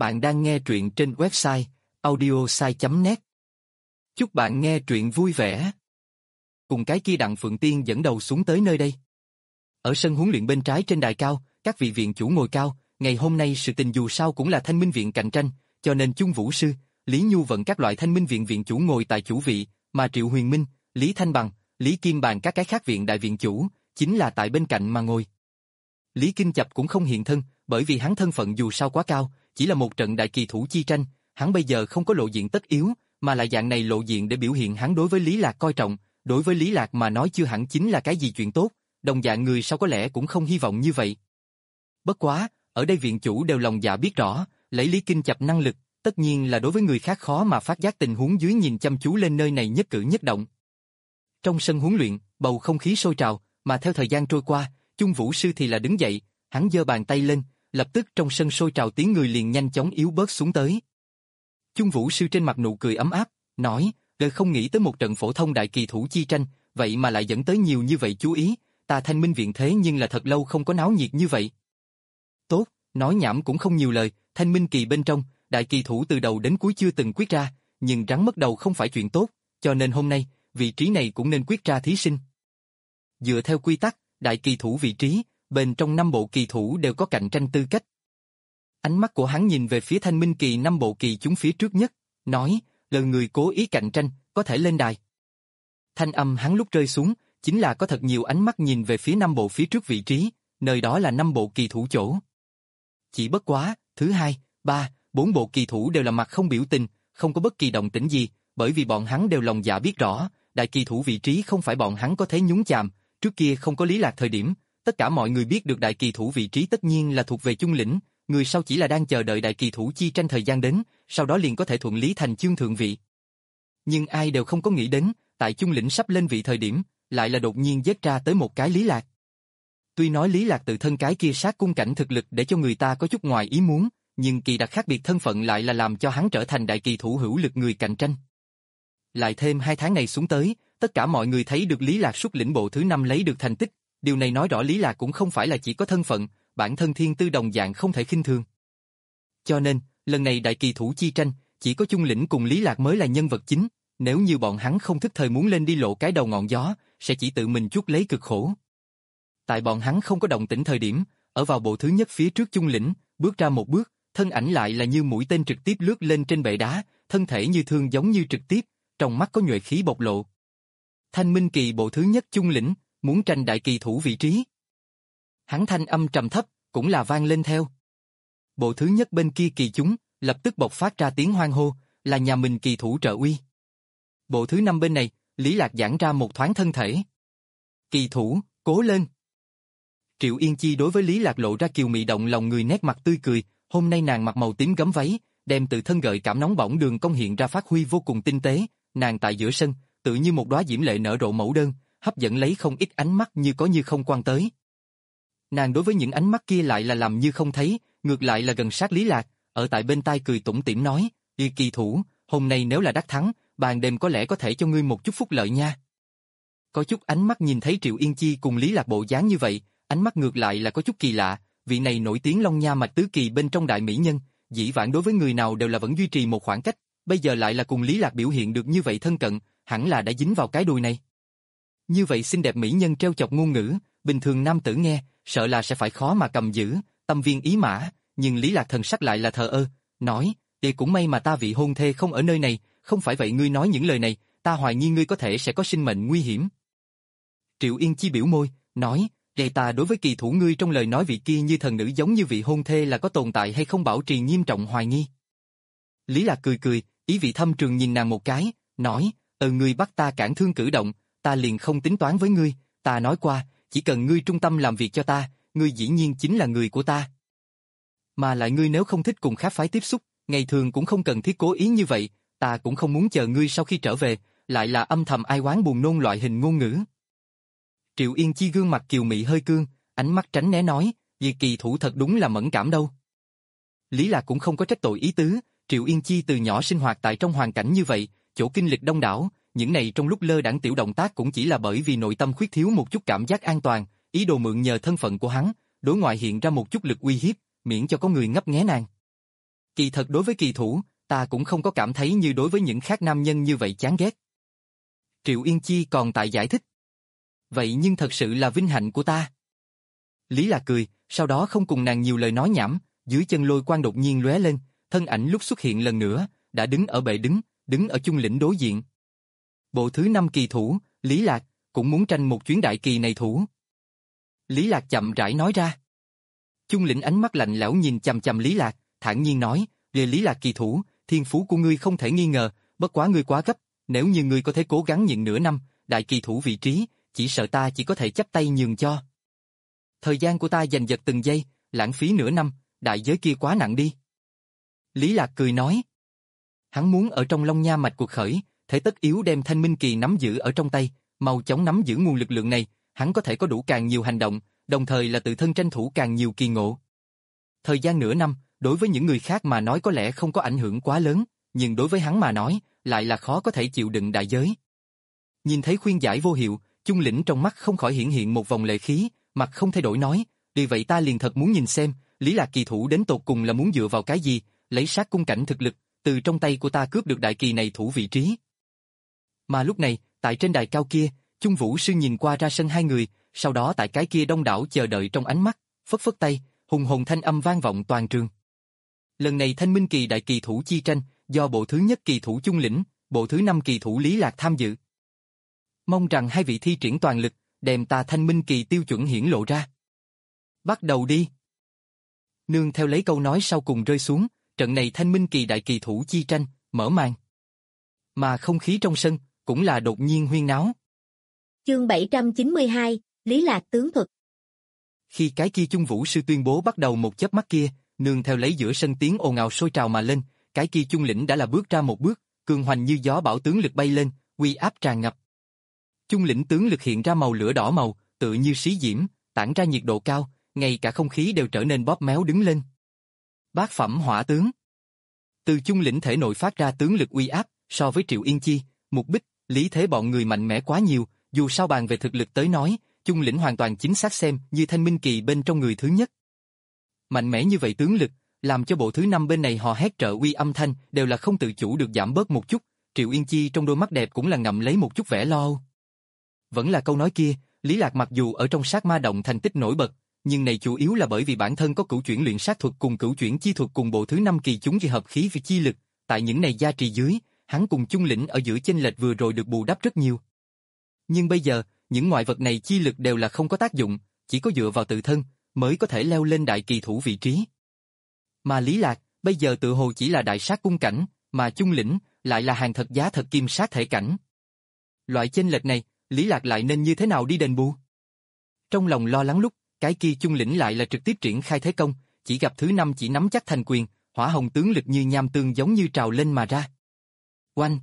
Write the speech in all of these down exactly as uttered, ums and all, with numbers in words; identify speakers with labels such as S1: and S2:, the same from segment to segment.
S1: Bạn đang nghe truyện trên website audiosai chấm net. Chúc bạn nghe truyện vui vẻ. Cùng cái kia Đặng Phượng Tiên dẫn đầu xuống tới nơi đây. Ở sân huấn luyện bên trái trên đài cao, các vị viện chủ ngồi cao, ngày hôm nay sự tình dù sao cũng là Thanh Minh viện cạnh tranh, cho nên Chung Vũ Sư, Lý Nhu Vận các loại Thanh Minh viện viện chủ ngồi tại chủ vị, mà Triệu Huyền Minh, Lý Thanh Bằng, Lý Kim Bàn các cái khác viện đại viện chủ, chính là tại bên cạnh mà ngồi. Lý Kinh Chập cũng không hiện thân, bởi vì hắn thân phận dù sao quá cao, chỉ là một trận đại kỳ thủ chi tranh, hắn bây giờ không có lộ diện tất yếu, mà lại dạng này lộ diện để biểu hiện hắn đối với Lý Lạc coi trọng, đối với Lý Lạc mà nói chưa hẳn chính là cái gì chuyện tốt, đồng dạng người sao có lẽ cũng không hy vọng như vậy. Bất quá, ở đây viện chủ đều lòng dạ biết rõ, lấy Lý Kinh Chập năng lực, tất nhiên là đối với người khác khó mà phát giác tình huống dưới nhìn chăm chú lên nơi này nhất cử nhất động. Trong sân huấn luyện, bầu không khí sôi trào, mà theo thời gian trôi qua, Chung Vũ Sư thì là đứng dậy, hắn giơ bàn tay lên, lập tức trong sân sôi trào tiếng người liền nhanh chóng yếu bớt xuống tới. Chung Vũ Sư trên mặt nụ cười ấm áp, nói, đời không nghĩ tới một trận phổ thông đại kỳ thủ chi tranh, vậy mà lại dẫn tới nhiều như vậy chú ý, ta Thanh Minh viện thế nhưng là thật lâu không có náo nhiệt như vậy. Tốt, nói nhảm cũng không nhiều lời, Thanh Minh kỳ bên trong, đại kỳ thủ từ đầu đến cuối chưa từng quyết ra, nhưng rắn mất đầu không phải chuyện tốt, cho nên hôm nay, vị trí này cũng nên quyết ra thí sinh. Dựa theo quy tắc, đại kỳ thủ vị trí, bên trong năm bộ kỳ thủ đều có cạnh tranh tư cách. Ánh mắt của hắn nhìn về phía Thanh Minh kỳ năm bộ kỳ chúng phía trước nhất, nói, lời người cố ý cạnh tranh, có thể lên đài. Thanh âm hắn lúc rơi xuống, chính là có thật nhiều ánh mắt nhìn về phía năm bộ phía trước vị trí, nơi đó là năm bộ kỳ thủ chỗ. Chỉ bất quá, thứ hai, ba, bốn bộ kỳ thủ đều là mặt không biểu tình, không có bất kỳ động tĩnh gì, bởi vì bọn hắn đều lòng dạ biết rõ, đại kỳ thủ vị trí không phải bọn hắn có thể nhúng chàm, trước kia không có Lý Lạc thời điểm, tất cả mọi người biết được đại kỳ thủ vị trí tất nhiên là thuộc về Chung lĩnh, người sau chỉ là đang chờ đợi đại kỳ thủ chi tranh thời gian đến, sau đó liền có thể thuận lý thành chương thượng vị. Nhưng ai đều không có nghĩ đến, tại Chung lĩnh sắp lên vị thời điểm, lại là đột nhiên giết ra tới một cái Lý Lạc. Tuy nói Lý Lạc tự thân cái kia sát cung cảnh thực lực để cho người ta có chút ngoài ý muốn, nhưng kỳ đặc khác biệt thân phận lại là làm cho hắn trở thành đại kỳ thủ hữu lực người cạnh tranh. Lại thêm hai tháng này xuống tới, tất cả mọi người thấy được Lý Lạc xuất lĩnh bộ thứ năm lấy được thành tích, điều này nói rõ Lý Lạc cũng không phải là chỉ có thân phận, bản thân thiên tư đồng dạng không thể khinh thường. Cho nên, lần này đại kỳ thủ chi tranh, chỉ có Chung lĩnh cùng Lý Lạc mới là nhân vật chính, nếu như bọn hắn không thức thời muốn lên đi lộ cái đầu ngọn gió, sẽ chỉ tự mình chuốc lấy cực khổ. Tại bọn hắn không có động tĩnh thời điểm, ở vào bộ thứ nhất phía trước Chung lĩnh, bước ra một bước, thân ảnh lại là như mũi tên trực tiếp lướt lên trên bệ đá, thân thể như thương giống như trực tiếp, trong mắt có nhuệ khí bộc lộ. Thanh Minh kỳ bộ thứ nhất Chung lĩnh, muốn tranh đại kỳ thủ vị trí. Hắn thanh âm trầm thấp, cũng là vang lên theo. Bộ thứ nhất bên kia kỳ chúng, lập tức bộc phát ra tiếng hoan hô, là nhà mình kỳ thủ trợ uy. Bộ thứ năm bên này, Lý Lạc giãn ra một thoáng thân thể. Kỳ thủ, cố lên. Triệu Yên Chi đối với Lý Lạc lộ ra kiều mị động lòng người nét mặt tươi cười, hôm nay nàng mặc màu tím gấm váy, đem tự thân gợi cảm nóng bỏng đường cong hiện ra phát huy vô cùng tinh tế, nàng tại giữa sân, tự như một đóa diễm lệ nở rộ mẫu đơn, hấp dẫn lấy không ít ánh mắt như có như không quan tới. Nàng đối với những ánh mắt kia lại là làm như không thấy, ngược lại là gần sát Lý Lạc, ở tại bên tai cười tủm tỉm nói, "Y kỳ thủ, hôm nay nếu là đắc thắng, ban đêm có lẽ có thể cho ngươi một chút phúc lợi nha." Có chút ánh mắt nhìn thấy Triệu Yên Chi cùng Lý Lạc bộ dáng như vậy, ánh mắt ngược lại là có chút kỳ lạ, vị này nổi tiếng Long Nha Mạch tứ kỳ bên trong đại mỹ nhân, dĩ vãng đối với người nào đều là vẫn duy trì một khoảng cách, bây giờ lại là cùng Lý Lạc biểu hiện được như vậy thân cận, hẳn là đã dính vào cái đùi này. Như vậy xinh đẹp mỹ nhân treo chọc ngôn ngữ, bình thường nam tử nghe, sợ là sẽ phải khó mà cầm giữ, tâm viên ý mã, nhưng Lý Lạc thần sắc lại là thờ ơ, nói, "Thì cũng may mà ta vị hôn thê không ở nơi này, không phải vậy ngươi nói những lời này, ta hoài nghi ngươi có thể sẽ có sinh mệnh nguy hiểm." Triệu Yên Chi biểu môi, nói, "Để ta đối với kỳ thủ ngươi trong lời nói vị kia như thần nữ giống như vị hôn thê là có tồn tại hay không bảo trì nghiêm trọng hoài nghi." Lý Lạc cười cười, ý vị thâm trường nhìn nàng một cái, nói, "Ừ ngươi bắt ta cản thương cử động, ta liền không tính toán với ngươi, ta nói qua, chỉ cần ngươi trung tâm làm việc cho ta, ngươi dĩ nhiên chính là người của ta. Mà lại ngươi nếu không thích cùng khác phái tiếp xúc, ngày thường cũng không cần thiết cố ý như vậy, ta cũng không muốn chờ ngươi sau khi trở về, lại là âm thầm ai oán buồn nôn loại hình ngôn ngữ." Triệu Yên Chi gương mặt kiều mị hơi cương, ánh mắt tránh né nói, "Vì kỳ thủ thật đúng là mẫn cảm đâu." Lý Lạc cũng không có trách tội ý tứ, Triệu Yên Chi từ nhỏ sinh hoạt tại trong hoàn cảnh như vậy, chỗ kinh lịch đông đảo, những này trong lúc lơ đãng tiểu động tác cũng chỉ là bởi vì nội tâm khuyết thiếu một chút cảm giác an toàn, ý đồ mượn nhờ thân phận của hắn, đối ngoại hiện ra một chút lực uy hiếp, miễn cho có người ngấp nghé nàng. Kỳ thật đối với kỳ thủ, ta cũng không có cảm thấy như đối với những khác nam nhân như vậy chán ghét. Triệu Yên Chi còn tại giải thích. Vậy nhưng thật sự là vinh hạnh của ta. Lý Lạc cười, sau đó không cùng nàng nhiều lời nói nhảm, dưới chân lôi quang đột nhiên lóe lên, thân ảnh lúc xuất hiện lần nữa, đã đứng ở bệ đứng, đứng ở chung lĩnh đối diện. Bộ thứ năm kỳ thủ, Lý Lạc, cũng muốn tranh một chuyến đại kỳ này thủ. Lý Lạc chậm rãi nói ra. Chung lĩnh ánh mắt lạnh lẽo nhìn chằm chằm Lý Lạc, thản nhiên nói, về Lý Lạc kỳ thủ, thiên phú của ngươi không thể nghi ngờ, bất quá ngươi quá gấp, nếu như ngươi có thể cố gắng nhịn nửa năm, đại kỳ thủ vị trí, chỉ sợ ta chỉ có thể chắp tay nhường cho. Thời gian của ta giành giật từng giây, lãng phí nửa năm, đại giới kia quá nặng đi. Lý Lạc cười nói. Hắn muốn ở trong Long Nha mạch cuộc khởi, thể tất yếu đem Thanh Minh Kỳ nắm giữ ở trong tay, mau chóng nắm giữ nguồn lực lượng này, hắn có thể có đủ càng nhiều hành động, đồng thời là tự thân tranh thủ càng nhiều kỳ ngộ. Thời gian nửa năm, đối với những người khác mà nói có lẽ không có ảnh hưởng quá lớn, nhưng đối với hắn mà nói, lại là khó có thể chịu đựng đại giới. Nhìn thấy khuyên giải vô hiệu, chung lĩnh trong mắt không khỏi hiển hiện một vòng lệ khí, mặt không thay đổi nói, vì vậy ta liền thật muốn nhìn xem, Lý Lạc kỳ thủ đến tột cùng là muốn dựa vào cái gì, lấy sát cung cảnh thực lực, từ trong tay của ta cướp được đại kỳ này thủ vị trí. Mà lúc này, tại trên đài cao kia, Chung Vũ Sư nhìn qua ra sân hai người, sau đó tại cái kia đông đảo chờ đợi trong ánh mắt, phất phất tay, hùng hồn thanh âm vang vọng toàn trường. Lần này Thanh Minh Kỳ đại kỳ thủ chi tranh, do bộ thứ nhất kỳ thủ Chung lĩnh, bộ thứ năm kỳ thủ Lý Lạc tham dự. Mong rằng hai vị thi triển toàn lực, đem ta Thanh Minh Kỳ tiêu chuẩn hiển lộ ra. Bắt đầu đi. Nương theo lấy câu nói sau cùng rơi xuống, trận này Thanh Minh Kỳ đại kỳ thủ chi tranh, mở màn. Mà không khí trong sân, cũng là đột nhiên huyên náo.
S2: Chương bảy trăm chín mươi hai, Lý Lạc tướng thuật.
S1: Khi cái kia Chung Vũ Sư tuyên bố bắt đầu một chớp mắt kia, nương theo lấy giữa sân tiếng ồn ào sôi trào mà lên, cái kia Chung lĩnh đã là bước ra một bước, cường hoành như gió bão tướng lực bay lên, uy áp tràn ngập. Chung lĩnh tướng lực hiện ra màu lửa đỏ màu, tự như xí diễm, tản ra nhiệt độ cao, ngay cả không khí đều trở nên bóp méo đứng lên. Bát phẩm hỏa tướng. Từ Chung lĩnh thể nội phát ra tướng lực uy áp, so với Triệu Yên Chi, Mục Bích, Lý Thế bọn người mạnh mẽ quá nhiều, dù sao bàn về thực lực tới nói, Chung lĩnh hoàn toàn chính xác xem như Thanh Minh Kỳ bên trong người thứ nhất. Mạnh mẽ như vậy tướng lực, làm cho bộ thứ năm bên này hò hét trợ uy âm thanh đều là không tự chủ được giảm bớt một chút, Triệu Yên Chi trong đôi mắt đẹp cũng là ngậm lấy một chút vẻ lo âu. Vẫn là câu nói kia, Lý Lạc mặc dù ở trong sát ma động thành tích nổi bật, nhưng này chủ yếu là bởi vì bản thân có cửu chuyển luyện sát thuật cùng cửu chuyển chi thuật cùng bộ thứ năm kỳ chúng vì hợp khí vì chi lực, tại những này gia trì dưới, hắn cùng Chung lĩnh ở giữa chênh lệch vừa rồi được bù đắp rất nhiều. Nhưng bây giờ, những ngoại vật này chi lực đều là không có tác dụng, chỉ có dựa vào tự thân mới có thể leo lên đại kỳ thủ vị trí. Mà Lý Lạc, bây giờ tự hồ chỉ là đại sát cung cảnh, mà Chung lĩnh lại là hàng thật giá thật kim sát thể cảnh. Loại chênh lệch này, Lý Lạc lại nên như thế nào đi đền bù? Trong lòng lo lắng lúc, cái kia Chung lĩnh lại là trực tiếp triển khai thế công, chỉ gặp thứ năm chỉ nắm chắc thành quyền, hỏa hồng tướng lực như nham tương giống như trào lên mà ra. Oanh!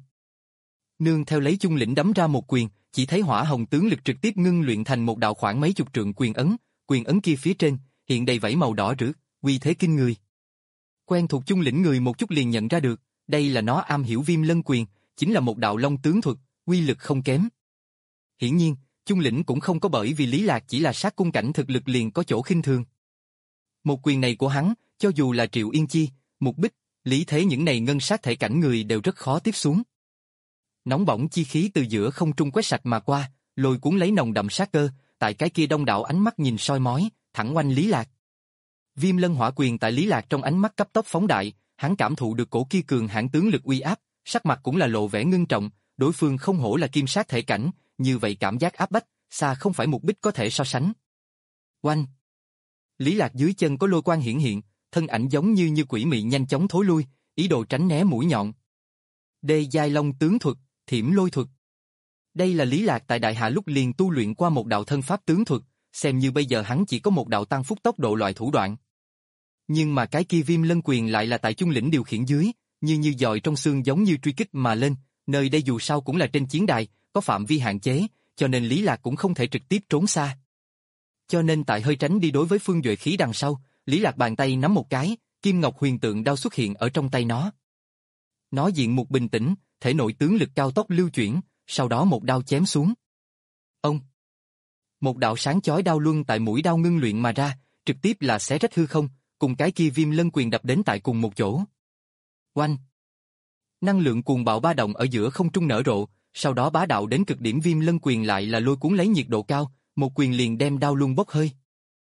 S1: Nương theo lấy Chung lĩnh đấm ra một quyền, chỉ thấy hỏa hồng tướng lực trực tiếp ngưng luyện thành một đạo khoảng mấy chục trượng quyền ấn, quyền ấn kia phía trên hiện đầy vảy màu đỏ rực, uy thế kinh người. Quen thuộc Chung lĩnh người một chút liền nhận ra được, đây là nó am hiểu Viêm Lân quyền, chính là một đạo long tướng thuật, uy lực không kém. Hiển nhiên, Chung lĩnh cũng không có bởi vì Lý Lạc chỉ là sát cung cảnh thực lực liền có chỗ khinh thường. Một quyền này của hắn, cho dù là Triệu Yên Chi, Mục Bích, Lý Thế những này ngân sát thể cảnh người đều rất khó tiếp xuống. Nóng bỏng chi khí từ giữa không trung quét sạch mà qua, lôi cuốn lấy nồng đậm sát cơ, tại cái kia đông đảo ánh mắt nhìn soi mói, thẳng oanh Lý Lạc. Viêm Lân hỏa quyền tại Lý Lạc trong ánh mắt cấp tốc phóng đại, hắn cảm thụ được cổ kia cường hãn tướng lực uy áp, sắc mặt cũng là lộ vẻ ngưng trọng, đối phương không hổ là kim sát thể cảnh, như vậy cảm giác áp bách, xa không phải Mục Bích có thể so sánh. Oanh! Lý Lạc dưới chân có lôi quang hiển hiện, thân ảnh giống như như quỷ mị nhanh chóng thối lui, ý đồ tránh né mũi nhọn. Đê giai long tướng thuật, thiểm lôi thuật. Đây là Lý Lạc tại Đại Hạ lúc liền tu luyện qua một đạo thân pháp tướng thuật, xem như bây giờ hắn chỉ có một đạo tăng phúc tốc độ loại thủ đoạn. Nhưng mà cái kia Viêm Lân quyền lại là tại Chung lĩnh điều khiển dưới, như như dòi trong xương giống như truy kích mà lên, nơi đây dù sao cũng là trên chiến đài, có phạm vi hạn chế, cho nên Lý Lạc cũng không thể trực tiếp trốn xa. Cho nên tại hơi tránh đi đối với phương duệ khí đằng sau, Lý Lạc bàn tay nắm một cái, kim ngọc huyền tượng đao xuất hiện ở trong tay nó. Nó diện mục bình tĩnh, thể nội tướng lực cao tốc lưu chuyển, sau đó một đao chém xuống. Ông! Một đạo sáng chói đao luân tại mũi đao ngưng luyện mà ra, trực tiếp là xé rách hư không, cùng cái kia Viêm Lân quyền đập đến tại cùng một chỗ. Oanh! Năng lượng cuồng bạo ba động ở giữa không trung nở rộ, sau đó bá đạo đến cực điểm Viêm Lân quyền lại là lôi cuốn lấy nhiệt độ cao, một quyền liền đem đao luân bốc hơi.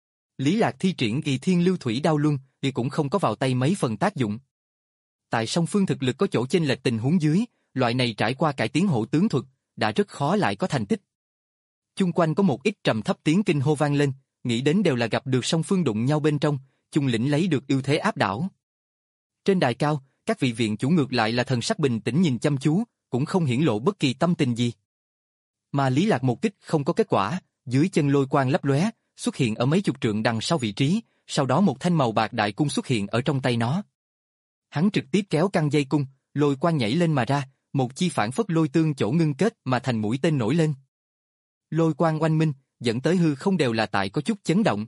S1: Lý Lạc thi triển Kỳ Thiên Lưu Thủy đao luân, thì cũng không có vào tay mấy phần tác dụng. Tại song phương thực lực có chỗ chênh lệch tình huống dưới, loại này trải qua cải tiến hộ tướng thuật, đã rất khó lại có thành tích. Chung quanh có một ít trầm thấp tiếng kinh hô vang lên, nghĩ đến đều là gặp được song phương đụng nhau bên trong, Chung lĩnh lấy được ưu thế áp đảo. Trên đài cao, các vị viện chủ ngược lại là thần sắc bình tĩnh nhìn chăm chú, cũng không hiển lộ bất kỳ tâm tình gì. Mà Lý Lạc một kích không có kết quả, dưới chân lôi quang lấp lóe, xuất hiện ở mấy chục trượng đằng sau vị trí, sau đó một thanh màu bạc đại cung xuất hiện ở trong tay nó. Hắn trực tiếp kéo căng dây cung, lôi quang nhảy lên mà ra, một chi phản phất lôi tương chỗ ngưng kết mà thành mũi tên nổi lên. Lôi quang oanh minh, dẫn tới hư không đều là tại có chút chấn động.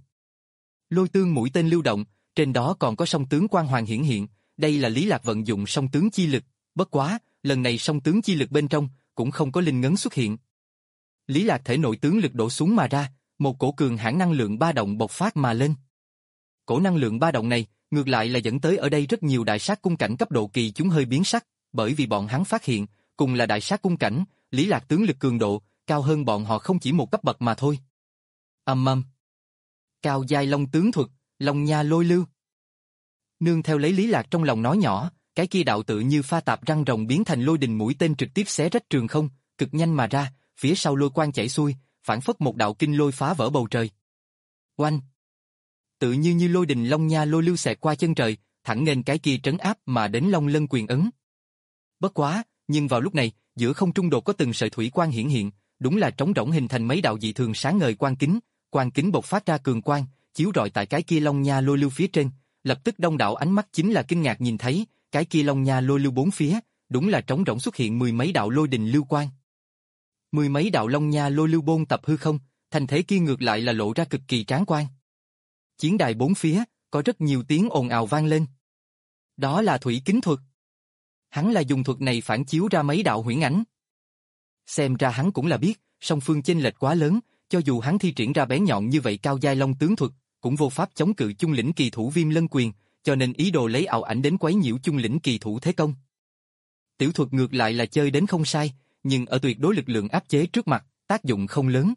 S1: Lôi tương mũi tên lưu động, trên đó còn có song tướng quang hoàng hiển hiện, đây là Lý Lạc vận dụng song tướng chi lực, bất quá, lần này song tướng chi lực bên trong cũng không có linh ngấn xuất hiện. Lý Lạc thể nội tướng lực đổ xuống mà ra, một cổ cường hãn năng lượng ba động bộc phát mà lên. Cổ năng lượng ba động này, ngược lại là dẫn tới ở đây rất nhiều đại sát cung cảnh cấp độ kỳ chúng hơi biến sắc, bởi vì bọn hắn phát hiện, cùng là đại sát cung cảnh, Lý Lạc tướng lực cường độ, cao hơn bọn họ không chỉ một cấp bậc mà thôi. Ầm ầm. Cao giai long tướng thuật, Long Nha Lôi Lưu. Nương theo lấy Lý Lạc trong lòng nói nhỏ, cái kia đạo tự như pha tạp răng rồng biến thành lôi đình mũi tên trực tiếp xé rách trường không, cực nhanh mà ra, phía sau lôi quang chảy xuôi, phản phất một đạo kinh lôi phá vỡ bầu trời. Oanh! Tự như như lôi đình Long Nha Lôi Lưu xẹt qua chân trời, thẳng nghênh cái kia trấn áp mà đến Long Lân quyền ấn. Bất quá, nhưng vào lúc này, giữa không trung đột có từng sợi thủy quang hiển hiện, đúng là trống rỗng hình thành mấy đạo dị thường sáng ngời quang kính, quang kính bộc phát ra cường quang, chiếu rọi tại cái kia Long Nha Lôi Lưu phía trên, lập tức đông đảo ánh mắt chính là kinh ngạc nhìn thấy, cái kia Long Nha Lôi Lưu bốn phía, đúng là trống rỗng xuất hiện mười mấy đạo lôi đình lưu quang. Mười mấy đạo Long Nha Lôi Lưu bôn tập hư không, thành thế kia ngược lại là lộ ra cực kỳ tráng quang. Chiến đài bốn phía, có rất nhiều tiếng ồn ào vang lên. Đó là thủy kính thuật. Hắn là dùng thuật này phản chiếu ra mấy đạo huyễn ảnh. Xem ra hắn cũng là biết, song phương chênh lệch quá lớn, cho dù hắn thi triển ra bén nhọn như vậy cao giai long tướng thuật, cũng vô pháp chống cự chung lĩnh kỳ thủ Viêm Lân quyền, cho nên ý đồ lấy ảo ảnh đến quấy nhiễu chung lĩnh kỳ thủ thế công. Tiểu thuật ngược lại là chơi đến không sai, nhưng ở tuyệt đối lực lượng áp chế trước mặt, tác dụng không lớn.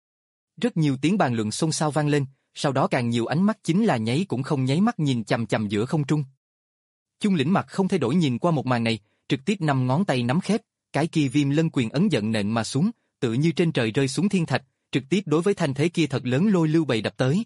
S1: Rất nhiều tiếng bàn luận xôn xao vang lên, sau đó càng nhiều ánh mắt chính là nháy cũng không nháy mắt nhìn chằm chằm giữa không trung. Chung lĩnh mặt không thay đổi nhìn qua một màn này, trực tiếp năm ngón tay nắm khép, cái kia Viêm Lân quyền ấn giận nện mà xuống, tự như trên trời rơi xuống thiên thạch, trực tiếp đối với thanh thế kia thật lớn lôi lưu bầy đập tới.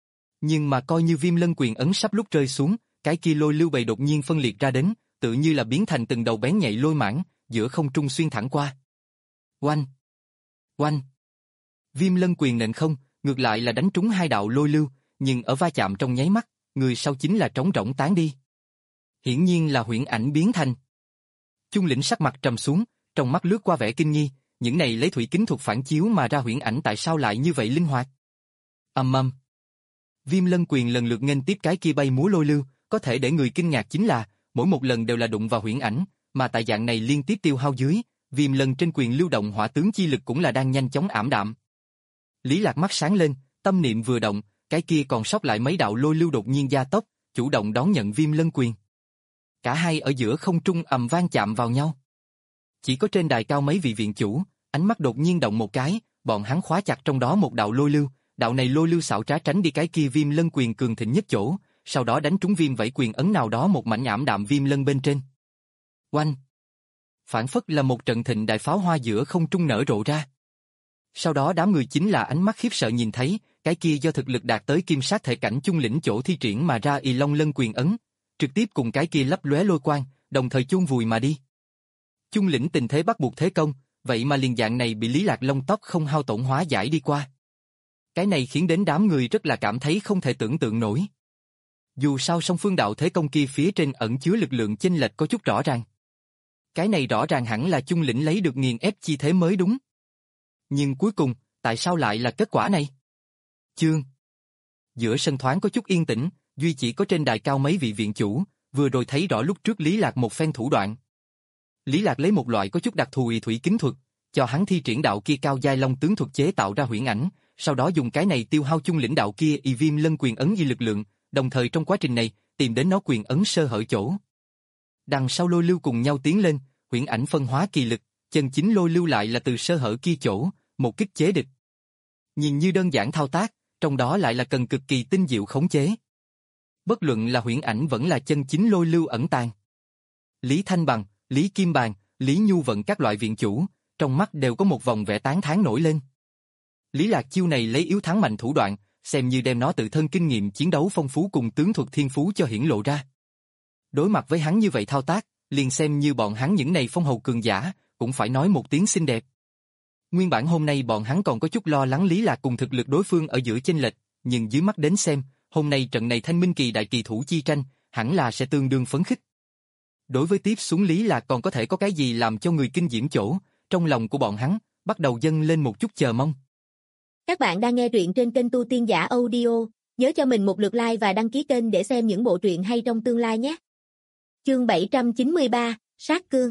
S1: Nhưng mà coi như Viêm Lân quyền ấn sắp lúc rơi xuống, cái kia lôi lưu bầy đột nhiên phân liệt ra đến, tự như là biến thành từng đầu bén nhạy lôi mãng, giữa không trung xuyên thẳng qua. Oanh! Oanh! Viêm Lân quyền nện không, ngược lại là đánh trúng hai đạo lôi lưu, nhưng ở va chạm trong nháy mắt, người sau chính là trống rỗng tán đi. Hiển nhiên là huyễn ảnh biến thành. Chung lĩnh sắc mặt trầm xuống, trong mắt lướt qua vẻ kinh nghi, những này lấy thủy kính thuật phản chiếu mà ra huyễn ảnh tại sao lại như vậy linh hoạt. Ầm ầm. Viêm Lân quyền lần lượt nghênh tiếp cái kia bay múa lôi lưu, có thể để người kinh ngạc chính là, mỗi một lần đều là đụng vào huyễn ảnh, mà tại dạng này liên tiếp tiêu hao dưới, Viêm Lân trên quyền lưu động hỏa tướng chi lực cũng là đang nhanh chóng ảm đạm. Lý Lạc mắt sáng lên, tâm niệm vừa động, cái kia còn sót lại mấy đạo lôi lưu đột nhiên gia tốc, chủ động đón nhận Viêm Lân quyền. Cả hai ở giữa không trung ầm vang chạm vào nhau. Chỉ có trên đài cao mấy vị viện chủ, ánh mắt đột nhiên động một cái, bọn hắn khóa chặt trong đó một đạo lôi lưu, đạo này lôi lưu xảo trá tránh đi cái kia Viêm Lân quyền cường thịnh nhất chỗ, sau đó đánh trúng viêm vẫy quyền ấn nào đó một mảnh ảm đạm Viêm Lân bên trên. Oanh! Phản phất là một trận thịnh đại pháo hoa giữa không trung nở rộ ra. Sau đó đám người chính là ánh mắt khiếp sợ nhìn thấy, cái kia do thực lực đạt tới kim sát thể cảnh chung lĩnh chỗ thi triển mà ra Y Long Lân quyền ấn, trực tiếp cùng cái kia lấp lóe lôi quang, đồng thời chôn vùi mà đi. Chung lĩnh tình thế bắt buộc thế công, vậy mà liền dạng này bị Lý Lạc lông tóc không hao tổn hóa giải đi qua. Cái này khiến đến đám người rất là cảm thấy không thể tưởng tượng nổi. Dù sao song phương đạo thế công kia phía trên ẩn chứa lực lượng chênh lệch có chút rõ ràng. Cái này rõ ràng hẳn là chung lĩnh lấy được nghiền ép chi thế mới đúng. Nhưng cuối cùng, tại sao lại là kết quả này? Chương. Giữa sân thoáng có chút yên tĩnh, duy chỉ có trên đài cao mấy vị viện chủ, vừa rồi thấy rõ lúc trước Lý Lạc một phen thủ đoạn. Lý Lạc lấy một loại có chút đặc thù y thủy kính thuật, cho hắn thi triển đạo kia cao giai long tướng thuật chế tạo ra huyễn ảnh, sau đó dùng cái này tiêu hao chung lĩnh đạo kia y Viêm Lân quyền ấn y lực lượng, đồng thời trong quá trình này tìm đến nó quyền ấn sơ hở chỗ. Đằng sau lôi lưu cùng nhau tiến lên, huyễn ảnh phân hóa kỳ lực, chân chính lôi lưu lại là từ sơ hở kia chỗ, một kích chế địch. Nhìn như đơn giản thao tác, trong đó lại là cần cực kỳ tinh diệu khống chế. Bất luận là huyễn ảnh vẫn là chân chính lôi lưu ẩn tàng. Lý Thanh Bằng, Lý Kim Bàn, Lý Nhu Vận các loại viện chủ, trong mắt đều có một vòng vẻ tán thán nổi lên. Lý Lạc chiêu này lấy yếu thắng mạnh thủ đoạn, xem như đem nó tự thân kinh nghiệm chiến đấu phong phú cùng tướng thuật thiên phú cho hiển lộ ra. Đối mặt với hắn như vậy thao tác, liền xem như bọn hắn những này phong hầu cường giả, cũng phải nói một tiếng xinh đẹp. Nguyên bản hôm nay bọn hắn còn có chút lo lắng Lý Lạc cùng thực lực đối phương ở giữa chênh lệch, nhưng dưới mắt đến xem, hôm nay trận này Thanh Minh Kỳ đại kỳ thủ chi tranh, hẳn là sẽ tương đương phấn khích. Đối với tiếp xuống Lý Lạc còn có thể có cái gì làm cho người kinh diễm chỗ, trong lòng của bọn hắn, bắt đầu dâng lên một chút chờ mong.
S2: Các bạn đang nghe truyện trên kênh Tu Tiên Giả Audio, nhớ cho mình một lượt like và đăng ký kênh để xem những bộ truyện hay trong tương lai nhé. Chương bảy trăm chín mươi ba, Sát Cương.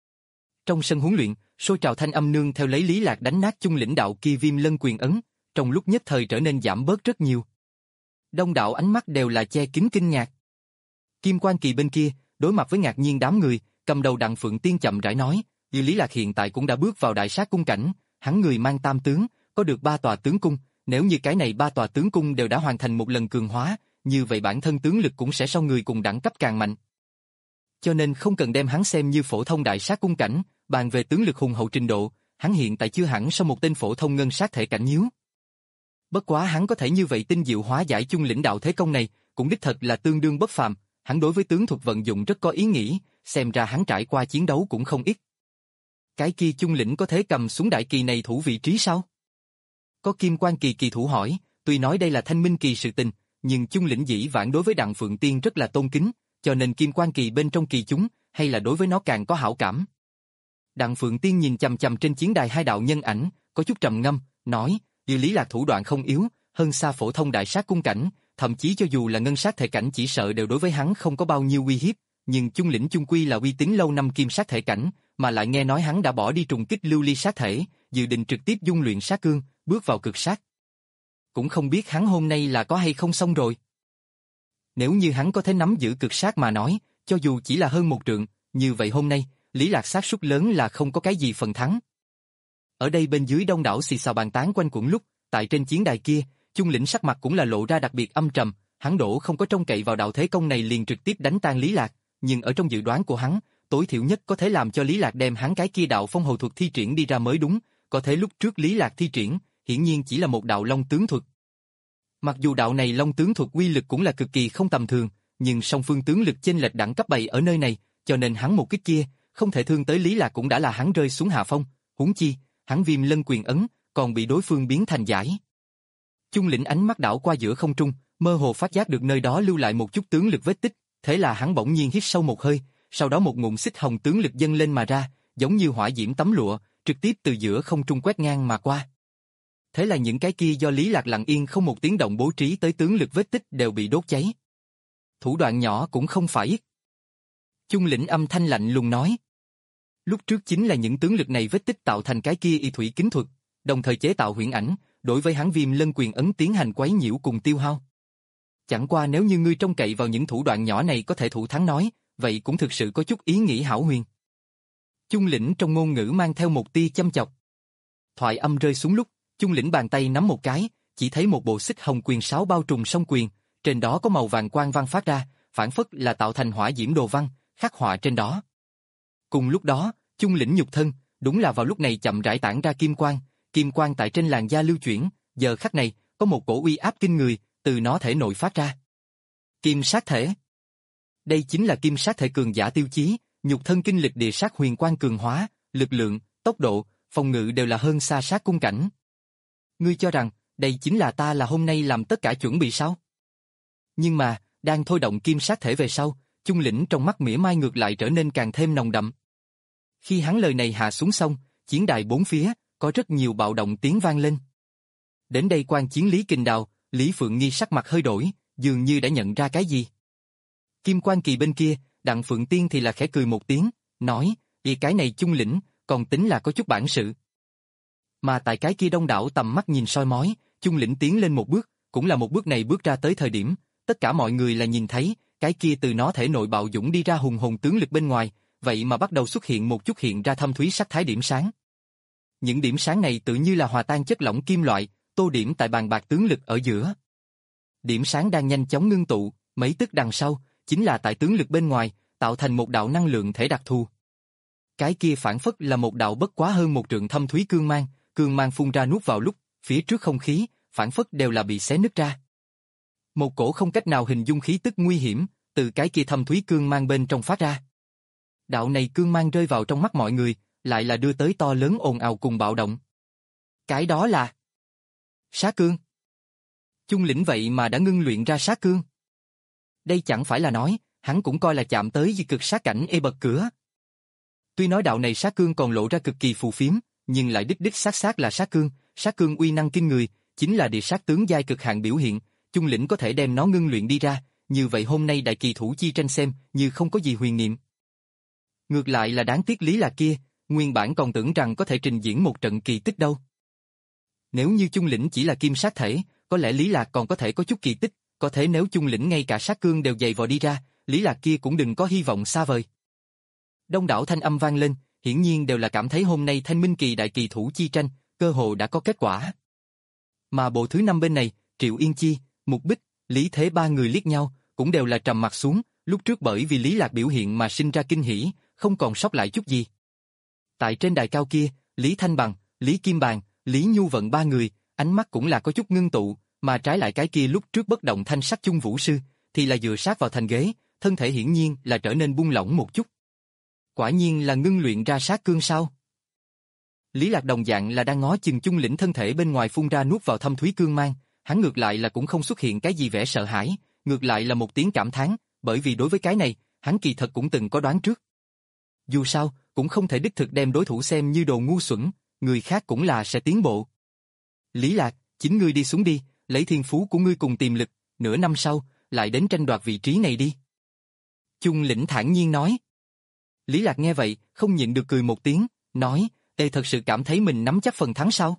S1: Trong sân huấn luyện, sôi trào thanh âm nương theo lấy Lý Lạc đánh nát chung lĩnh đạo kia Viêm Lân quyền ấn, trong lúc nhất thời trở nên giảm bớt rất nhiều. Đông đảo ánh mắt đều là che kín kinh ngạc. Kim Quan Kỳ bên kia, đối mặt với ngạc nhiên đám người, cầm đầu Đặng Phượng Tiên chậm rãi nói, như Lý Lạc hiện tại cũng đã bước vào đại sát cung cảnh, hắn người mang tam tướng, có được ba tòa tướng cung, nếu như cái này ba tòa tướng cung đều đã hoàn thành một lần cường hóa, như vậy bản thân tướng lực cũng sẽ so người cùng đẳng cấp càng mạnh. Cho nên không cần đem hắn xem như phổ thông đại sát cung cảnh, bàn về tướng lực hùng hậu trình độ, hắn hiện tại chưa hẳn so một tên phổ thông ngân sát thể cảnh nhíu. Bất quá hắn có thể như vậy tinh diệu hóa giải chung lĩnh đạo thế công này, cũng đích thật là tương đương bất phàm, hắn đối với tướng thuật vận dụng rất có ý nghĩ, xem ra hắn trải qua chiến đấu cũng không ít. Cái kia chung lĩnh có thể cầm súng đại kỳ này thủ vị trí sao? Có Kim Quan Kỳ kỳ thủ hỏi, tuy nói đây là Thanh Minh Kỳ sự tình, nhưng chung lĩnh dĩ vãng đối với Đặng Phượng Tiên rất là tôn kính, cho nên Kim Quan Kỳ bên trong kỳ chúng, hay là đối với nó càng có hảo cảm. Đặng Phượng Tiên nhìn chằm chằm trên chiến đài hai đạo nhân ảnh, có chút trầm ngâm, nói, như Lý Lạc thủ đoạn không yếu, hơn xa phổ thông đại sát cung cảnh, thậm chí cho dù là ngân sát thể cảnh chỉ sợ đều đối với hắn không có bao nhiêu uy hiếp, nhưng chung lĩnh chung quy là uy tín lâu năm kim sát thể cảnh, mà lại nghe nói hắn đã bỏ đi trùng kích lưu ly sát thể, dự định trực tiếp dung luyện sát cương, bước vào cực sát. Cũng không biết hắn hôm nay là có hay không xong rồi. Nếu như hắn có thể nắm giữ cực sát mà nói, cho dù chỉ là hơn một trượng, như vậy hôm nay, Lý Lạc xác suất lớn là không có cái gì phần thắng. Ở đây bên dưới đông đảo xì xào bàn tán quanh quẩn lúc, tại trên chiến đài kia, chung lĩnh sắc mặt cũng là lộ ra đặc biệt âm trầm, hắn đổ không có trông cậy vào đạo thế công này liền trực tiếp đánh tan Lý Lạc, nhưng ở trong dự đoán của hắn, tối thiểu nhất có thể làm cho Lý Lạc đem hắn cái kia đạo phong hầu thuật thi triển đi ra mới đúng, có thể lúc trước Lý Lạc thi triển, hiển nhiên chỉ là một đạo long tướng thuật. Mặc dù đạo này long tướng thuật uy lực cũng là cực kỳ không tầm thường, nhưng song phương tướng lực chênh lệch đẳng cấp bày ở nơi này, cho nên hắn một kích kia, không thể thương tới Lý Lạc cũng đã là hắn rơi xuống hạ phong, huống chi, hắn Viêm Lân quyền ấn, còn bị đối phương biến thành giải. Chung lĩnh ánh mắt đảo qua giữa không trung, mơ hồ phát giác được nơi đó lưu lại một chút tướng lực vết tích, thế là hắn bỗng nhiên hít sâu một hơi, sau đó một ngụm xích hồng tướng lực dâng lên mà ra, giống như hỏa diễm tấm lụa, trực tiếp từ giữa không trung quét ngang mà qua. Thế là những cái kia do Lý Lạc lặng yên không một tiếng động bố trí tới tướng lực vết tích đều bị đốt cháy. Thủ đoạn nhỏ cũng không phải ít. Chung lĩnh âm thanh lạnh lùng nói. Lúc trước chính là những tướng lực này vết tích tạo thành cái kia y thủy kính thuật, đồng thời chế tạo huyễn ảnh, đối với hắn Viêm Lân quyền ấn tiến hành quấy nhiễu cùng tiêu hao. Chẳng qua nếu như ngươi trông cậy vào những thủ đoạn nhỏ này có thể thủ thắng nói, vậy cũng thực sự có chút ý nghĩ hão huyền. Chung lĩnh trong ngôn ngữ mang theo một tia châm chọc. Thoại âm rơi xuống lúc, chung lĩnh bàn tay nắm một cái, chỉ thấy một bộ xích hồng quyền sáo bao trùm song quyền, trên đó có màu vàng quang văn phát ra, phản phất là tạo thành hỏa diễm đồ văn, khắc họa trên đó. Cùng lúc đó, chung lĩnh nhục thân, đúng là vào lúc này chậm rãi tản ra kim quang, kim quang tại trên làn da lưu chuyển, giờ khắc này, có một cổ uy áp kinh người, từ nó thể nội phát ra. Kim sát thể. Đây chính là kim sát thể cường giả tiêu chí, nhục thân kinh lịch địa sát huyền quang cường hóa, lực lượng, tốc độ, phòng ngự đều là hơn xa sát cung cảnh. Ngươi cho rằng, đây chính là ta là hôm nay làm tất cả chuẩn bị sao? Nhưng mà, đang thôi động kim sát thể về sau, chung lĩnh trong mắt mỉa mai ngược lại trở nên càng thêm nồng đậm. Khi hắn lời này hạ xuống xong, chiến đài bốn phía, có rất nhiều bạo động tiếng vang lên. Đến đây quan chiến Lý Kình Đào, Lý Phượng Nghi sắc mặt hơi đổi, dường như đã nhận ra cái gì. Kim Quan Kỳ bên kia, Đặng Phượng Tiên thì là khẽ cười một tiếng, nói, vì cái này chung lĩnh, còn tính là có chút bản sự. Mà tại cái kia đông đảo tầm mắt nhìn soi mói, chung lĩnh tiến lên một bước, cũng là một bước này bước ra tới thời điểm, tất cả mọi người là nhìn thấy, cái kia từ nó thể nội bạo dũng đi ra hùng hồn tướng lực bên ngoài, vậy mà bắt đầu xuất hiện một chút hiện ra thâm thúy sắc thái điểm sáng. Những điểm sáng này tự như là hòa tan chất lỏng kim loại, tô điểm tại bàn bạc tướng lực ở giữa. Điểm sáng đang nhanh chóng ngưng tụ, mấy tức đằng sau, chính là tại tướng lực bên ngoài, tạo thành một đạo năng lượng thể đặc thù. Cái kia phản phất là một đạo bất quá hơn một trượng thâm thúy cương mang, cương mang phun ra nuốt vào lúc, phía trước không khí, phản phất đều là bị xé nứt ra. Một cổ không cách nào hình dung khí tức nguy hiểm, từ cái kia thâm thúy cương mang bên trong phát ra. Đạo này cương mang rơi vào trong mắt mọi người, lại là đưa tới to lớn ồn ào cùng bạo động. Cái đó là sát cương. Chung lĩnh vậy mà đã ngưng luyện ra sát cương. Đây chẳng phải là nói, hắn cũng coi là chạm tới di cực sát cảnh ê bậc cửa. Tuy nói đạo này sát cương còn lộ ra cực kỳ phù phiếm, nhưng lại đích đích sát sát là sát cương, sát cương uy năng kinh người, chính là địa sát tướng giai cực hạn biểu hiện, chung lĩnh có thể đem nó ngưng luyện đi ra, như vậy hôm nay đại kỳ thủ chi tranh xem, như không có gì huyền niệm. Ngược lại là đáng tiếc Lý Lạc kia, nguyên bản còn tưởng rằng có thể trình diễn một trận kỳ tích đâu. Nếu như chung lĩnh chỉ là kim sát thể, có lẽ Lý Lạc còn có thể có chút kỳ tích, có thể nếu chung lĩnh ngay cả sát cương đều dày vò đi ra, Lý Lạc kia cũng đừng có hy vọng xa vời. Đông đảo thanh âm vang lên, hiển nhiên đều là cảm thấy hôm nay Thanh Minh kỳ đại kỳ thủ chi tranh, cơ hồ đã có kết quả. Mà bộ thứ năm bên này, Triệu Yên Chi, Mục Bích, Lý Thế ba người liếc nhau, cũng đều là trầm mặt xuống, lúc trước bởi vì Lý Lạc biểu hiện mà sinh ra kinh hỉ, không còn sót lại chút gì. Tại trên đài cao kia, Lý Thanh Bằng, Lý Kim Bàn, Lý Nhu Vận ba người, ánh mắt cũng là có chút ngưng tụ, mà trái lại cái kia lúc trước bất động thanh sắc chung vũ sư, thì là dựa sát vào thành ghế, thân thể hiển nhiên là trở nên buông lỏng một chút. Quả nhiên là ngưng luyện ra sát cương sao? Lý Lạc đồng dạng là đang ngó chừng chung lĩnh thân thể bên ngoài phun ra nuốt vào thâm thúy cương mang, hắn ngược lại là cũng không xuất hiện cái gì vẻ sợ hãi, ngược lại là một tiếng cảm thán, bởi vì đối với cái này, hắn kỳ thật cũng từng có đoán trước. Dù sao, cũng không thể đích thực đem đối thủ xem như đồ ngu xuẩn, người khác cũng là sẽ tiến bộ. Lý Lạc, chính ngươi đi xuống đi, lấy thiên phú của ngươi cùng tiềm lực, nửa năm sau, lại đến tranh đoạt vị trí này đi. Chung lĩnh thản nhiên nói. Lý Lạc nghe vậy, không nhịn được cười một tiếng, nói, Ê thật sự cảm thấy mình nắm chắc phần thắng sao?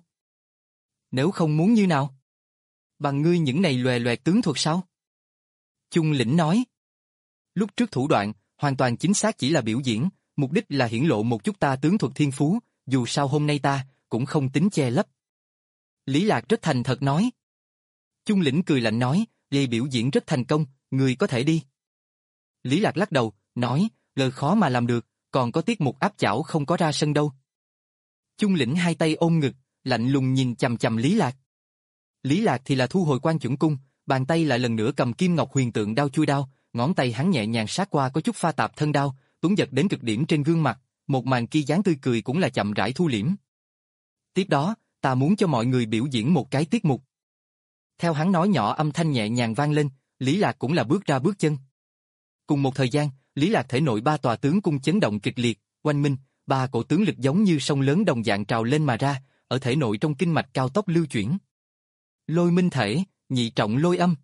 S1: Nếu không muốn như nào? Bằng ngươi những này lòe loẹt tướng thuật sao? Chung lĩnh nói. Lúc trước thủ đoạn, hoàn toàn chính xác chỉ là biểu diễn, mục đích là hiển lộ một chút ta tướng thuật thiên phú, dù sao hôm nay ta, cũng không tính che lấp. Lý Lạc rất thành thật nói. Chung lĩnh cười lạnh nói, Lê biểu diễn rất thành công, người có thể đi. Lý Lạc lắc đầu, nói, lời khó mà làm được, còn có tiết mục áp chảo không có ra sân đâu. Chung lĩnh hai tay ôm ngực, lạnh lùng nhìn chằm chằm Lý Lạc. Lý Lạc thì là thu hồi quan chuẩn cung, bàn tay lại lần nữa cầm kim ngọc huyền tượng đao chui đao, ngón tay hắn nhẹ nhàng sát qua có chút pha tạp thân đao, tuấn giật đến cực điểm trên gương mặt, một màn kia dáng tươi cười cũng là chậm rãi thu liễm. Tiếp đó, ta muốn cho mọi người biểu diễn một cái tiết mục. Theo hắn nói nhỏ âm thanh nhẹ nhàng vang lên, Lý Lạc cũng là bước ra bước chân. Cùng một thời gian, Lý Lạc thể nội ba tòa tướng cung chấn động kịch liệt, oanh minh, ba cổ tướng lực giống như sông lớn đồng dạng trào lên mà ra, ở thể nội trong kinh mạch cao tốc lưu chuyển. Lôi minh thể, nhị trọng lôi âm.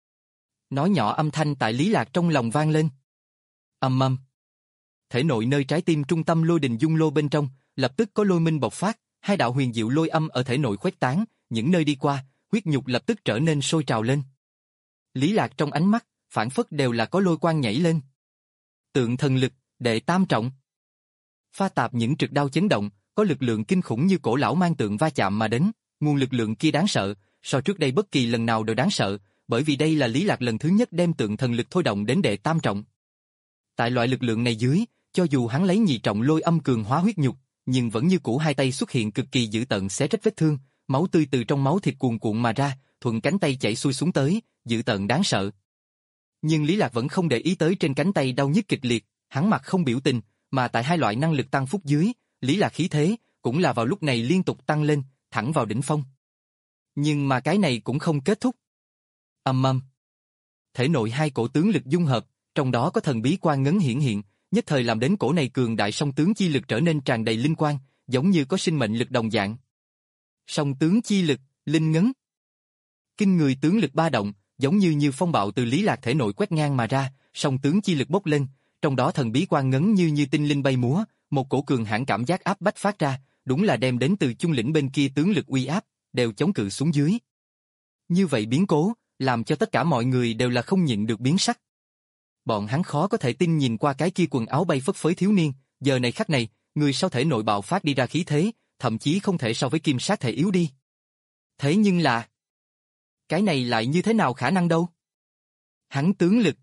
S1: Nói nhỏ âm thanh tại Lý Lạc trong lòng vang lên. Ầm ầm. Thể nội nơi trái tim trung tâm lôi đình dung lô bên trong, lập tức có lôi minh bộc phát, hai đạo huyền diệu lôi âm ở thể nội khuếch tán, những nơi đi qua, huyết nhục lập tức trở nên sôi trào lên. Lý Lạc trong ánh mắt, phản phất đều là có lôi quang nhảy lên. Tượng thần lực, đệ tam trọng. Pha tạp những trực đao chấn động, có lực lượng kinh khủng như cổ lão mang tượng va chạm mà đến, nguồn lực lượng kia đáng sợ, so trước đây bất kỳ lần nào đều đáng sợ, bởi vì đây là Lý Lạc lần thứ nhất đem tượng thần lực thôi động đến đệ tam trọng. Tại loại lực lượng này dưới, cho dù hắn lấy nhị trọng lôi âm cường hóa huyết nhục, nhưng vẫn như cũ hai tay xuất hiện cực kỳ dữ tợn xé rách vết thương, máu tươi từ trong máu thịt cuồn cuộn mà ra, thuận cánh tay chảy xuôi xuống tới, dữ tợn đáng sợ. Nhưng Lý Lạc vẫn không để ý tới trên cánh tay đau nhức kịch liệt, hắn mặt không biểu tình, mà tại hai loại năng lực tăng phúc dưới, Lý Lạc khí thế cũng là vào lúc này liên tục tăng lên, thẳng vào đỉnh phong. Nhưng mà cái này cũng không kết thúc. Ầm ầm. Thể nội hai cổ tướng lực dung hợp, trong đó có thần bí quang ngấn hiển hiện, nhất thời làm đến cổ này cường đại song tướng chi lực trở nên tràn đầy linh quang, giống như có sinh mệnh lực đồng dạng. Song tướng chi lực, linh ngấn. Kinh người tướng lực ba động, giống như như phong bạo từ Lý Lạc thể nội quét ngang mà ra, song tướng chi lực bốc lên, trong đó thần bí quang ngấn như như tinh linh bay múa, một cổ cường hãn cảm giác áp bách phát ra, đúng là đem đến từ chung lĩnh bên kia tướng lực uy áp, đều chống cự xuống dưới. Như vậy biến cố, làm cho tất cả mọi người đều là không nhịn được biến sắc. Bọn hắn khó có thể tin nhìn qua cái kia quần áo bay phất phới thiếu niên, giờ này khắc này, người sau thể nội bạo phát đi ra khí thế, thậm chí không thể so với kim sát thể yếu đi. Thế nhưng là... cái này lại như thế nào khả năng đâu? Hắn tướng lực.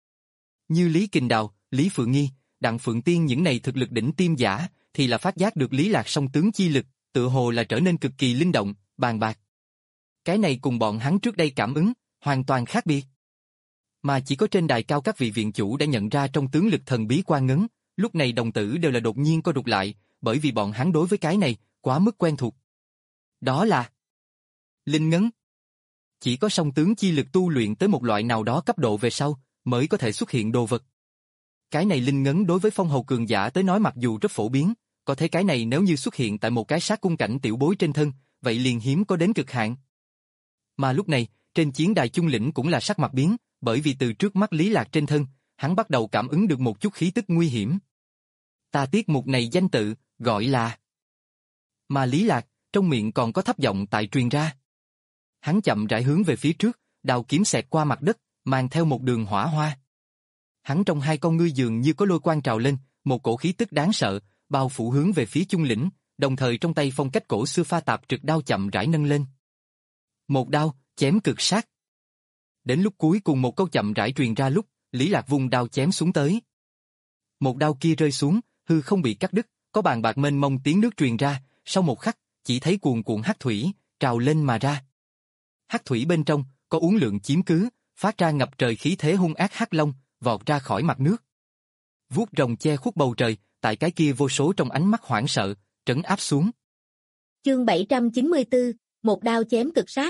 S1: Như Lý Kình Đào, Lý Phượng Nghi, Đặng Phượng Tiên những này thực lực đỉnh tiêm giả, thì là phát giác được Lý Lạc song tướng chi lực, tự hồ là trở nên cực kỳ linh động, bàn bạc. Cái này cùng bọn hắn trước đây cảm ứng, hoàn toàn khác biệt. Mà chỉ có trên đài cao các vị viện chủ đã nhận ra trong tướng lực thần bí quan ngấn, lúc này đồng tử đều là đột nhiên co rụt lại, bởi vì bọn hắn đối với cái này, quá mức quen thuộc. Đó là linh ngấn. Chỉ có song tướng chi lực tu luyện tới một loại nào đó cấp độ về sau, mới có thể xuất hiện đồ vật. Cái này linh ngấn đối với phong hầu cường giả tới nói mặc dù rất phổ biến, có thể cái này nếu như xuất hiện tại một cái sát cung cảnh tiểu bối trên thân, vậy liền hiếm có đến cực hạn. Mà lúc này, trên chiến đài Chung Lĩnh cũng là sắc mặt biến, bởi vì từ trước mắt Lý Lạc trên thân, hắn bắt đầu cảm ứng được một chút khí tức nguy hiểm. Ta tiết mục này danh tự, gọi là... Mà Lý Lạc, trong miệng còn có thấp giọng tại truyền ra. Hắn chậm rãi hướng về phía trước, đao kiếm xẹt qua mặt đất, mang theo một đường hỏa hoa. Hắn trong hai con ngươi dường như có lôi quang trào lên, một cổ khí tức đáng sợ, bao phủ hướng về phía Chung Lĩnh, đồng thời trong tay phong cách cổ xưa pha tạp trực đao chậm rãi nâng lên. Một đao, chém cực sát. Đến lúc cuối cùng một câu chậm rãi truyền ra lúc, Lý Lạc vung đao chém xuống tới. Một đao kia rơi xuống, hư không bị cắt đứt, có bàn bạc mênh mông tiếng nước truyền ra, sau một khắc, chỉ thấy cuồn cuộn hắc thủy, trào lên mà ra. Hắc thủy bên trong, có uốn lượn chiếm cứ, phát ra ngập trời khí thế hung ác hắc long, vọt ra khỏi mặt nước. Vuốt rồng che khuất bầu trời, tại cái kia vô số trong ánh mắt hoảng sợ, trấn áp xuống.
S2: Chương bảy trăm chín mươi tư, một đao chém cực sát.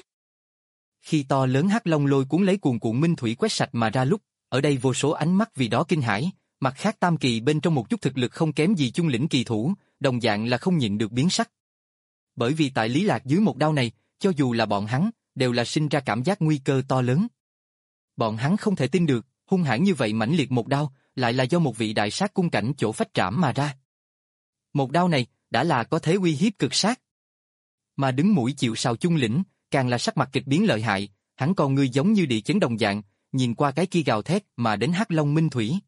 S1: Khi to lớn hắc long lôi cuốn lấy cuồn cuộn minh thủy quét sạch mà ra lúc, ở đây vô số ánh mắt vì đó kinh hãi, mặt khác tam kỳ bên trong một chút thực lực không kém gì Chung Lĩnh kỳ thủ, đồng dạng là không nhịn được biến sắc. Bởi vì tại Lý Lạc dưới một đao này, cho dù là bọn hắn, đều là sinh ra cảm giác nguy cơ to lớn. Bọn hắn không thể tin được, hung hãn như vậy mãnh liệt một đao, lại là do một vị đại sát cung cảnh chỗ phách trảm mà ra. Một đao này, đã là có thế uy hiếp cực sát. Mà đứng mũi chịu sào Chung Lĩnh, càng là sắc mặt kịch biến lợi hại, hắn còn người giống như địa chấn đồng dạng, nhìn qua cái kia gào thét mà đến hắc long minh thủy.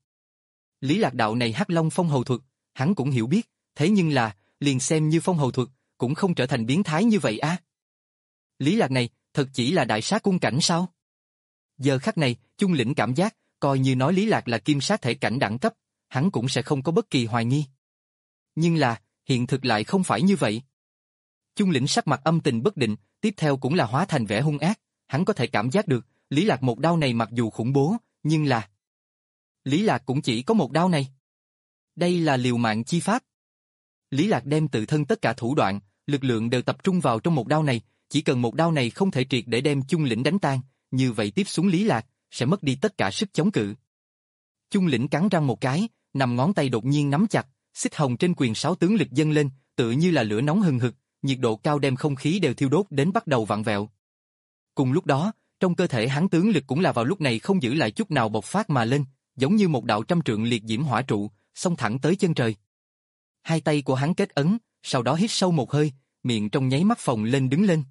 S1: Lý Lạc đạo này hắc long phong hầu thuật, hắn cũng hiểu biết, thế nhưng là, liền xem như phong hầu thuật, cũng không trở thành biến thái như vậy á. À? Lý Lạc này, thật chỉ là đại sát cung cảnh sao? Giờ khắc này, Chung Lĩnh cảm giác, coi như nói Lý Lạc là kim sát thể cảnh đẳng cấp, hắn cũng sẽ không có bất kỳ hoài nghi. Nhưng là, hiện thực lại không phải như vậy. Chung Lĩnh sắc mặt âm tình bất định, tiếp theo cũng là hóa thành vẻ hung ác, hắn có thể cảm giác được, Lý Lạc một đao này mặc dù khủng bố, nhưng là... Lý Lạc cũng chỉ có một đao này. Đây là liều mạng chi pháp. Lý Lạc đem tự thân tất cả thủ đoạn, lực lượng đều tập trung vào trong một đao này, chỉ cần một đao này không thể triệt để đem Chung Lĩnh đánh tan, như vậy tiếp xuống Lý Lạc sẽ mất đi tất cả sức chống cự. Chung Lĩnh cắn răng một cái, nằm ngón tay đột nhiên nắm chặt, xích hồng trên quyền sáu tướng lực dâng lên, tựa như là lửa nóng hừng hực, nhiệt độ cao đem không khí đều thiêu đốt đến bắt đầu vặn vẹo. Cùng lúc đó, trong cơ thể hắn tướng lực cũng là vào lúc này không giữ lại chút nào bộc phát mà lên, giống như một đạo trăm trượng liệt diễm hỏa trụ, xông thẳng tới chân trời. Hai tay của hắn kết ấn, sau đó hít sâu một hơi, miệng trong nháy mắt phồng lên đứng lên.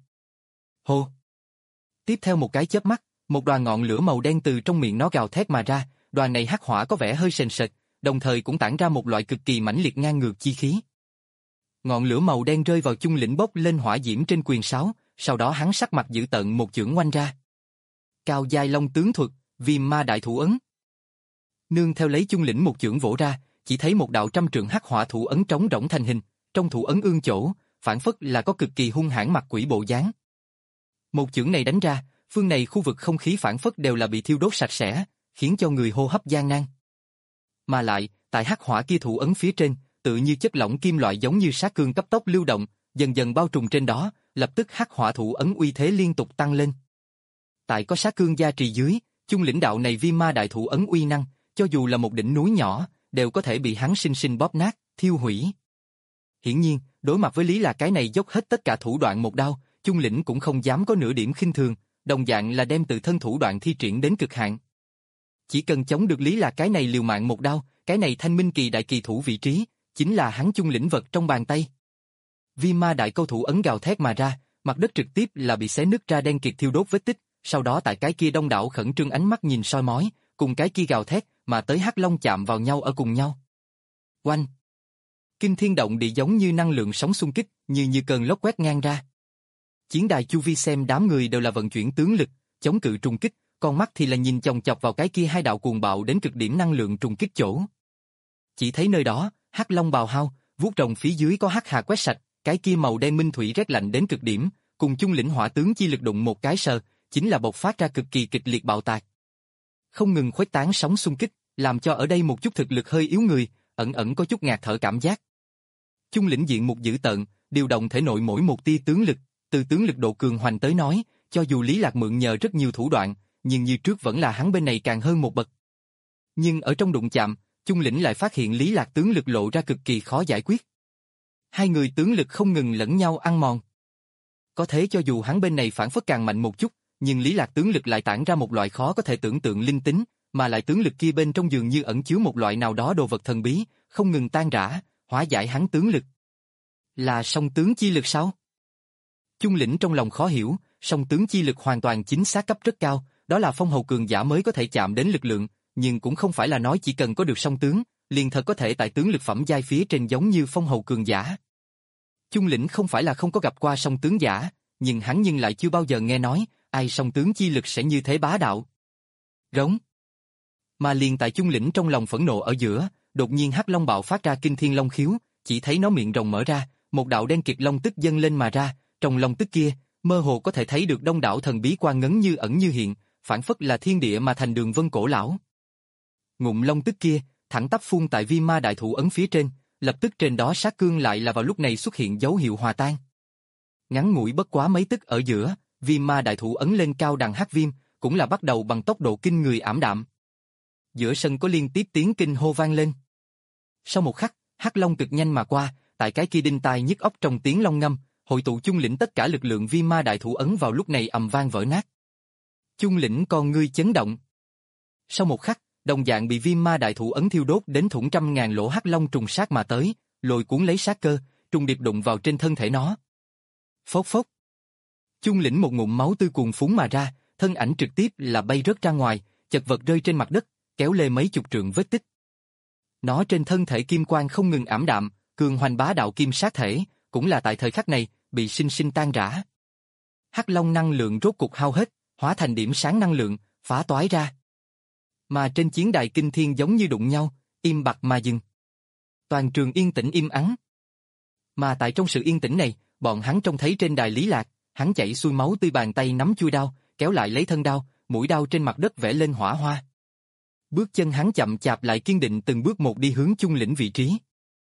S1: Hô! Tiếp theo một cái chớp mắt, một đoàn ngọn lửa màu đen từ trong miệng nó gào thét mà ra, đoàn này hắc hỏa có vẻ hơi sền sệt, đồng thời cũng tản ra một loại cực kỳ mãnh liệt ngang ngược chi khí. Ngọn lửa màu đen rơi vào Chung Lĩnh bốc lên hỏa diễm trên quyền sáu, sau đó hắn sắc mặt dữ tợn một chưởng oanh ra. Cao giai long tướng thuật, Viêm Ma Đại Thủ Ấn. Nương theo lấy Chung Lĩnh một chưởng vỗ ra, chỉ thấy một đạo trăm trượng hắc hỏa thủ ấn trống rỗng thành hình, trong thủ ấn ương chỗ, phản phất là có cực kỳ hung hãn mặt quỷ bộ dáng. Một chưởng này đánh ra, phương này khu vực không khí phản phất đều là bị thiêu đốt sạch sẽ, khiến cho người hô hấp gian nan. Mà lại, tại hắc hỏa kia thủ ấn phía trên, tự như chất lỏng kim loại giống như sát cương cấp tốc lưu động, dần dần bao trùm trên đó, lập tức hắc hỏa thủ ấn uy thế liên tục tăng lên. Tại có sát cương gia trì dưới, Chung Lĩnh đạo này Viêm Ma Đại Thủ Ấn uy năng, cho dù là một đỉnh núi nhỏ, đều có thể bị hắn sinh sinh bóp nát, thiêu hủy. Hiển nhiên, đối mặt với Lý Lạc cái này dốc hết tất cả thủ đoạn một đao, Chung Lĩnh cũng không dám có nửa điểm khinh thường, đồng dạng là đem tự thân thủ đoạn thi triển đến cực hạn. Chỉ cần chống được Lý Lạc cái này liều mạng một đao, cái này thanh minh kỳ đại kỳ thủ vị trí, chính là hắn Chung Lĩnh vật trong bàn tay. Viêm Ma Đại Câu Thủ Ấn gào thét mà ra, mặt đất trực tiếp là bị xé nứt ra đen kịt thiêu đốt vết tích, sau đó tại cái kia đông đảo khẩn trương ánh mắt nhìn soi mói, cùng cái kia gào thét, mà tới Hắc Long chạm vào nhau ở cùng nhau. Oanh! Kinh thiên động địa giống như năng lượng sóng xung kích, như như cơn lốc quét ngang ra. Chiến đài chu vi xem đám người đều là vận chuyển tướng lực, chống cự trùng kích, con mắt thì là nhìn chòng chọc vào cái kia hai đạo cuồng bạo đến cực điểm năng lượng trùng kích chỗ. Chỉ thấy nơi đó, Hắc Long bào hao, vuốt rồng phía dưới có hắc hà quét sạch, cái kia màu đen minh thủy rét lạnh đến cực điểm, cùng chung lĩnh hỏa tướng chi lực đụng một cái sờ, chính là bộc phát ra cực kỳ kịch liệt bạo tạc. Không ngừng khuếch tán sóng xung kích, làm cho ở đây một chút thực lực hơi yếu người, ẩn ẩn có chút ngạt thở cảm giác. Chung lĩnh diện một dữ tợn, điều động thể nội mỗi một tia tướng lực, từ tướng lực độ cường hoành tới nói, cho dù Lý Lạc mượn nhờ rất nhiều thủ đoạn, nhưng như trước vẫn là hắn bên này càng hơn một bậc. Nhưng ở trong đụng chạm, Chung lĩnh lại phát hiện Lý Lạc tướng lực lộ ra cực kỳ khó giải quyết. Hai người tướng lực không ngừng lẫn nhau ăn mòn. Có thế cho dù hắn bên này phản phất càng mạnh một chút, nhưng Lý Lạc tướng lực lại tản ra một loại khó có thể tưởng tượng linh tính, mà lại tướng lực kia bên trong dường như ẩn chứa một loại nào đó đồ vật thần bí, không ngừng tan rã, hóa giải hắn tướng lực. Là song tướng chi lực sao? Chung lĩnh trong lòng khó hiểu, song tướng chi lực hoàn toàn chính xác cấp rất cao, đó là phong hầu cường giả mới có thể chạm đến lực lượng, nhưng cũng không phải là nói chỉ cần có được song tướng, liền thật có thể tại tướng lực phẩm giai phía trên giống như phong hầu cường giả. Chung lĩnh không phải là không có gặp qua song tướng giả, nhưng hắn nhưng lại chưa bao giờ nghe nói, ai song tướng chi lực sẽ như thế bá đạo. Rống. Mà liền tại Chung lĩnh trong lòng phẫn nộ ở giữa, đột nhiên Hắc Long bạo phát ra kinh thiên long khiếu, chỉ thấy nó miệng rồng mở ra, một đạo đen kịt long tức dâng lên mà ra, trong long tức kia, mơ hồ có thể thấy được đông đảo thần bí quang ngấn như ẩn như hiện, phản phất là thiên địa mà thành đường vân cổ lão. Ngụm long tức kia, thẳng tắp phun tại vi ma đại thủ ấn phía trên, lập tức trên đó sát cương lại là vào lúc này xuất hiện dấu hiệu hòa tan. Ngắn ngủi bất quá mấy tức ở giữa, vi ma đại thủ ấn lên cao đằng hắc viêm, cũng là bắt đầu bằng tốc độ kinh người ảm đạm. Giữa sân có liên tiếp tiếng kinh hô vang lên. Sau một khắc, Hắc Long cực nhanh mà qua, tại cái kia đinh tai nhức óc trong tiếng long ngâm, hội tụ Chung lĩnh tất cả lực lượng vi ma đại thủ ấn vào lúc này ầm vang vỡ nát. Chung lĩnh con ngươi chấn động. Sau một khắc, đồng dạng bị viêm ma đại thủ ấn thiêu đốt đến thủng trăm ngàn lỗ Hắc Long trùng sát mà tới, lôi cuốn lấy sát cơ, trùng điệp đụng vào trên thân thể nó. Phốc phốc. Chung lĩnh một ngụm máu tươi cuồn phún mà ra, thân ảnh trực tiếp là bay rớt ra ngoài, chật vật rơi trên mặt đất, kéo lê mấy chục trượng vết tích. Nó trên thân thể kim quang không ngừng ảm đạm, cường hoành bá đạo kim sát thể, cũng là tại thời khắc này, bị sinh sinh tan rã. Hắc Long năng lượng rốt cục hao hết, hóa thành điểm sáng năng lượng, phá toái ra. Mà trên chiến đài kinh thiên giống như đụng nhau, im bặt mà dừng. Toàn trường yên tĩnh im ắng. Mà tại trong sự yên tĩnh này, bọn hắn trông thấy trên đài Lý Lạc, hắn chảy xuôi máu tươi bàn tay nắm chui đao, kéo lại lấy thân đao, mũi đao trên mặt đất vẽ lên hỏa hoa. Bước chân hắn chậm chạp lại kiên định từng bước một đi hướng Chung lĩnh vị trí.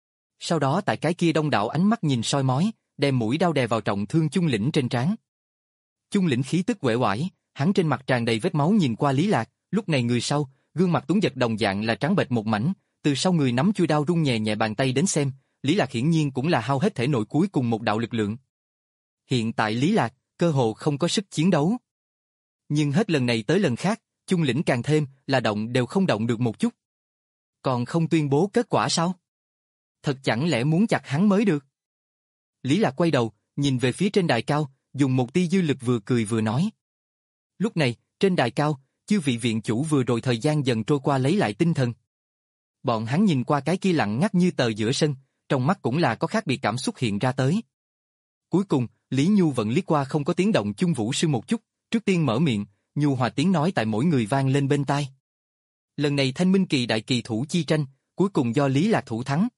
S1: Sau đó tại cái kia đông đảo ánh mắt nhìn soi mói, đem mũi đao đè vào trọng thương Chung lĩnh trên trán. Chung lĩnh khí tức uể oải, hắn trên mặt tràn đầy vết máu nhìn qua Lý Lạc, lúc này người sau, gương mặt Tuấn Giật đồng dạng là trắng bệch một mảnh, từ sau người nắm chui đao rung nhẹ nhẹ bàn tay đến xem, Lý Lạc hiển nhiên cũng là hao hết thể nội cuối cùng một đạo lực lượng. Hiện tại Lý Lạc, cơ hồ không có sức chiến đấu. Nhưng hết lần này tới lần khác, Chung lĩnh càng thêm là động đều không động được một chút. Còn không tuyên bố kết quả sao? Thật chẳng lẽ muốn chặt hắn mới được? Lý Lạc quay đầu, nhìn về phía trên đài cao, dùng một tia dư lực vừa cười vừa nói. Lúc này, trên đài cao, chư vị viện chủ vừa rồi thời gian dần trôi qua lấy lại tinh thần. Bọn hắn nhìn qua cái kia lặng ngắt như tờ giữa sân, trong mắt cũng là có khác biệt cảm xúc hiện ra tới. Cuối cùng, Lý Nhu vẫn liếc qua không có tiếng động Chung Vũ Sư một chút, trước tiên mở miệng, nhu hòa tiếng nói tại mỗi người vang lên bên tai. Lần này Thanh Minh Kỳ đại kỳ thủ chi tranh, cuối cùng do Lý Lạc thủ thắng.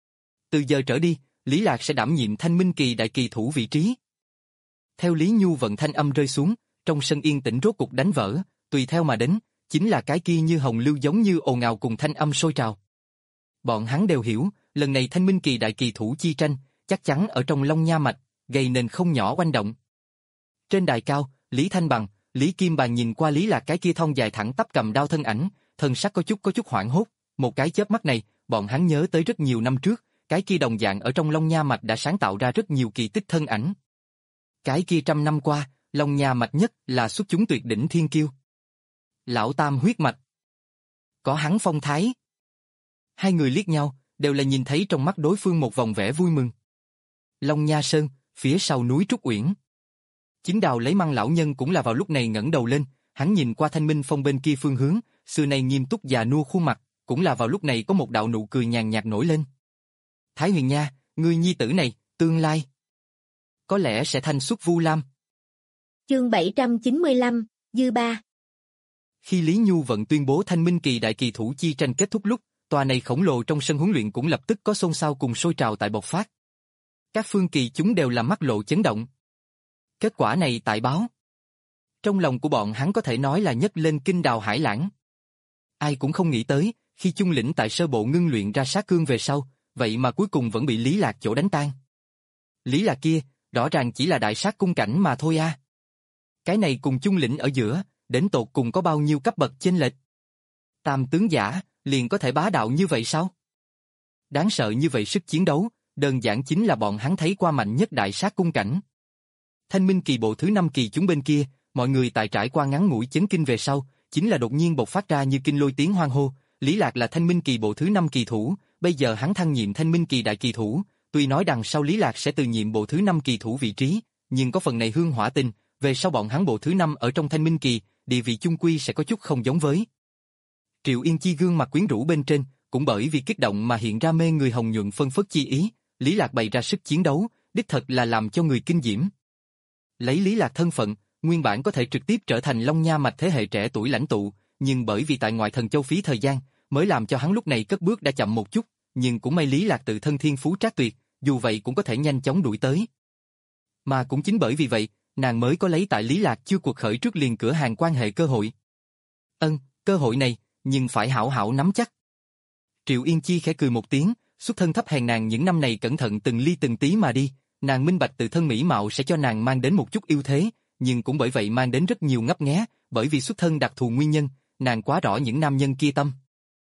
S1: Từ giờ trở đi, Lý Lạc sẽ đảm nhiệm Thanh Minh Kỳ đại kỳ thủ vị trí. Theo Lý Nhu vận thanh âm rơi xuống, trong sân yên tĩnh rốt cục đánh vỡ, tùy theo mà đến, chính là cái kia như hồng lưu giống như ồn ào cùng thanh âm sôi trào. Bọn hắn đều hiểu, lần này Thanh Minh Kỳ đại kỳ thủ chi tranh, chắc chắn ở trong Long Nha mạch, gây nên không nhỏ oanh động. Trên đài cao, Lý Thanh Bằng, Lý Kim Bàn nhìn qua Lý Lạc cái kia thon dài thẳng tắp cầm đao thân ảnh, thân sắc có chút có chút hoảng hốt, một cái chớp mắt này, bọn hắn nhớ tới rất nhiều năm trước, cái kia đồng dạng ở trong Long Nha mạch đã sáng tạo ra rất nhiều kỳ tích thân ảnh. Cái kia trăm năm qua, Long Nha mạch nhất là xuất chúng tuyệt đỉnh thiên kiêu. Lão Tam huyết mạch. Có hắn phong thái. Hai người liếc nhau, đều là nhìn thấy trong mắt đối phương một vòng vẻ vui mừng. Long Nha Sơn, phía sau núi Trúc Uyển. Chính Đào lấy Măng lão nhân cũng là vào lúc này ngẩng đầu lên, Hắn nhìn qua Thanh Minh Phong bên kia phương hướng, xưa nay nghiêm túc già nua khuôn mặt, cũng là vào lúc này có một đạo nụ cười nhàn nhạt nổi lên. Thái Huyền nha, ngươi nhi tử này, tương lai có lẽ sẽ thanh xuất vu lam.
S2: Chương bảy trăm chín mươi lăm, Dư Ba.
S1: Khi Lý Nhu Vận tuyên bố Thanh Minh kỳ đại kỳ thủ chi tranh kết thúc lúc, tòa này khổng lồ trong sân huấn luyện cũng lập tức có xôn xao cùng sôi trào tại bộc phát. Các phương kỳ chúng đều là mắt lộ chấn động. Kết quả này tại báo. Trong lòng của bọn hắn có thể nói là nhấc lên kinh đào hải lãng. Ai cũng không nghĩ tới, khi Chung lĩnh tại sơ bộ ngưng luyện ra sát cương về sau, vậy mà cuối cùng vẫn bị Lý Lạc chỗ đánh tan. Lý Lạc kia, rõ ràng chỉ là đại sát cung cảnh mà thôi a. Cái này cùng Chung lĩnh ở giữa, đến tột cùng có bao nhiêu cấp bậc chênh lệch? Tam tướng giả, liền có thể bá đạo như vậy sao? Đáng sợ như vậy sức chiến đấu, đơn giản chính là bọn hắn thấy qua mạnh nhất đại sát cung cảnh. Thanh Minh kỳ bộ thứ năm kỳ chúng bên kia, mọi người tại trải qua ngắn ngủi chấn kinh về sau, chính là đột nhiên bộc phát ra như kinh lôi tiếng hoan hô. Lý Lạc là Thanh Minh kỳ bộ thứ năm kỳ thủ, bây giờ hắn thăng nhiệm Thanh Minh kỳ đại kỳ thủ, tuy nói đằng sau Lý Lạc sẽ từ nhiệm bộ thứ năm kỳ thủ vị trí, nhưng có phần này hương hỏa tình, về sau bọn hắn bộ thứ năm ở trong Thanh Minh kỳ, địa vị chung quy sẽ có chút không giống với. Triệu Yên Chi gương mặt quyến rũ bên trên, cũng bởi vì kích động mà hiện ra mê người hồng nhuận phân phất chi ý, Lý Lạc bày ra sức chiến đấu, đích thật là làm cho người kinh diễm. Lấy Lý Lạc thân phận, nguyên bản có thể trực tiếp trở thành Long Nha mạch thế hệ trẻ tuổi lãnh tụ, nhưng bởi vì tại ngoại thần châu phí thời gian, mới làm cho hắn lúc này cất bước đã chậm một chút, nhưng cũng may Lý Lạc tự thân thiên phú trác tuyệt, dù vậy cũng có thể nhanh chóng đuổi tới. Mà cũng chính bởi vì vậy, nàng mới có lấy tại Lý Lạc chưa cuộc khởi trước liền cửa hàng quan hệ cơ hội. Ân, cơ hội này, nhưng phải hảo hảo nắm chắc. Triệu Yên Chi khẽ cười một tiếng, xuất thân thấp hèn nàng những năm này cẩn thận từng ly từng tí mà đi, nàng minh bạch tự thân mỹ mạo sẽ cho nàng mang đến một chút ưu thế, nhưng cũng bởi vậy mang đến rất nhiều ngấp nghé, bởi vì xuất thân đặc thù nguyên nhân, nàng quá rõ những nam nhân kia tâm.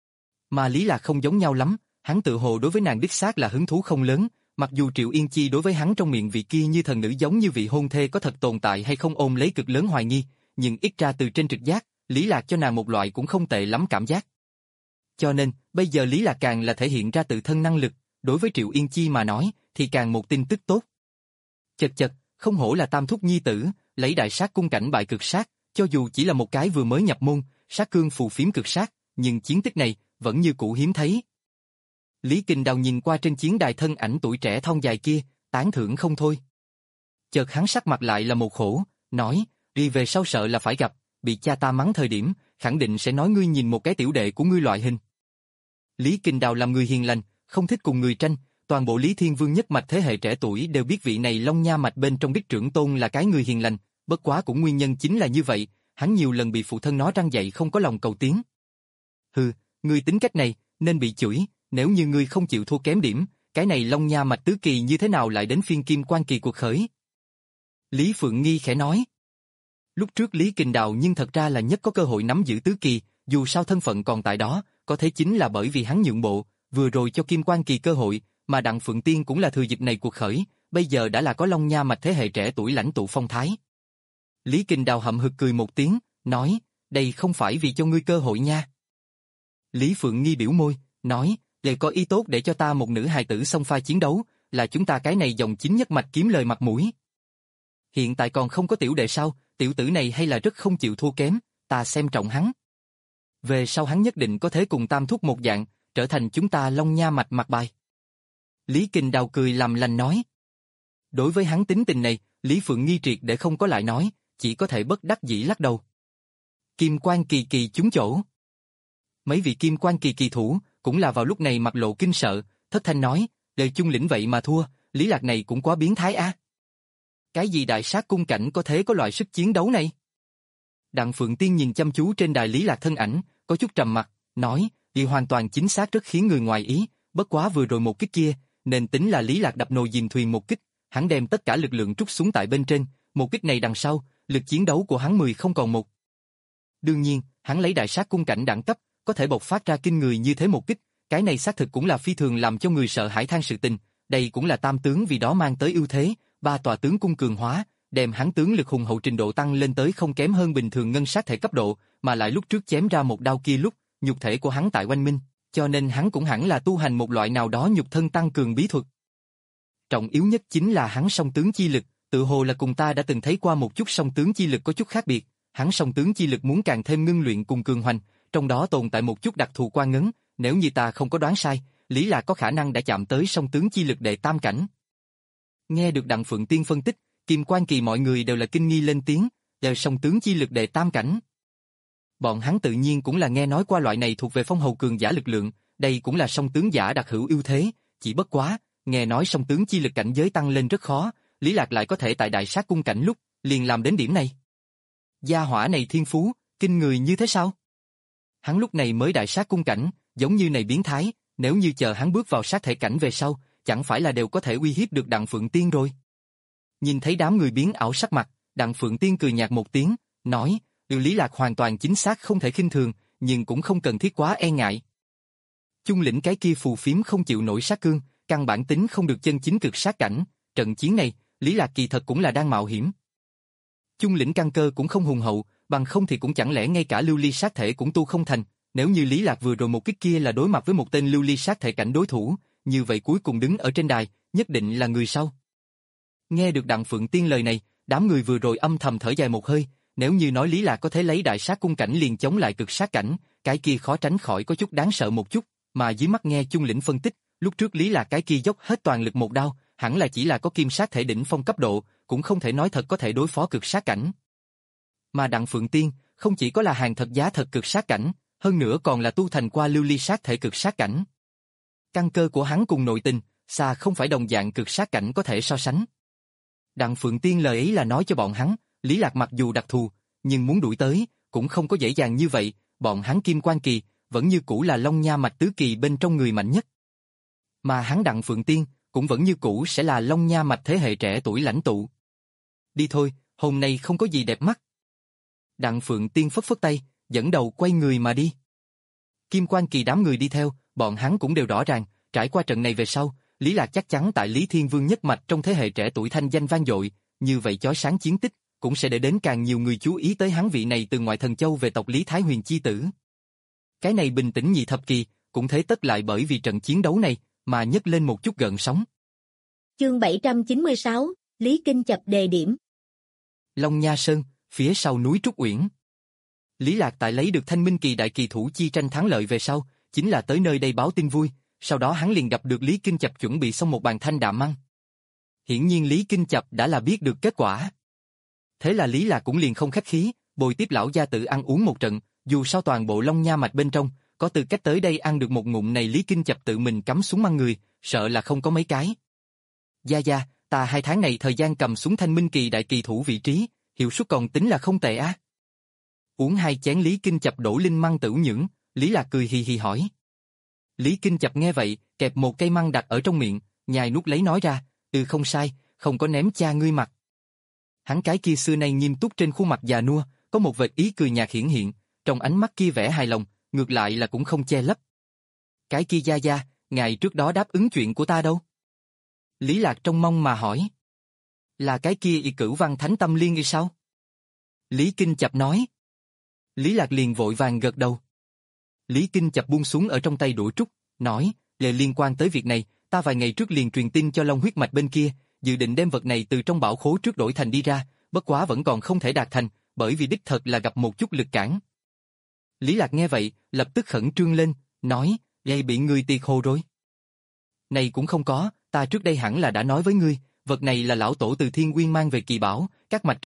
S1: Mà Lý Lạc không giống nhau lắm, hắn tự hồ đối với nàng đích xác là hứng thú không lớn, mặc dù Triệu Yên Chi đối với hắn trong miệng vị kia như thần nữ giống như vị hôn thê có thật tồn tại hay không ôm lấy cực lớn hoài nghi, nhưng ít ra từ trên trực giác, Lý Lạc cho nàng một loại cũng không tệ lắm cảm giác. Cho nên, bây giờ Lý Lạc càng là thể hiện ra tự thân năng lực, đối với Triệu Yên Chi mà nói, thì càng một tin tức tốt. Chật chật, không hổ là tam thúc nhi tử, lấy đại sát cung cảnh bại cực sát, cho dù chỉ là một cái vừa mới nhập môn, sát cương phù phiếm cực sát, nhưng chiến tích này vẫn như cũ hiếm thấy. Lý Kình Đào nhìn qua trên chiến đài thân ảnh tuổi trẻ thon dài kia, tán thưởng không thôi. Chợt hắn sắc mặt lại là một khổ, nói, đi về sau sợ là phải gặp, bị cha ta mắng thời điểm, khẳng định sẽ nói ngươi nhìn một cái tiểu đệ của ngươi loại hình. Lý Kình Đào làm người hiền lành, không thích cùng người tranh, toàn bộ Lý Thiên Vương nhất mạch thế hệ trẻ tuổi đều biết vị này Long Nha mạch bên trong đích trưởng tôn là cái người hiền lành, bất quá cũng nguyên nhân chính là như vậy, hắn nhiều lần bị phụ thân nó răn dạy không có lòng cầu tiến. Hừ, ngươi tính cách này, nên bị chửi, nếu như ngươi không chịu thua kém điểm, cái này Long Nha mạch tứ kỳ như thế nào lại đến phiên Kim Quan kỳ cuộc khởi? Lý Phượng Nghi khẽ nói. Lúc trước Lý Kình Đào nhưng thật ra là nhất có cơ hội nắm giữ tứ kỳ, dù sao thân phận còn tại đó, có thể chính là bởi vì hắn nhượng bộ, vừa rồi cho Kim Quan kỳ cơ hội, mà Đặng Phượng Tiên cũng là thừa dịp này cuộc khởi, bây giờ đã là có Long Nha mạch thế hệ trẻ tuổi lãnh tụ phong thái. Lý Kình Đào hậm hực cười một tiếng, nói, đây không phải vì cho ngươi cơ hội nha. Lý Phượng Nghi biểu môi, nói, để có ý tốt để cho ta một nữ hài tử xông pha chiến đấu, là chúng ta cái này dòng chính nhất mạch kiếm lời mặt mũi. Hiện tại còn không có tiểu đệ sao, tiểu tử này hay là rất không chịu thua kém, ta xem trọng hắn. Về sau hắn nhất định có thể cùng tam thúc một dạng, trở thành chúng ta Long Nha mạch mặt bài. Lý Kình Đào cười làm lành nói. Đối với hắn tính tình này, Lý Phượng Nghi triệt để không có lại nói, chỉ có thể bất đắc dĩ lắc đầu. Kim Quan kỳ kỳ trúng chỗ. Mấy vị Kim Quan kỳ kỳ thủ, cũng là vào lúc này mặt lộ kinh sợ, thất thanh nói, đều chung lĩnh vậy mà thua, Lý Lạc này cũng quá biến thái á. Cái gì đại sát cung cảnh có thế có loại sức chiến đấu này? Đặng Phượng Tiên nhìn chăm chú trên đài Lý Lạc thân ảnh, có chút trầm mặt, nói, đi hoàn toàn chính xác rất khiến người ngoài ý, bất quá vừa rồi một kích kia, nên tính là Lý Lạc đập nồi dìm thuyền một kích, hắn đem tất cả lực lượng trút xuống tại bên trên, một kích này đằng sau, lực chiến đấu của hắn mười không còn một. Đương nhiên, hắn lấy đại sát cung cảnh đẳng cấp, có thể bộc phát ra kinh người như thế một kích, cái này xác thực cũng là phi thường làm cho người sợ hãi than sự tình, đây cũng là tam tướng vì đó mang tới ưu thế, ba tòa tướng cung cường hóa, đem hắn tướng lực hùng hậu trình độ tăng lên tới không kém hơn bình thường ngân sát thể cấp độ, mà lại lúc trước chém ra một đao kia lúc, nhục thể của hắn tại oanh minh, cho nên hắn cũng hẳn là tu hành một loại nào đó nhục thân tăng cường bí thuật. Trọng yếu nhất chính là hắn song tướng chi lực, tự hồ là cùng ta đã từng thấy qua một chút song tướng chi lực có chút khác biệt, Hắn song tướng chi lực muốn càng thêm ngưng luyện cùng cường hoành, trong đó tồn tại một chút đặc thù quan ngấn, nếu như ta không có đoán sai, Lý Lạc có khả năng đã chạm tới song tướng chi lực đệ tam cảnh. Nghe được Đặng Phượng Tiên phân tích, Kim Quan Kỳ mọi người đều là kinh nghi lên tiếng, đều song tướng chi lực đệ tam cảnh. Bọn hắn tự nhiên cũng là nghe nói qua loại này thuộc về phong hầu cường giả lực lượng, đây cũng là song tướng giả đặc hữu ưu thế, chỉ bất quá, nghe nói song tướng chi lực cảnh giới tăng lên rất khó, Lý Lạc lại có thể tại đại sát cung cảnh lúc, liền làm đến điểm này. Gia hỏa này thiên phú, kinh người như thế sao? Hắn lúc này mới đại sát cung cảnh, giống như này biến thái, nếu như chờ hắn bước vào sát thể cảnh về sau, chẳng phải là đều có thể uy hiếp được Đặng Phượng Tiên rồi. Nhìn thấy đám người biến ảo sắc mặt, Đặng Phượng Tiên cười nhạt một tiếng, nói, Lý Lạc hoàn toàn chính xác không thể khinh thường, nhưng cũng không cần thiết quá e ngại. Chung lĩnh cái kia phù phiếm không chịu nổi sát cương, căn bản tính không được chân chính cực sát cảnh, trận chiến này, Lý Lạc kỳ thật cũng là đang mạo hiểm. Chung lĩnh căn cơ cũng không hùng hậu, bằng không thì cũng chẳng lẽ ngay cả lưu ly sát thể cũng tu không thành, nếu như Lý Lạc vừa rồi một kích kia là đối mặt với một tên lưu ly sát thể cảnh đối thủ, như vậy cuối cùng đứng ở trên đài, nhất định là người sau. Nghe được Đặng Phượng Tiên lời này, đám người vừa rồi âm thầm thở dài một hơi, nếu như nói Lý Lạc có thể lấy đại sát cung cảnh liền chống lại cực sát cảnh, cái kia khó tránh khỏi có chút đáng sợ một chút, mà dưới mắt nghe Chung lĩnh phân tích, lúc trước Lý Lạc cái kia dốc hết toàn lực một đao, hẳn là chỉ là có kim sát thể đỉnh phong cấp độ, cũng không thể nói thật có thể đối phó cực sát cảnh. Mà Đặng Phượng Tiên, không chỉ có là hàng thật giá thật cực sát cảnh, hơn nữa còn là tu thành qua lưu ly sát thể cực sát cảnh. Căn cơ của hắn cùng nội tình, xa không phải đồng dạng cực sát cảnh có thể so sánh. Đặng Phượng Tiên lời ấy là nói cho bọn hắn, Lý Lạc mặc dù đặc thù, nhưng muốn đuổi tới, cũng không có dễ dàng như vậy, bọn hắn Kim Quan Kỳ, vẫn như cũ là Long Nha Mạch tứ kỳ bên trong người mạnh nhất. Mà hắn Đặng Phượng Tiên, cũng vẫn như cũ sẽ là Long Nha Mạch thế hệ trẻ tuổi lãnh tụ. Đi thôi, hôm nay không có gì đẹp mắt. Đặng Phượng Tiên phất phất tay, dẫn đầu quay người mà đi. Kim Quan Kỳ đám người đi theo, bọn hắn cũng đều rõ ràng, trải qua trận này về sau, Lý Lạc chắc chắn tại Lý Thiên Vương nhất mạch trong thế hệ trẻ tuổi thanh danh vang dội, như vậy chói sáng chiến tích, cũng sẽ để đến càng nhiều người chú ý tới hắn vị này từ ngoại thần châu về tộc Lý Thái Huyền chi tử. Cái này bình tĩnh nhị thập kỳ, cũng thế tất lại bởi vì trận chiến đấu này, mà nhấc lên một chút gợn sóng.
S2: Chương bảy trăm chín mươi sáu, Lý Kinh chập đề điểm.
S1: Long Nha Sơn, phía sau núi Trúc Uyển. Lý Lạc tại lấy được Thanh Minh Kỳ đại kỳ thủ chi tranh thắng lợi về sau, chính là tới nơi đây báo tin vui, sau đó hắn liền gặp được Lý Kinh Chập chuẩn bị xong một bàn thanh đạm măng. Hiển nhiên Lý Kinh Chập đã là biết được kết quả. Thế là Lý Lạc cũng liền không khách khí, bồi tiếp lão gia tử ăn uống một trận, dù sao toàn bộ Long Nha Mạch bên trong, có tư cách tới đây ăn được một ngụm này Lý Kinh Chập tự mình cắm xuống măng người, sợ là không có mấy cái. Gia Gia, ta hai tháng này thời gian cầm xuống Thanh Minh Kỳ đại kỳ thủ vị trí, hiệu suất còn tính là không tệ á. Uống hai chén Lý Kinh Chập đổ linh măng tửu nhưỡng, Lý Lạc cười hì hì hỏi. Lý Kinh Chập nghe vậy, kẹp một cây măng đặt ở trong miệng, nhai nuốt lấy nói ra, ừ không sai, không có ném cha ngươi mặt. Hắn cái kia xưa nay nghiêm túc trên khuôn mặt già nua, có một vệt ý cười nhạt hiển hiện, trong ánh mắt kia vẻ hài lòng, ngược lại là cũng không che lấp. Cái kia Gia Gia, ngài trước đó đáp ứng chuyện của ta đâu? Lý Lạc trông mong mà hỏi. Là cái kia y cửu văn thánh tâm liên hay sao? Lý Kinh Chập nói. Lý Lạc liền vội vàng gật đầu. Lý Kinh Chập buông xuống ở trong tay đũa trúc, nói, về liên quan tới việc này, ta vài ngày trước liền truyền tin cho Long huyết mạch bên kia, dự định đem vật này từ trong bảo khố trước đổi thành đi ra, bất quá vẫn còn không thể đạt thành, bởi vì đích thật là gặp một chút lực cản. Lý Lạc nghe vậy, lập tức khẩn trương lên, nói, vậy bị người tiệt hồ rồi. Này cũng không có, ta trước đây hẳn là đã nói với ngươi, vật này là lão tổ từ Thiên Uyên mang về kỳ bảo, các mạch.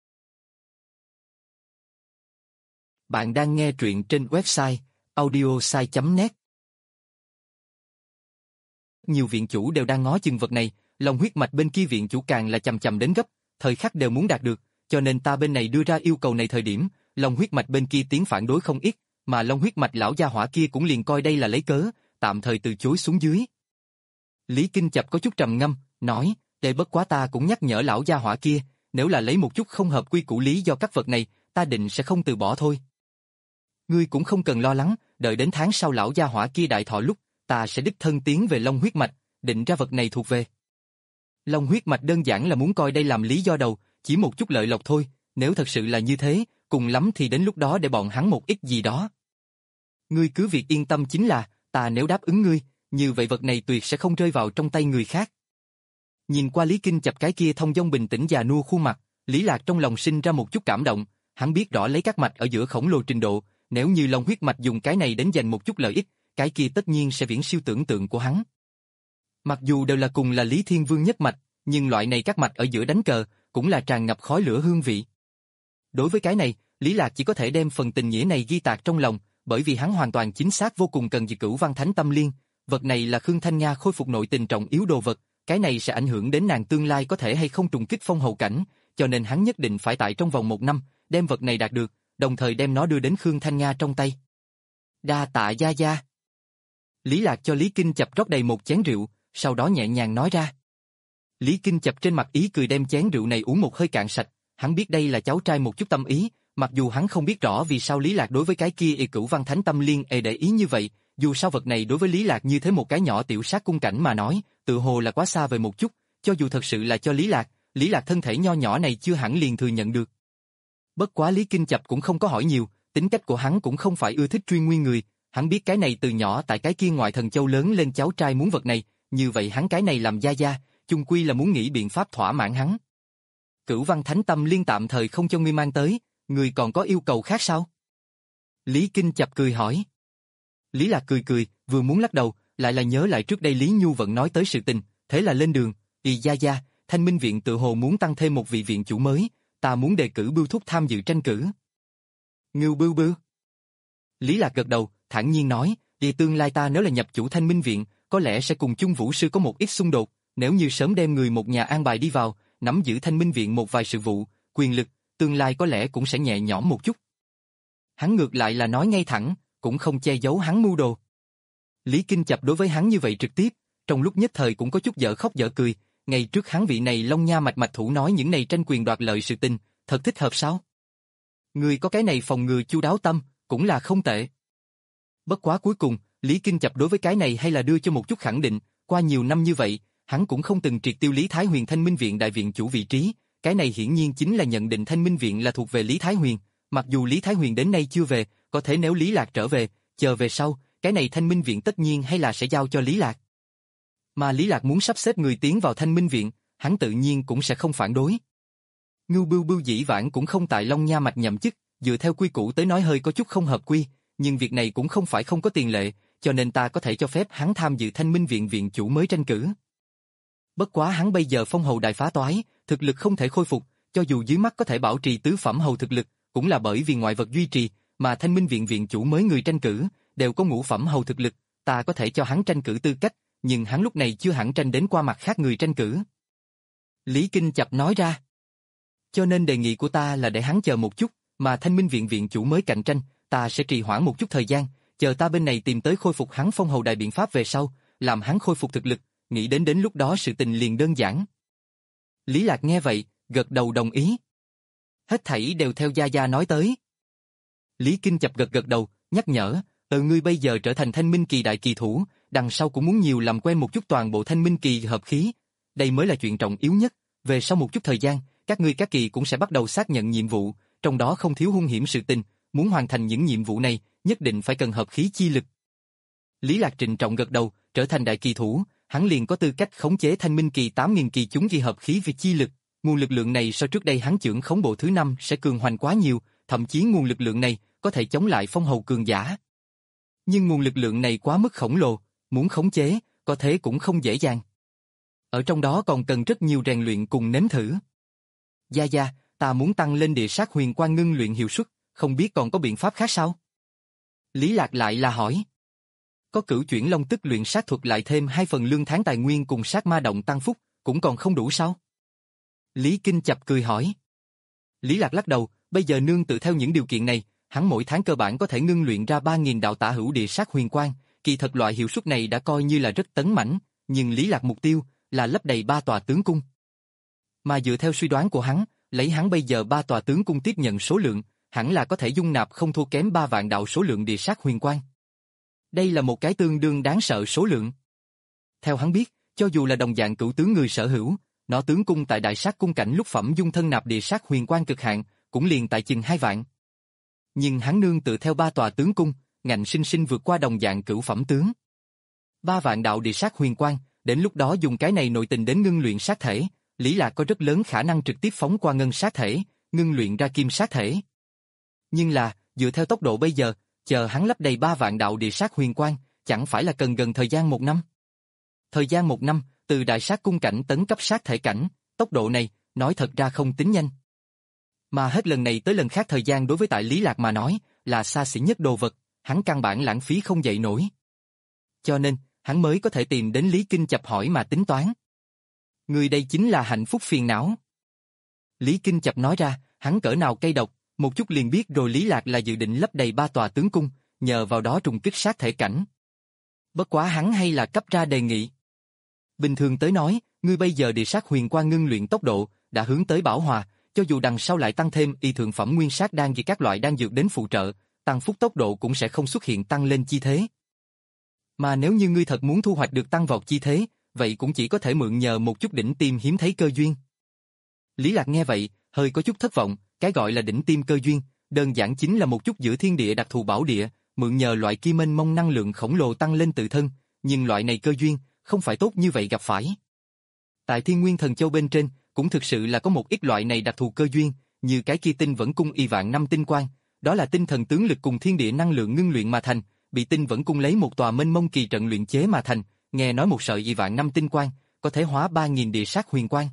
S1: Bạn đang nghe truyện trên website audiosai chấm net. Nhiều viện chủ đều đang ngó chừng vật này, Long huyết mạch bên kia viện chủ càng là chầm chầm đến gấp, thời khắc đều muốn đạt được, cho nên ta bên này đưa ra yêu cầu này thời điểm, Long huyết mạch bên kia tiếng phản đối không ít, mà Long huyết mạch lão gia hỏa kia cũng liền coi đây là lấy cớ, tạm thời từ chối xuống dưới. Lý Kinh Chập có chút trầm ngâm, nói, để bất quá ta cũng nhắc nhở lão gia hỏa kia, nếu là lấy một chút không hợp quy củ lý do các vật này, ta định sẽ không từ bỏ thôi. Ngươi cũng không cần lo lắng, đợi đến tháng sau lão gia hỏa kia đại thọ lúc, ta sẽ đích thân tiến về Long huyết mạch, định ra vật này thuộc về. Long huyết mạch đơn giản là muốn coi đây làm lý do đầu, chỉ một chút lợi lộc thôi, nếu thật sự là như thế, cùng lắm thì đến lúc đó để bọn hắn một ít gì đó. Ngươi cứ việc yên tâm chính là, ta nếu đáp ứng ngươi, như vậy vật này tuyệt sẽ không rơi vào trong tay người khác. Nhìn qua Lý Kinh Chập cái kia thông dong bình tĩnh già nua khuôn mặt, Lý Lạc trong lòng sinh ra một chút cảm động, hắn biết rõ lấy các mạch ở giữa khổng lồ trình độ, nếu như Long huyết mạch dùng cái này đến giành một chút lợi ích, cái kia tất nhiên sẽ viễn siêu tưởng tượng của hắn. Mặc dù đều là cùng là Lý Thiên Vương nhất mạch, nhưng loại này các mạch ở giữa đánh cờ, cũng là tràn ngập khói lửa hương vị. Đối với cái này, Lý Lạc chỉ có thể đem phần tình nghĩa này ghi tạc trong lòng, bởi vì hắn hoàn toàn chính xác vô cùng cần Dị Cửu Văn Thánh Tâm Liên, vật này là Khương Thanh Nga khôi phục nội tình trọng yếu đồ vật, cái này sẽ ảnh hưởng đến nàng tương lai có thể hay không trùng kích phong hầu cảnh, cho nên hắn nhất định phải tại trong vòng một năm, đem vật này đạt được, đồng thời đem nó đưa đến Khương Thanh Nga trong tay. Đa tạ gia gia. Lý Lạc cho Lý Kinh Chập rót đầy một chén rượu, sau đó nhẹ nhàng nói ra. Lý Kinh Chập trên mặt ý cười đem chén rượu này uống một hơi cạn sạch, hắn biết đây là cháu trai một chút tâm ý, mặc dù hắn không biết rõ vì sao Lý Lạc đối với cái kia Dị Cửu Văn Thánh Tâm Liên e để ý như vậy, dù sao vật này đối với Lý Lạc như thế một cái nhỏ tiểu sát cung cảnh mà nói, tự hồ là quá xa vời một chút, cho dù thật sự là cho Lý Lạc, Lý Lạc thân thể nho nhỏ này chưa hẳn liền thừa nhận được. Bất quá Lý Kinh Chập cũng không có hỏi nhiều, tính cách của hắn cũng không phải ưa thích truy nguyên người, hắn biết cái này từ nhỏ tại cái kia ngoại thần châu lớn lên cháu trai muốn vật này, như vậy hắn cái này làm gia gia, chung quy là muốn nghĩ biện pháp thỏa mãn hắn. Cửu Văn Thánh Tâm Liên tạm thời không cho ngươi mang tới, ngươi còn có yêu cầu khác sao? Lý Kinh Chập cười hỏi. Lý Lạc cười cười, vừa muốn lắc đầu, lại là nhớ lại trước đây Lý Nhu Vận nói tới sự tình, thế là lên đường, y gia gia, Thanh Minh Viện tự hồ muốn tăng thêm một vị viện chủ mới, ta muốn đề cử Bưu Thúc tham dự tranh cử. Ngưu Bưu Bưu. Lý Lạc gật đầu, thản nhiên nói, vì tương lai ta nếu là nhập chủ Thanh Minh Viện, có lẽ sẽ cùng Chung Vũ Sư có một ít xung đột, nếu như sớm đem người một nhà an bài đi vào, nắm giữ Thanh Minh Viện một vài sự vụ, quyền lực, tương lai có lẽ cũng sẽ nhẹ nhõm một chút. Hắn ngược lại là nói ngay thẳng, cũng không che giấu hắn mưu đồ. Lý Kinh Chập đối với hắn như vậy trực tiếp, trong lúc nhất thời cũng có chút dở khóc dở cười, ngày trước hắn vị này Long Nha mạch mạch thủ nói những này tranh quyền đoạt lợi sự tình, thật thích hợp sao? Người có cái này phòng ngừa chu đáo tâm, cũng là không tệ. Bất quá cuối cùng, Lý Kinh Chập đối với cái này hay là đưa cho một chút khẳng định, qua nhiều năm như vậy, hắn cũng không từng triệt tiêu Lý Thái Huyền Thanh Minh Viện đại viện chủ vị trí, cái này hiển nhiên chính là nhận định Thanh Minh Viện là thuộc về Lý Thái Huyền, mặc dù Lý Thái Huyền đến nay chưa về, có thể nếu Lý Lạc trở về, chờ về sau, cái này Thanh Minh Viện tất nhiên hay là sẽ giao cho Lý Lạc. Mà Lý Lạc muốn sắp xếp người tiến vào Thanh Minh Viện, hắn tự nhiên cũng sẽ không phản đối. Ngưu Bưu Bưu dĩ vãng cũng không tại Long Nha mạch nhậm chức, dựa theo quy củ tới nói hơi có chút không hợp quy, nhưng việc này cũng không phải không có tiền lệ, cho nên ta có thể cho phép hắn tham dự Thanh Minh Viện viện chủ mới tranh cử. Bất quá hắn bây giờ phong hầu đại phá toái, thực lực không thể khôi phục, cho dù dưới mắt có thể bảo trì tứ phẩm hầu thực lực, cũng là bởi vì ngoại vật duy trì, mà Thanh Minh Viện viện chủ mới người tranh cử, đều có ngũ phẩm hầu thực lực, ta có thể cho hắn tranh cử tư cách, nhưng hắn lúc này chưa hẳn tranh đến qua mặt khác người tranh cử. Lý Kinh Chập nói ra. Cho nên đề nghị của ta là để hắn chờ một chút, mà Thanh Minh Viện viện chủ mới cạnh tranh, ta sẽ trì hoãn một chút thời gian, chờ ta bên này tìm tới khôi phục hắn phong hầu đại biện pháp về sau, làm hắn khôi phục thực lực, nghĩ đến đến lúc đó sự tình liền đơn giản. Lý Lạc nghe vậy, gật đầu đồng ý. Hết thảy đều theo gia gia nói tới. Lý Kinh Chập gật gật đầu, nhắc nhở, từ ngươi bây giờ trở thành Thanh Minh Kỳ đại kỳ thủ, đằng sau cũng muốn nhiều làm quen một chút toàn bộ Thanh Minh Kỳ hợp khí, đây mới là chuyện trọng yếu nhất, về sau một chút thời gian, các ngươi các kỳ cũng sẽ bắt đầu xác nhận nhiệm vụ, trong đó không thiếu hung hiểm sự tình, muốn hoàn thành những nhiệm vụ này, nhất định phải cần hợp khí chi lực. Lý Lạc trịnh trọng gật đầu, trở thành đại kỳ thủ, hắn liền có tư cách khống chế Thanh Minh Kỳ tám nghìn kỳ chúng ghi hợp khí vì chi lực, nguồn lực lượng này so trước đây hắn trưởng khống bộ thứ năm sẽ cường hoành quá nhiều, thậm chí nguồn lực lượng này có thể chống lại phong hầu cường giả. Nhưng nguồn lực lượng này quá mức khổng lồ, muốn khống chế, có thế cũng không dễ dàng. Ở trong đó còn cần rất nhiều rèn luyện cùng nếm thử. Gia gia, ta muốn tăng lên địa sát huyền quan ngưng luyện hiệu suất, không biết còn có biện pháp khác sao? Lý Lạc lại là hỏi. Có cửu chuyển long tức luyện sát thuật lại thêm hai phần lương tháng tài nguyên cùng sát ma động tăng phúc, cũng còn không đủ sao? Lý Kinh Chập cười hỏi. Lý Lạc lắc đầu, bây giờ nương tự theo những điều kiện này, hắn mỗi tháng cơ bản có thể ngưng luyện ra ba nghìn đạo tả hữu địa sát huyền quan, kỳ thật loại hiệu suất này đã coi như là rất tấn mãnh, nhưng Lý Lạc mục tiêu là lấp đầy ba tòa tướng cung. Mà dựa theo suy đoán của hắn, lấy hắn bây giờ ba tòa tướng cung tiếp nhận số lượng, hẳn là có thể dung nạp không thua kém ba vạn đạo số lượng địa sát huyền quan. Đây là một cái tương đương đáng sợ số lượng. Theo hắn biết, cho dù là đồng dạng cửu tướng người sở hữu, nó tướng cung tại đại sát cung cảnh lúc phẩm dung thân nạp địa sát huyền quan cực hạn, cũng liền tại chừng hai vạn. Nhưng hắn nương tự theo ba tòa tướng cung, ngạnh sinh sinh vượt qua đồng dạng cửu phẩm tướng. Ba vạn đạo địa sát huyền quan, đến lúc đó dùng cái này nội tình đến ngưng luyện sát thể, Lý Lạc có rất lớn khả năng trực tiếp phóng qua ngân sát thể, ngưng luyện ra kim sát thể. Nhưng là, dựa theo tốc độ bây giờ, chờ hắn lấp đầy ba vạn đạo địa sát huyền quang, chẳng phải là cần gần thời gian một năm. Thời gian một năm, từ đại sát cung cảnh tấn cấp sát thể cảnh, tốc độ này, nói thật ra không tính nhanh. Mà hết lần này tới lần khác thời gian đối với tại Lý Lạc mà nói, là xa xỉ nhất đồ vật, hắn căn bản lãng phí không dậy nổi. Cho nên, hắn mới có thể tìm đến Lý Kinh Chập hỏi mà tính toán. Người đây chính là hạnh phúc phiền não. Lý Kinh Chập nói ra, hắn cỡ nào cay độc, một chút liền biết rồi Lý Lạc là dự định lấp đầy ba tòa tướng cung, nhờ vào đó trùng kích sát thể cảnh. Bất quá hắn hay là cấp ra đề nghị. Bình thường tới nói, ngươi bây giờ địa sát huyền quang ngưng luyện tốc độ, đã hướng tới bảo hòa, cho dù đằng sau lại tăng thêm y thượng phẩm nguyên sát đan và các loại đan dược đến phụ trợ, tăng phúc tốc độ cũng sẽ không xuất hiện tăng lên chi thế. Mà nếu như ngươi thật muốn thu hoạch được tăng vọt chi thế, vậy cũng chỉ có thể mượn nhờ một chút đỉnh tim hiếm thấy cơ duyên. Lý Lạc nghe vậy, hơi có chút thất vọng, cái gọi là đỉnh tim cơ duyên, đơn giản chính là một chút giữa thiên địa đặc thù bảo địa, mượn nhờ loại kia mênh mông năng lượng khổng lồ tăng lên tự thân, nhưng loại này cơ duyên, không phải tốt như vậy gặp phải. Tại Thiên Nguyên Thần Châu bên trên, cũng thực sự là có một ít loại này đặc thù cơ duyên, như cái kia tinh vẫn cung y vạn năm tinh quang, đó là tinh thần tướng lực cùng thiên địa năng lượng ngưng luyện mà thành, bị tinh vẫn cung lấy một tòa mênh mông kỳ trận luyện chế mà thành, nghe nói một sợi y vạn năm tinh quang, có thể hóa ba nghìn địa sát huyền quang.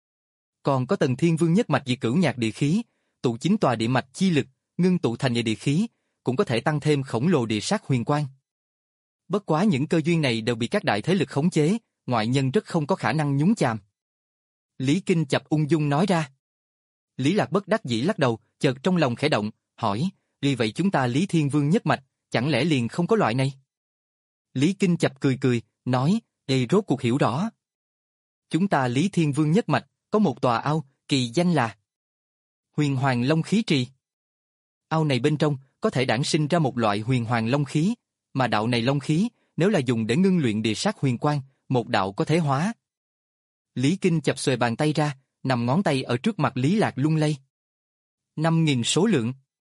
S1: Còn có Tần Thiên Vương nhất mạch dị cửu nhạc địa khí, tụ chín tòa địa mạch chi lực, ngưng tụ thành địa khí, cũng có thể tăng thêm khổng lồ địa sát huyền quang. Bất quá những cơ duyên này đều bị các đại thế lực khống chế, ngoại nhân rất không có khả năng nhúng chàm. Lý Kinh Chập ung dung nói ra. Lý Lạc bất đắc dĩ lắc đầu, chợt trong lòng khẽ động, hỏi, vì vậy chúng ta Lý Thiên Vương nhất mạch, chẳng lẽ liền không có loại này? Lý Kinh Chập cười cười, nói, đây rốt cuộc hiểu rõ. Chúng ta Lý Thiên Vương nhất mạch, có một tòa ao, kỳ danh là Huyền Hoàng Long Khí Trì. Ao này bên trong, có thể đản sinh ra một loại huyền hoàng long khí, mà đạo này long khí, nếu là dùng để ngưng luyện địa sát huyền quang, một đạo có thể hóa. Lý Kinh Chập xuề bàn tay ra, nằm ngón tay ở trước mặt Lý Lạc lung lay. Năm nghìn số lượng.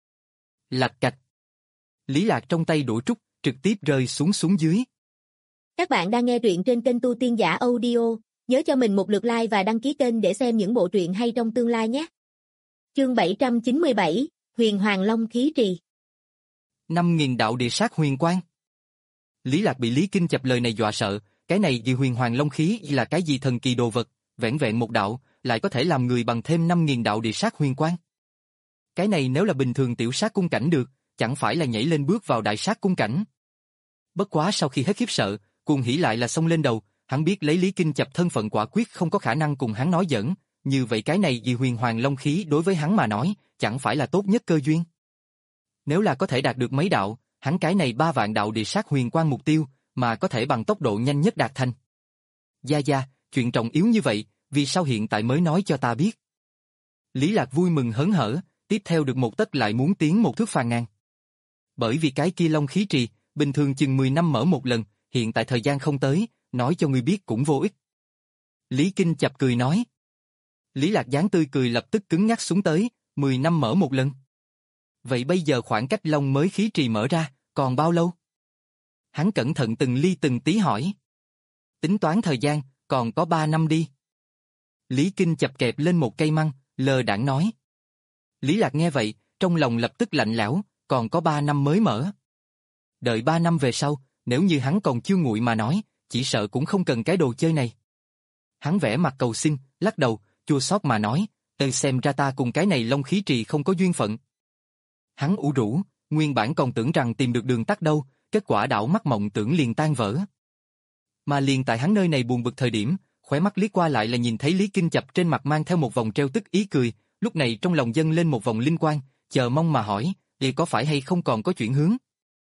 S1: Lạch cạch. Lý Lạc trong tay đũa trúc, trực tiếp rơi xuống xuống dưới.
S2: Các bạn đang nghe truyện trên kênh Tu Tiên Giả Audio, nhớ cho mình một lượt like và đăng ký kênh để xem những bộ truyện hay trong tương lai nhé. Chương bảy trăm chín mươi bảy, Huyền Hoàng Long Khí Trì.
S1: Năm nghìn đạo địa sát huyền quang. Lý Lạc bị Lý Kinh Chập lời này dọa sợ, cái này vì huyền hoàng long khí là cái gì thần kỳ đồ vật, vẻn vẹn một đạo, lại có thể làm người bằng thêm năm nghìn đạo địa sát huyền quang. Cái này nếu là bình thường tiểu sát cung cảnh được, chẳng phải là nhảy lên bước vào đại sát cung cảnh. Bất quá sau khi hết khiếp sợ, cuồng hỉ lại là xông lên đầu, hắn biết lấy Lý Kinh Chập thân phận quả quyết không có khả năng cùng hắn nói giỡn, như vậy cái này vì huyền hoàng long khí đối với hắn mà nói, chẳng phải là tốt nhất cơ duyên. Nếu là có thể đạt được mấy đạo, hắn cái này ba vạn đạo địa sát huyền quang mục tiêu, mà có thể bằng tốc độ nhanh nhất đạt thành. Gia Gia, chuyện trọng yếu như vậy, vì sao hiện tại mới nói cho ta biết? Lý Lạc vui mừng hớn hở, tiếp theo được một tấc lại muốn tiến một thước phàn ngàn. Bởi vì cái kia long khí trì, bình thường chừng mười năm mở một lần, hiện tại thời gian không tới, nói cho ngươi biết cũng vô ích. Lý Kinh Chập cười nói. Lý Lạc dáng tươi cười lập tức cứng nhắc xuống tới, mười năm mở một lần. Vậy bây giờ khoảng cách long mới khí trì mở ra, còn bao lâu? Hắn cẩn thận từng ly từng tí hỏi. Tính toán thời gian, còn có ba năm đi. Lý Kinh Chập kẹp lên một cây măng, lờ đãng nói. Lý Lạc nghe vậy, trong lòng lập tức lạnh lẽo, còn có ba năm mới mở. Đợi ba năm về sau, nếu như hắn còn chưa nguội mà nói, chỉ sợ cũng không cần cái đồ chơi này. Hắn vẽ mặt cầu xin, lắc đầu, chua xót mà nói, "Ê, xem ra ta cùng cái này long khí trì không có duyên phận." Hắn ủ rũ, nguyên bản còn tưởng rằng tìm được đường tắt đâu, kết quả đảo mắt mộng tưởng liền tan vỡ. Mà liền tại hắn nơi này buồn bực thời điểm, khóe mắt liếc qua lại là nhìn thấy Lý Kinh Chập trên mặt mang theo một vòng treo tức ý cười, lúc này trong lòng dâng lên một vòng linh quang, chờ mong mà hỏi, "Vậy có phải hay không còn có chuyển hướng?"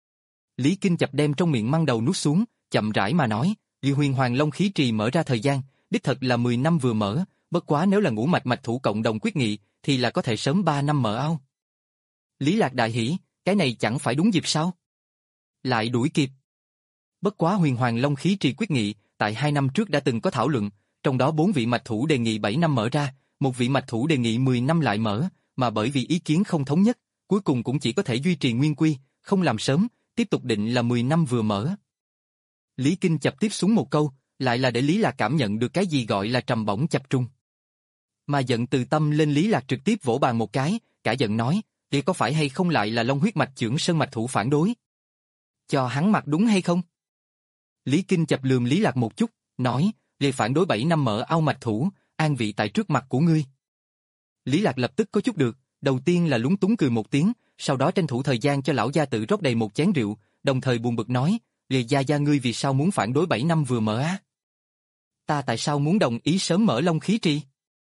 S1: Lý Kinh Chập đem trong miệng măng đầu nuốt xuống, chậm rãi mà nói, "Vì huyền hoàng long khí trì mở ra thời gian, đích thật là mười năm vừa mở, bất quá nếu là ngũ mạch mạch thủ cộng đồng quyết nghị, thì là có thể sớm ba năm mở ao." Lý Lạc đại hỉ, cái này chẳng phải đúng dịp sao? Lại đuổi kịp. Bất quá huyền hoàng long khí trì quyết nghị, tại hai năm trước đã từng có thảo luận, trong đó bốn vị mạch thủ đề nghị bảy năm mở ra, một vị mạch thủ đề nghị mười năm lại mở, mà bởi vì ý kiến không thống nhất, cuối cùng cũng chỉ có thể duy trì nguyên quy, không làm sớm, tiếp tục định là mười năm vừa mở. Lý Kinh Chập tiếp xuống một câu, lại là để Lý Lạc cảm nhận được cái gì gọi là trầm bổng chập trung. Mà giận từ tâm lên Lý Lạc trực tiếp vỗ bàn một cái, cả giận nói, thì có phải hay không lại là Long huyết mạch chưởng sơn mạch thủ phản đối? Cho hắn mặc đúng hay không? Lý Kinh chập lườm Lý Lạc một chút, nói, Lê phản đối bảy năm mở ao mạch thủ, an vị tại trước mặt của ngươi. Lý Lạc lập tức có chút được, đầu tiên là lúng túng cười một tiếng, sau đó tranh thủ thời gian cho lão gia tự rót đầy một chén rượu, đồng thời buồn bực nói, Lê gia gia ngươi vì sao muốn phản đối bảy năm vừa mở á? Ta tại sao muốn đồng ý sớm mở Long khí trì?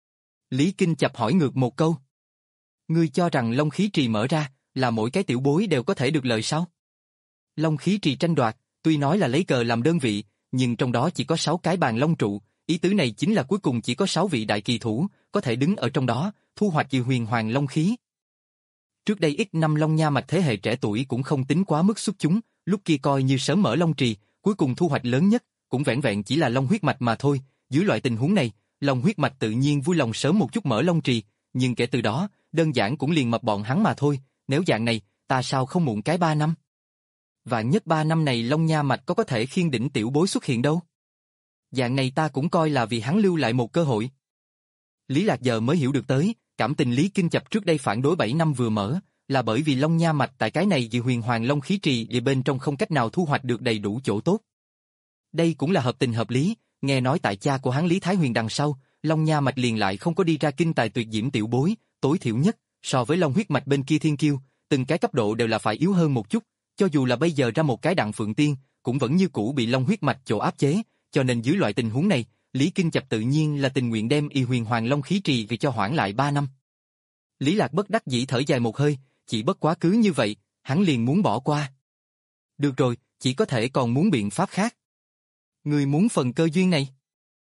S1: Lý Kinh chập hỏi ngược một câu. Ngươi cho rằng Long khí trì mở ra, là mỗi cái tiểu bối đều có thể được lợi sao? Long khí trì tranh đoạt, tuy nói là lấy cờ làm đơn vị, nhưng trong đó chỉ có sáu cái bàn long trụ, ý tứ này chính là cuối cùng chỉ có sáu vị đại kỳ thủ, có thể đứng ở trong đó, thu hoạch gì huyền hoàng long khí. Trước đây ít năm Long Nha mạch thế hệ trẻ tuổi cũng không tính quá mức xuất chúng, lúc kia coi như sớm mở Long trì, cuối cùng thu hoạch lớn nhất, cũng vẹn vẹn chỉ là Long huyết mạch mà thôi, dưới loại tình huống này, Long huyết mạch tự nhiên vui lòng sớm một chút mở Long trì, nhưng kể từ đó, đơn giản cũng liền mập bọn hắn mà thôi, nếu dạng này, ta sao không muộn cái ba năm? Vạn nhất ba năm này Long Nha mạch có có thể khiên đỉnh tiểu bối xuất hiện đâu. Dạng này ta cũng coi là vì hắn lưu lại một cơ hội. Lý Lạc giờ mới hiểu được tới, cảm tình Lý Kinh chập trước đây phản đối bảy năm vừa mở, là bởi vì Long Nha mạch tại cái này vì huyền hoàng long khí trì vì bên trong không cách nào thu hoạch được đầy đủ chỗ tốt. Đây cũng là hợp tình hợp lý, nghe nói tại cha của hắn Lý Thái Huyền đằng sau, Long Nha mạch liền lại không có đi ra kinh tài tuyệt diễm tiểu bối, tối thiểu nhất, so với Long huyết mạch bên kia thiên kiêu, từng cái cấp độ đều là phải yếu hơn một chút, cho dù là bây giờ ra một cái Đặng Phượng Tiên, cũng vẫn như cũ bị Long huyết mạch chỗ áp chế, cho nên dưới loại tình huống này, Lý Kinh chập tự nhiên là tình nguyện đem y huyền hoàng long khí trì vì cho hoãn lại ba năm. Lý Lạc bất đắc dĩ thở dài một hơi, chỉ bất quá cứ như vậy, hắn liền muốn bỏ qua. Được rồi, chỉ có thể còn muốn biện pháp khác. Người muốn phần cơ duyên này?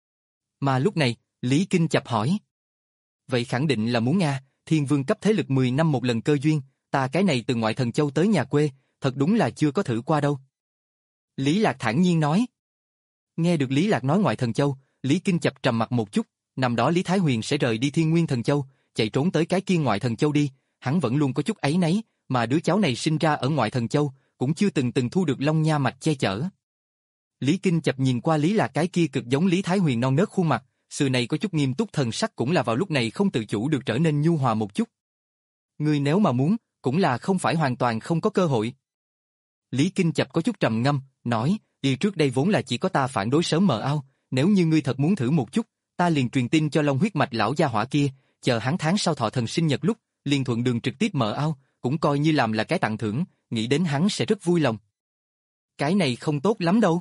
S1: Mà lúc này, Lý Kinh chập hỏi. Vậy khẳng định là muốn Nga, thiên vương cấp thế lực mười năm một lần cơ duyên, ta cái này từ ngoại thần châu tới nhà quê, thật đúng là chưa có thử qua đâu. Lý Lạc thản nhiên nói. Nghe được Lý Lạc nói ngoại thần châu, Lý Kinh chập trầm mặt một chút, năm đó Lý Thái Huyền sẽ rời đi Thiên Nguyên thần châu, chạy trốn tới cái kia ngoại thần châu đi, hắn vẫn luôn có chút áy náy, mà đứa cháu này sinh ra ở ngoại thần châu, cũng chưa từng từng thu được Long Nha mạch che chở. Lý Kinh chập nhìn qua Lý Lạc cái kia cực giống Lý Thái Huyền non nớt khuôn mặt, sự này có chút nghiêm túc thần sắc cũng là vào lúc này không tự chủ được trở nên nhu hòa một chút. Ngươi nếu mà muốn, cũng là không phải hoàn toàn không có cơ hội. Lý Kinh chập có chút trầm ngâm, nói, đi trước đây vốn là chỉ có ta phản đối sớm mở ao, nếu như ngươi thật muốn thử một chút, ta liền truyền tin cho Long huyết mạch lão gia hỏa kia, chờ hắn tháng sau thọ thần sinh nhật lúc, liền thuận đường trực tiếp mở ao, cũng coi như làm là cái tặng thưởng, nghĩ đến hắn sẽ rất vui lòng. Cái này không tốt lắm đâu.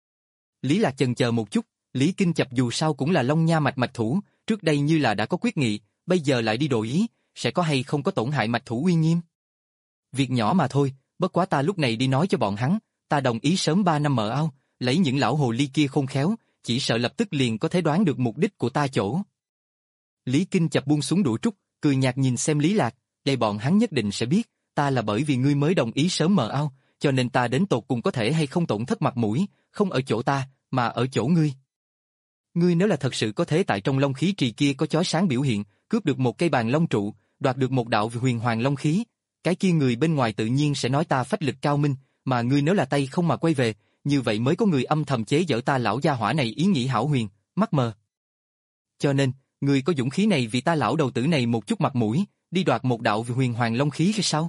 S1: Lý Lạc chần chờ một chút, Lý Kinh chập dù sao cũng là Long Nha mạch mạch thủ, trước đây như là đã có quyết nghị, bây giờ lại đi đổi ý, sẽ có hay không có tổn hại mạch thủ uy nghiêm. Việc nhỏ mà thôi, bất quá ta lúc này đi nói cho bọn hắn, ta đồng ý sớm ba năm mở ao, lấy những lão hồ ly kia khôn khéo, chỉ sợ lập tức liền có thể đoán được mục đích của ta chỗ. Lý Kinh chập buông xuống đũa trúc, cười nhạt nhìn xem Lý Lạc, đây bọn hắn nhất định sẽ biết, ta là bởi vì ngươi mới đồng ý sớm mở ao, cho nên ta đến tột cùng có thể hay không tổn thất mặt mũi, không ở chỗ ta, mà ở chỗ ngươi. Ngươi nếu là thật sự có thể tại trong long khí trì kia có chói sáng biểu hiện, cướp được một cây bàn long trụ, đoạt được một đạo huyền hoàng long khí, cái kia người bên ngoài tự nhiên sẽ nói ta phách lực cao minh, mà ngươi nếu là tay không mà quay về, như vậy mới có người âm thầm chế giễu ta lão gia hỏa này ý nghĩ hão huyền, mắc mờ. Cho nên, ngươi có dũng khí này vì ta lão đầu tử này một chút mặt mũi, đi đoạt một đạo huyền hoàng long khí hay sao?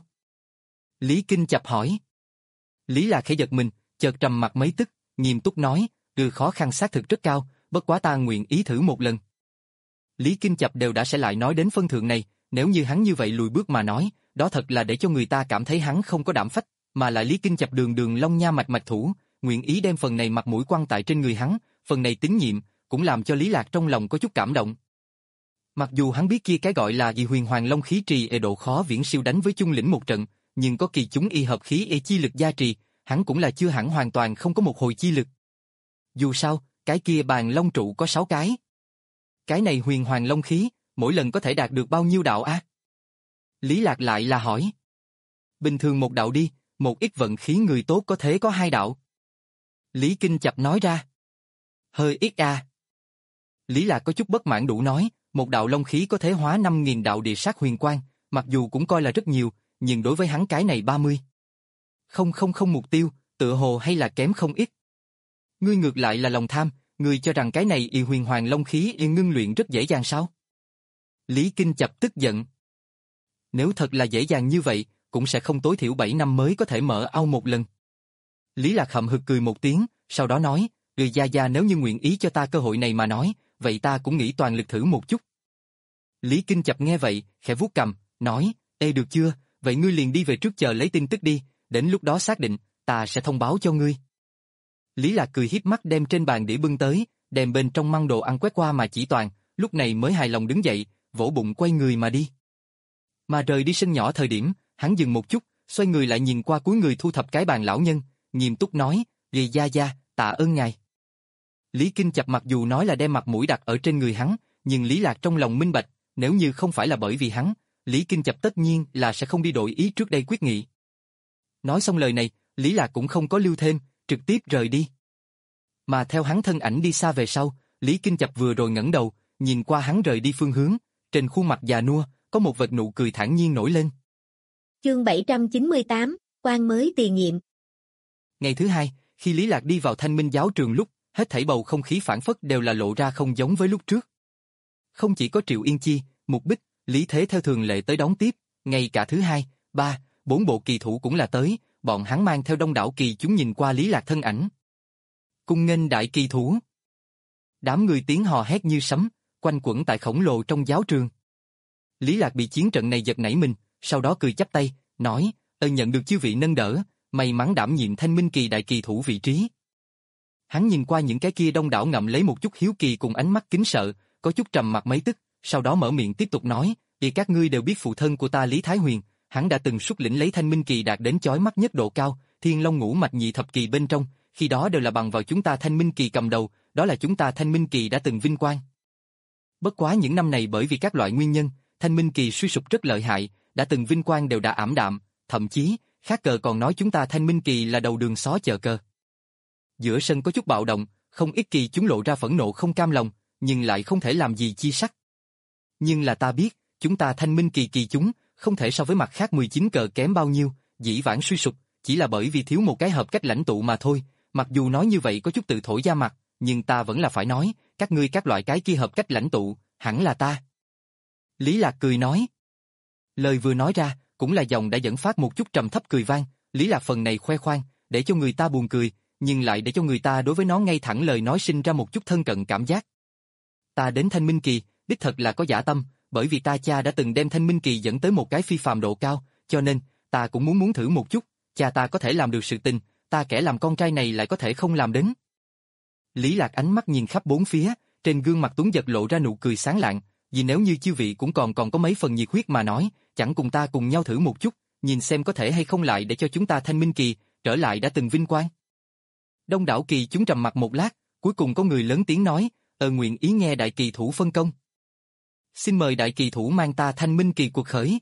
S1: Lý Kinh chập hỏi. Lý Lạc khẽ giật mình, chợt trầm mặt mấy tức, nghiêm túc nói, từ khó khăn xác thực rất cao, bất quá ta nguyện ý thử một lần. Lý Kinh chập đều đã sẽ lại nói đến phân thượng này, nếu như hắn như vậy lùi bước mà nói, đó thật là để cho người ta cảm thấy hắn không có đảm phách, mà lại Lý Kinh chập đường đường Long Nha mạch mạch thủ, nguyện ý đem phần này mặt mũi quan tại trên người hắn, phần này tín nhiệm, cũng làm cho Lý Lạc trong lòng có chút cảm động. Mặc dù hắn biết kia cái gọi là gì huyền hoàng long khí trì e độ khó viễn siêu đánh với chung lĩnh một trận, nhưng có kỳ chúng y hợp khí e chi lực gia trì, hắn cũng là chưa hẳn hoàn toàn không có một hồi chi lực. Dù sao, cái kia bàn long trụ có sáu cái. Cái này huyền hoàng long khí, mỗi lần có thể đạt được bao nhiêu đạo a? Lý Lạc lại là hỏi. Bình thường một đạo đi, một ít vận khí người tốt có thể có hai đạo. Lý Kinh chập nói ra. Hơi ít a. Lý Lạc có chút bất mãn đủ nói, một đạo long khí có thể hóa năm nghìn đạo địa sát huyền quang, mặc dù cũng coi là rất nhiều, nhưng đối với hắn cái này ba mươi. Không không không mục tiêu, tựa hồ hay là kém không ít. Ngươi ngược lại là lòng tham, ngươi cho rằng cái này y huyền hoàng long khí y ngưng luyện rất dễ dàng sao? Lý Kinh chập tức giận. Nếu thật là dễ dàng như vậy, cũng sẽ không tối thiểu bảy năm mới có thể mở ao một lần. Lý Lạc hậm hực cười một tiếng, sau đó nói, người gia gia nếu như nguyện ý cho ta cơ hội này mà nói, vậy ta cũng nghĩ toàn lực thử một chút. Lý Kinh Chập nghe vậy, khẽ vuốt cằm, nói, ê được chưa, vậy ngươi liền đi về trước chờ lấy tin tức đi, đến lúc đó xác định, ta sẽ thông báo cho ngươi. Lý Lạc cười hiếp mắt đem trên bàn đĩa bưng tới, đem bên trong măng đồ ăn quét qua mà chỉ toàn, lúc này mới hài lòng đứng dậy, vỗ bụng quay người mà đi. Mà rời đi sân nhỏ thời điểm, hắn dừng một chút, xoay người lại nhìn qua cuối người thu thập cái bàn lão nhân, nghiêm túc nói, "Dì gia gia, tạ ơn ngài." Lý Kinh Chập mặc dù nói là đem mặt mũi đặt ở trên người hắn, nhưng Lý Lạc trong lòng minh bạch, nếu như không phải là bởi vì hắn, Lý Kinh Chập tất nhiên là sẽ không đi đổi ý trước đây quyết nghị. Nói xong lời này, Lý Lạc cũng không có lưu thêm, trực tiếp rời đi. Mà theo hắn thân ảnh đi xa về sau, Lý Kinh Chập vừa rồi ngẩng đầu, nhìn qua hắn rời đi phương hướng, trên khuôn mặt già nua, có một vệt nụ cười thản nhiên nổi lên.
S2: Chương bảy trăm chín mươi tám, quan mới tiền nhiệm.
S1: Ngày thứ hai, khi Lý Lạc đi vào Thanh Minh giáo trường lúc, hết thảy bầu không khí phản phất đều là lộ ra không giống với lúc trước. Không chỉ có Triệu Yên Chi, Mục Bích, Lý Thế theo thường lệ tới đón tiếp, ngay cả thứ hai, ba, bốn bộ kỳ thủ cũng là tới, bọn hắn mang theo đông đảo kỳ chúng nhìn qua Lý Lạc thân ảnh. Cung nghênh đại kỳ thủ. Đám người tiếng hò hét như sấm, quanh quẩn tại khổng lồ trong giáo trường. Lý Lạc bị chiến trận này giật nảy mình, sau đó cười chắp tay, nói, ơn nhận được chư vị nâng đỡ, may mắn đảm nhiệm Thanh Minh kỳ đại kỳ thủ vị trí. Hắn nhìn qua những cái kia đông đảo ngậm lấy một chút hiếu kỳ cùng ánh mắt kính sợ, có chút trầm mặt mấy tức, sau đó mở miệng tiếp tục nói, vì các ngươi đều biết phụ thân của ta Lý Thái Huyền, hắn đã từng xuất lĩnh lấy Thanh Minh kỳ đạt đến chói mắt nhất độ cao, Thiên Long ngũ mạch nhị thập kỳ bên trong, khi đó đều là bằng vào chúng ta Thanh Minh kỳ cầm đầu, đó là chúng ta Thanh Minh kỳ đã từng vinh quang. Bất quá những năm này bởi vì các loại nguyên nhân, Thanh Minh kỳ suy sụp rất lợi hại, đã từng vinh quang đều đã ảm đạm, thậm chí, khác cờ còn nói chúng ta Thanh Minh kỳ là đầu đường xó chợ cờ. Giữa sân có chút bạo động, không ít kỳ chúng lộ ra phẫn nộ không cam lòng, nhưng lại không thể làm gì chi sắc. Nhưng là ta biết, chúng ta Thanh Minh kỳ kỳ chúng, không thể so với mặt khác mười chín cờ kém bao nhiêu, dĩ vãng suy sụp, chỉ là bởi vì thiếu một cái hợp cách lãnh tụ mà thôi, mặc dù nói như vậy có chút tự thổi da mặt, nhưng ta vẫn là phải nói, các ngươi các loại cái kia hợp cách lãnh tụ, hẳn là ta. Lý Lạc cười nói. Lời vừa nói ra, cũng là dòng đã dẫn phát một chút trầm thấp cười vang, Lý Lạc phần này khoe khoang, để cho người ta buồn cười, nhưng lại để cho người ta đối với nó ngay thẳng lời nói sinh ra một chút thân cận cảm giác. Ta đến Thanh Minh kỳ, đích thật là có dã tâm, bởi vì ta cha đã từng đem Thanh Minh kỳ dẫn tới một cái phi phàm độ cao, cho nên, ta cũng muốn muốn thử một chút, cha ta có thể làm được sự tình, ta kẻ làm con trai này lại có thể không làm đến. Lý Lạc ánh mắt nhìn khắp bốn phía, trên gương mặt tuấn giật lộ ra nụ cười sáng lạng, vì nếu như chư vị cũng còn còn có mấy phần nhiệt huyết mà nói, chẳng cùng ta cùng nhau thử một chút, nhìn xem có thể hay không lại để cho chúng ta Thanh Minh kỳ trở lại đã từng vinh quang. Đông đảo kỳ chúng trầm mặc một lát, cuối cùng có người lớn tiếng nói, ờ nguyện ý nghe đại kỳ thủ phân công. Xin mời đại kỳ thủ mang ta Thanh Minh kỳ cuộc khởi.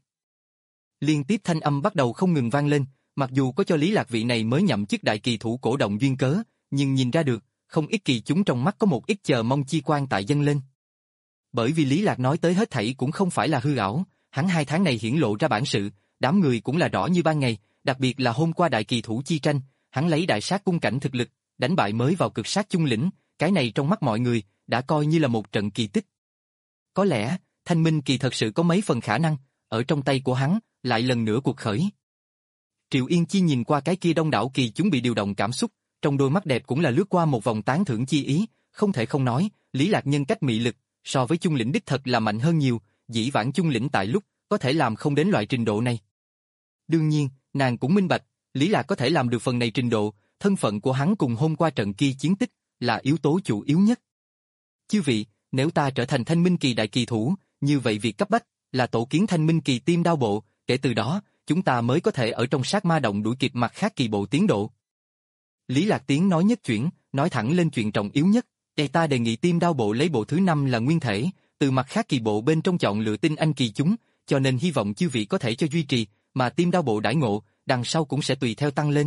S1: Liên tiếp thanh âm bắt đầu không ngừng vang lên, mặc dù có cho Lý Lạc vị này mới nhậm chức đại kỳ thủ cổ động duyên cớ, nhưng nhìn ra được, không ít kỳ chúng trong mắt có một ít chờ mong chi quan tại dâng lên. Bởi vì Lý Lạc nói tới hết thảy cũng không phải là hư ảo, hắn hai tháng này hiển lộ ra bản sự, đám người cũng là rõ như ban ngày, đặc biệt là hôm qua đại kỳ thủ chi tranh, hắn lấy đại sát cung cảnh thực lực, đánh bại mới vào cực sát chung lĩnh, cái này trong mắt mọi người, đã coi như là một trận kỳ tích. Có lẽ, Thanh Minh kỳ thật sự có mấy phần khả năng, ở trong tay của hắn, lại lần nữa cuộc khởi. Triệu Yên Chi nhìn qua cái kia đông đảo kỳ chúng bị điều động cảm xúc, trong đôi mắt đẹp cũng là lướt qua một vòng tán thưởng chi ý, không thể không nói, Lý Lạc nhân cách mị lực, so với Chung lĩnh đích thật là mạnh hơn nhiều, dĩ vãng Chung lĩnh tại lúc, có thể làm không đến loại trình độ này. Đương nhiên, nàng cũng minh bạch, Lý Lạc có thể làm được phần này trình độ, thân phận của hắn cùng hôm qua trận kia chiến tích, là yếu tố chủ yếu nhất. Chư vị, nếu ta trở thành Thanh Minh kỳ đại kỳ thủ, như vậy việc cấp bách, là tổ kiến Thanh Minh kỳ Tiêm Đao bộ, kể từ đó, chúng ta mới có thể ở trong sát ma động đuổi kịp mặt khác kỳ bộ tiến độ. Lý Lạc Tiến nói nhất chuyển, nói thẳng lên chuyện trọng yếu nhất, để ta đề nghị Tiêm Đao bộ lấy bộ thứ năm là nguyên thể, từ mặt khác kỳ bộ bên trong chọn lựa tinh anh kỳ chúng, cho nên hy vọng chư vị có thể cho duy trì, mà Tiêm Đao bộ đãi ngộ, đằng sau cũng sẽ tùy theo tăng lên.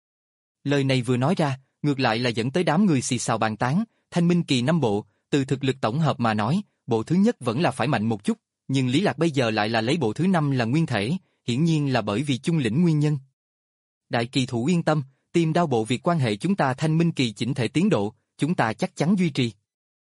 S1: Lời này vừa nói ra, ngược lại là dẫn tới đám người xì xào bàn tán, Thanh Minh kỳ năm bộ, từ thực lực tổng hợp mà nói, bộ thứ nhất vẫn là phải mạnh một chút, nhưng Lý Lạc bây giờ lại là lấy bộ thứ năm là nguyên thể, hiển nhiên là bởi vì Chung lĩnh nguyên nhân. Đại kỳ thủ yên tâm, Tiêm Đao bộ việc quan hệ chúng ta Thanh Minh kỳ chỉnh thể tiến độ, chúng ta chắc chắn duy trì.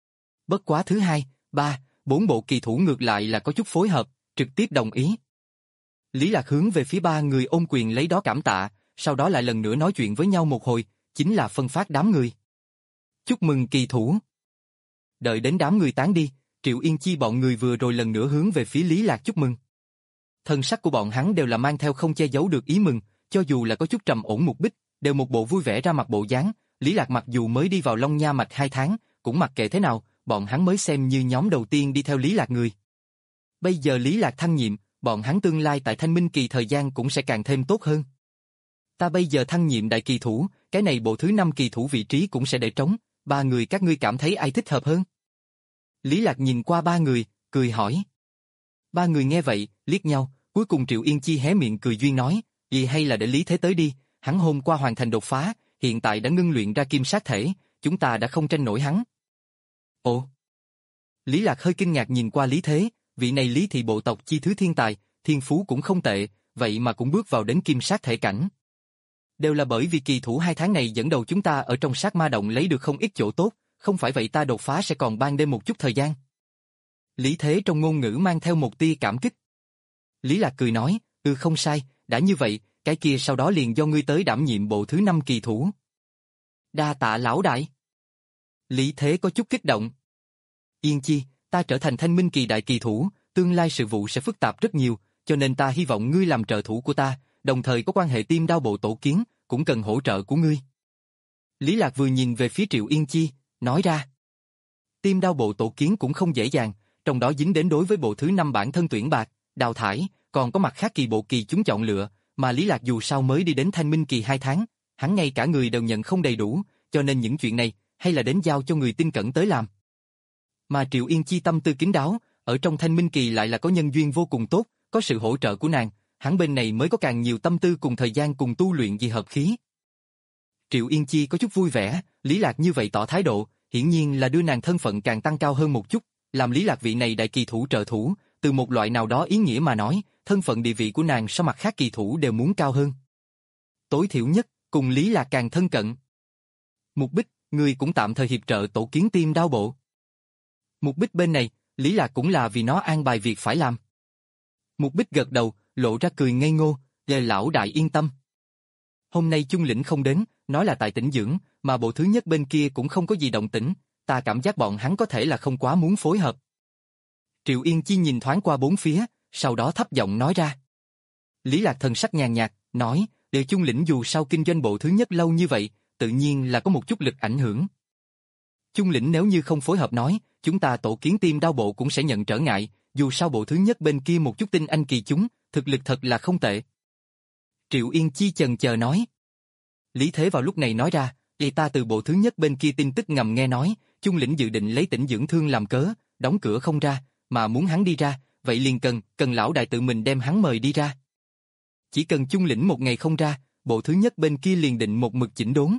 S1: Bất quá thứ hai, ba, bốn bộ kỳ thủ ngược lại là có chút phối hợp, trực tiếp đồng ý. Lý Lạc hướng về phía ba người ôm quyền lấy đó cảm tạ, sau đó lại lần nữa nói chuyện với nhau một hồi, chính là phân phát đám người. Chúc mừng kỳ thủ. Đợi đến đám người tán đi, Triệu Yên Chi bọn người vừa rồi lần nữa hướng về phía Lý Lạc chúc mừng. Thân sắc của bọn hắn đều là mang theo không che giấu được ý mừng, cho dù là có chút trầm ổn Mục Bích, đều một bộ vui vẻ ra mặt bộ dáng. Lý Lạc mặc dù mới đi vào Long Nha Mạch hai tháng, cũng mặc kệ thế nào, bọn hắn mới xem như nhóm đầu tiên đi theo Lý Lạc người. Bây giờ Lý Lạc thăng nhiệm, bọn hắn tương lai tại Thanh Minh Kỳ thời gian cũng sẽ càng thêm tốt hơn. Ta bây giờ thăng nhiệm đại kỳ thủ, cái này bộ thứ năm kỳ thủ vị trí cũng sẽ để trống, ba người các ngươi cảm thấy ai thích hợp hơn? Lý Lạc nhìn qua ba người, cười hỏi. Ba người nghe vậy, liếc nhau, cuối cùng Triệu Yên Chi hé miệng cười duyên nói, gì hay là để Lý Thế tới đi, hắn hôm qua hoàn thành đột phá, hiện tại đã ngưng luyện ra kim sát thể, chúng ta đã không tranh nổi hắn. Ồ! Lý Lạc hơi kinh ngạc nhìn qua Lý Thế, vị này Lý thị bộ tộc chi thứ thiên tài, thiên phú cũng không tệ, vậy mà cũng bước vào đến kim sát thể cảnh. Đều là bởi vì kỳ thủ hai tháng này dẫn đầu chúng ta ở trong sát ma động lấy được không ít chỗ tốt, không phải vậy ta đột phá sẽ còn ban đêm một chút thời gian. Lý Thế trong ngôn ngữ mang theo một tia cảm kích. Lý Lạc cười nói, ừ không sai, đã như vậy, cái kia sau đó liền do ngươi tới đảm nhiệm bộ thứ năm kỳ thủ. Đa tạ lão đại. Lý Thế có chút kích động. Yên Chi, ta trở thành Thanh Minh Kỳ đại kỳ thủ, tương lai sự vụ sẽ phức tạp rất nhiều, cho nên ta hy vọng ngươi làm trợ thủ của ta, đồng thời có quan hệ Tiêm Đao bộ tổ kiến, cũng cần hỗ trợ của ngươi. Lý Lạc vừa nhìn về phía Triệu Yên Chi, nói ra. Tiêm Đao bộ tổ kiến cũng không dễ dàng, trong đó dính đến đối với bộ thứ năm bản thân tuyển bạc, đào thải, còn có mặt khác kỳ bộ kỳ chúng chọn lựa, mà Lý Lạc dù sao mới đi đến Thanh Minh Kỳ hai tháng, hắn ngay cả người đều nhận không đầy đủ, cho nên những chuyện này, hay là đến giao cho người tin cẩn tới làm. Mà Triệu Yên Chi tâm tư kín đáo, ở trong Thanh Minh Kỳ lại là có nhân duyên vô cùng tốt, có sự hỗ trợ của nàng, hắn bên này mới có càng nhiều tâm tư cùng thời gian cùng tu luyện vì hợp khí. Triệu Yên Chi có chút vui vẻ, Lý Lạc như vậy tỏ thái độ, hiển nhiên là đưa nàng thân phận càng tăng cao hơn một chút, làm Lý Lạc vị này đại kỳ thủ trợ thủ, từ một loại nào đó ý nghĩa mà nói, thân phận địa vị của nàng so mặt khác kỳ thủ đều muốn cao hơn. Tối thiểu nhất, cùng Lý Lạc càng thân cận. Mục Bích, người cũng tạm thời hiệp trợ tổ kiến Tiêm Đao bộ. Mục Bích bên này, Lý Lạc cũng là vì nó an bài việc phải làm. Mục Bích gật đầu, lộ ra cười ngây ngô, "Lê lão đại yên tâm. Hôm nay Chung lĩnh không đến, nói là tại tĩnh dưỡng, mà bộ thứ nhất bên kia cũng không có gì động tĩnh, ta cảm giác bọn hắn có thể là không quá muốn phối hợp." Triệu Yên Chi nhìn thoáng qua bốn phía, sau đó thấp giọng nói ra. Lý Lạc thần sắc nhàn nhạt, nói, "Đều Chung lĩnh dù sao kinh doanh bộ thứ nhất lâu như vậy, tự nhiên là có một chút lực ảnh hưởng. Chung lĩnh nếu như không phối hợp nói, chúng ta tổ kiến Tiêm Đao bộ cũng sẽ nhận trở ngại, dù sao bộ thứ nhất bên kia một chút tinh anh kỳ chúng, thực lực thật là không tệ." Triệu Yên Chi chần chờ nói. Lý Thế vào lúc này nói ra, "Vậy ta từ bộ thứ nhất bên kia tin tức ngầm nghe nói, Chung lĩnh dự định lấy tĩnh dưỡng thương làm cớ, đóng cửa không ra, mà muốn hắn đi ra, vậy liền cần, cần lão đại tự mình đem hắn mời đi ra. Chỉ cần Chung lĩnh một ngày không ra, bộ thứ nhất bên kia liền định một mực chỉnh đốn."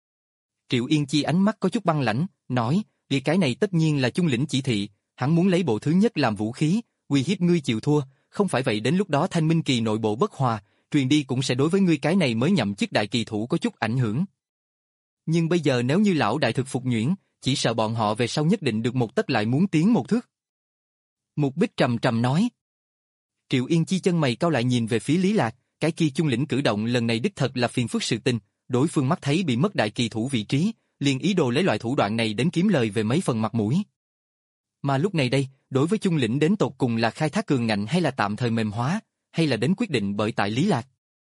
S1: Triệu Yên Chi ánh mắt có chút băng lãnh, nói, "Vì cái này tất nhiên là Chung lĩnh chỉ thị, hắn muốn lấy bộ thứ nhất làm vũ khí, uy hiếp ngươi chịu thua, không phải vậy đến lúc đó Thanh Minh Kỳ nội bộ bất hòa, truyền đi cũng sẽ đối với ngươi cái này mới nhậm chức đại kỳ thủ có chút ảnh hưởng. Nhưng bây giờ nếu như lão đại thực phục nhuyễn, chỉ sợ bọn họ về sau nhất định được một tấc lại muốn tiến một thước." Mục Bích trầm trầm nói. Triệu Yên Chi chân mày cau lại nhìn về phía Lý Lạc, cái kia Chung lĩnh cử động lần này đích thật là phiền phức sự tình, đối phương mắt thấy bị mất đại kỳ thủ vị trí, liền ý đồ lấy loại thủ đoạn này đến kiếm lời về mấy phần mặt mũi. Mà lúc này đây, đối với Chung lĩnh đến tột cùng là khai thác cường ngạnh hay là tạm thời mềm hóa, hay là đến quyết định bởi tại Lý Lạc.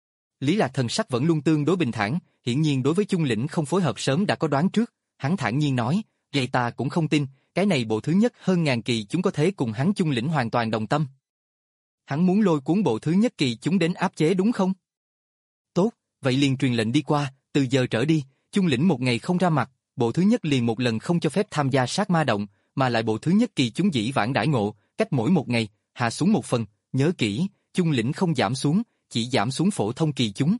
S1: Lý Lạc thần sắc vẫn luôn tương đối bình thản, hiển nhiên đối với Chung lĩnh không phối hợp sớm đã có đoán trước, hắn thản nhiên nói, "Vậy ta cũng không tin, cái này bộ thứ nhất hơn ngàn kỳ chúng có thể cùng hắn Chung lĩnh hoàn toàn đồng tâm. Hắn muốn lôi cuốn bộ thứ nhất kỳ chúng đến áp chế đúng không? Tốt, vậy liền truyền lệnh đi qua, từ giờ trở đi, Chung lĩnh một ngày không ra mặt, bộ thứ nhất liền một lần không cho phép tham gia sát ma động, mà lại bộ thứ nhất kỳ chúng dĩ vãng đãi ngộ, cách mỗi một ngày, hạ xuống một phần, nhớ kỹ, Chung lĩnh không giảm xuống, chỉ giảm xuống phổ thông kỳ chúng.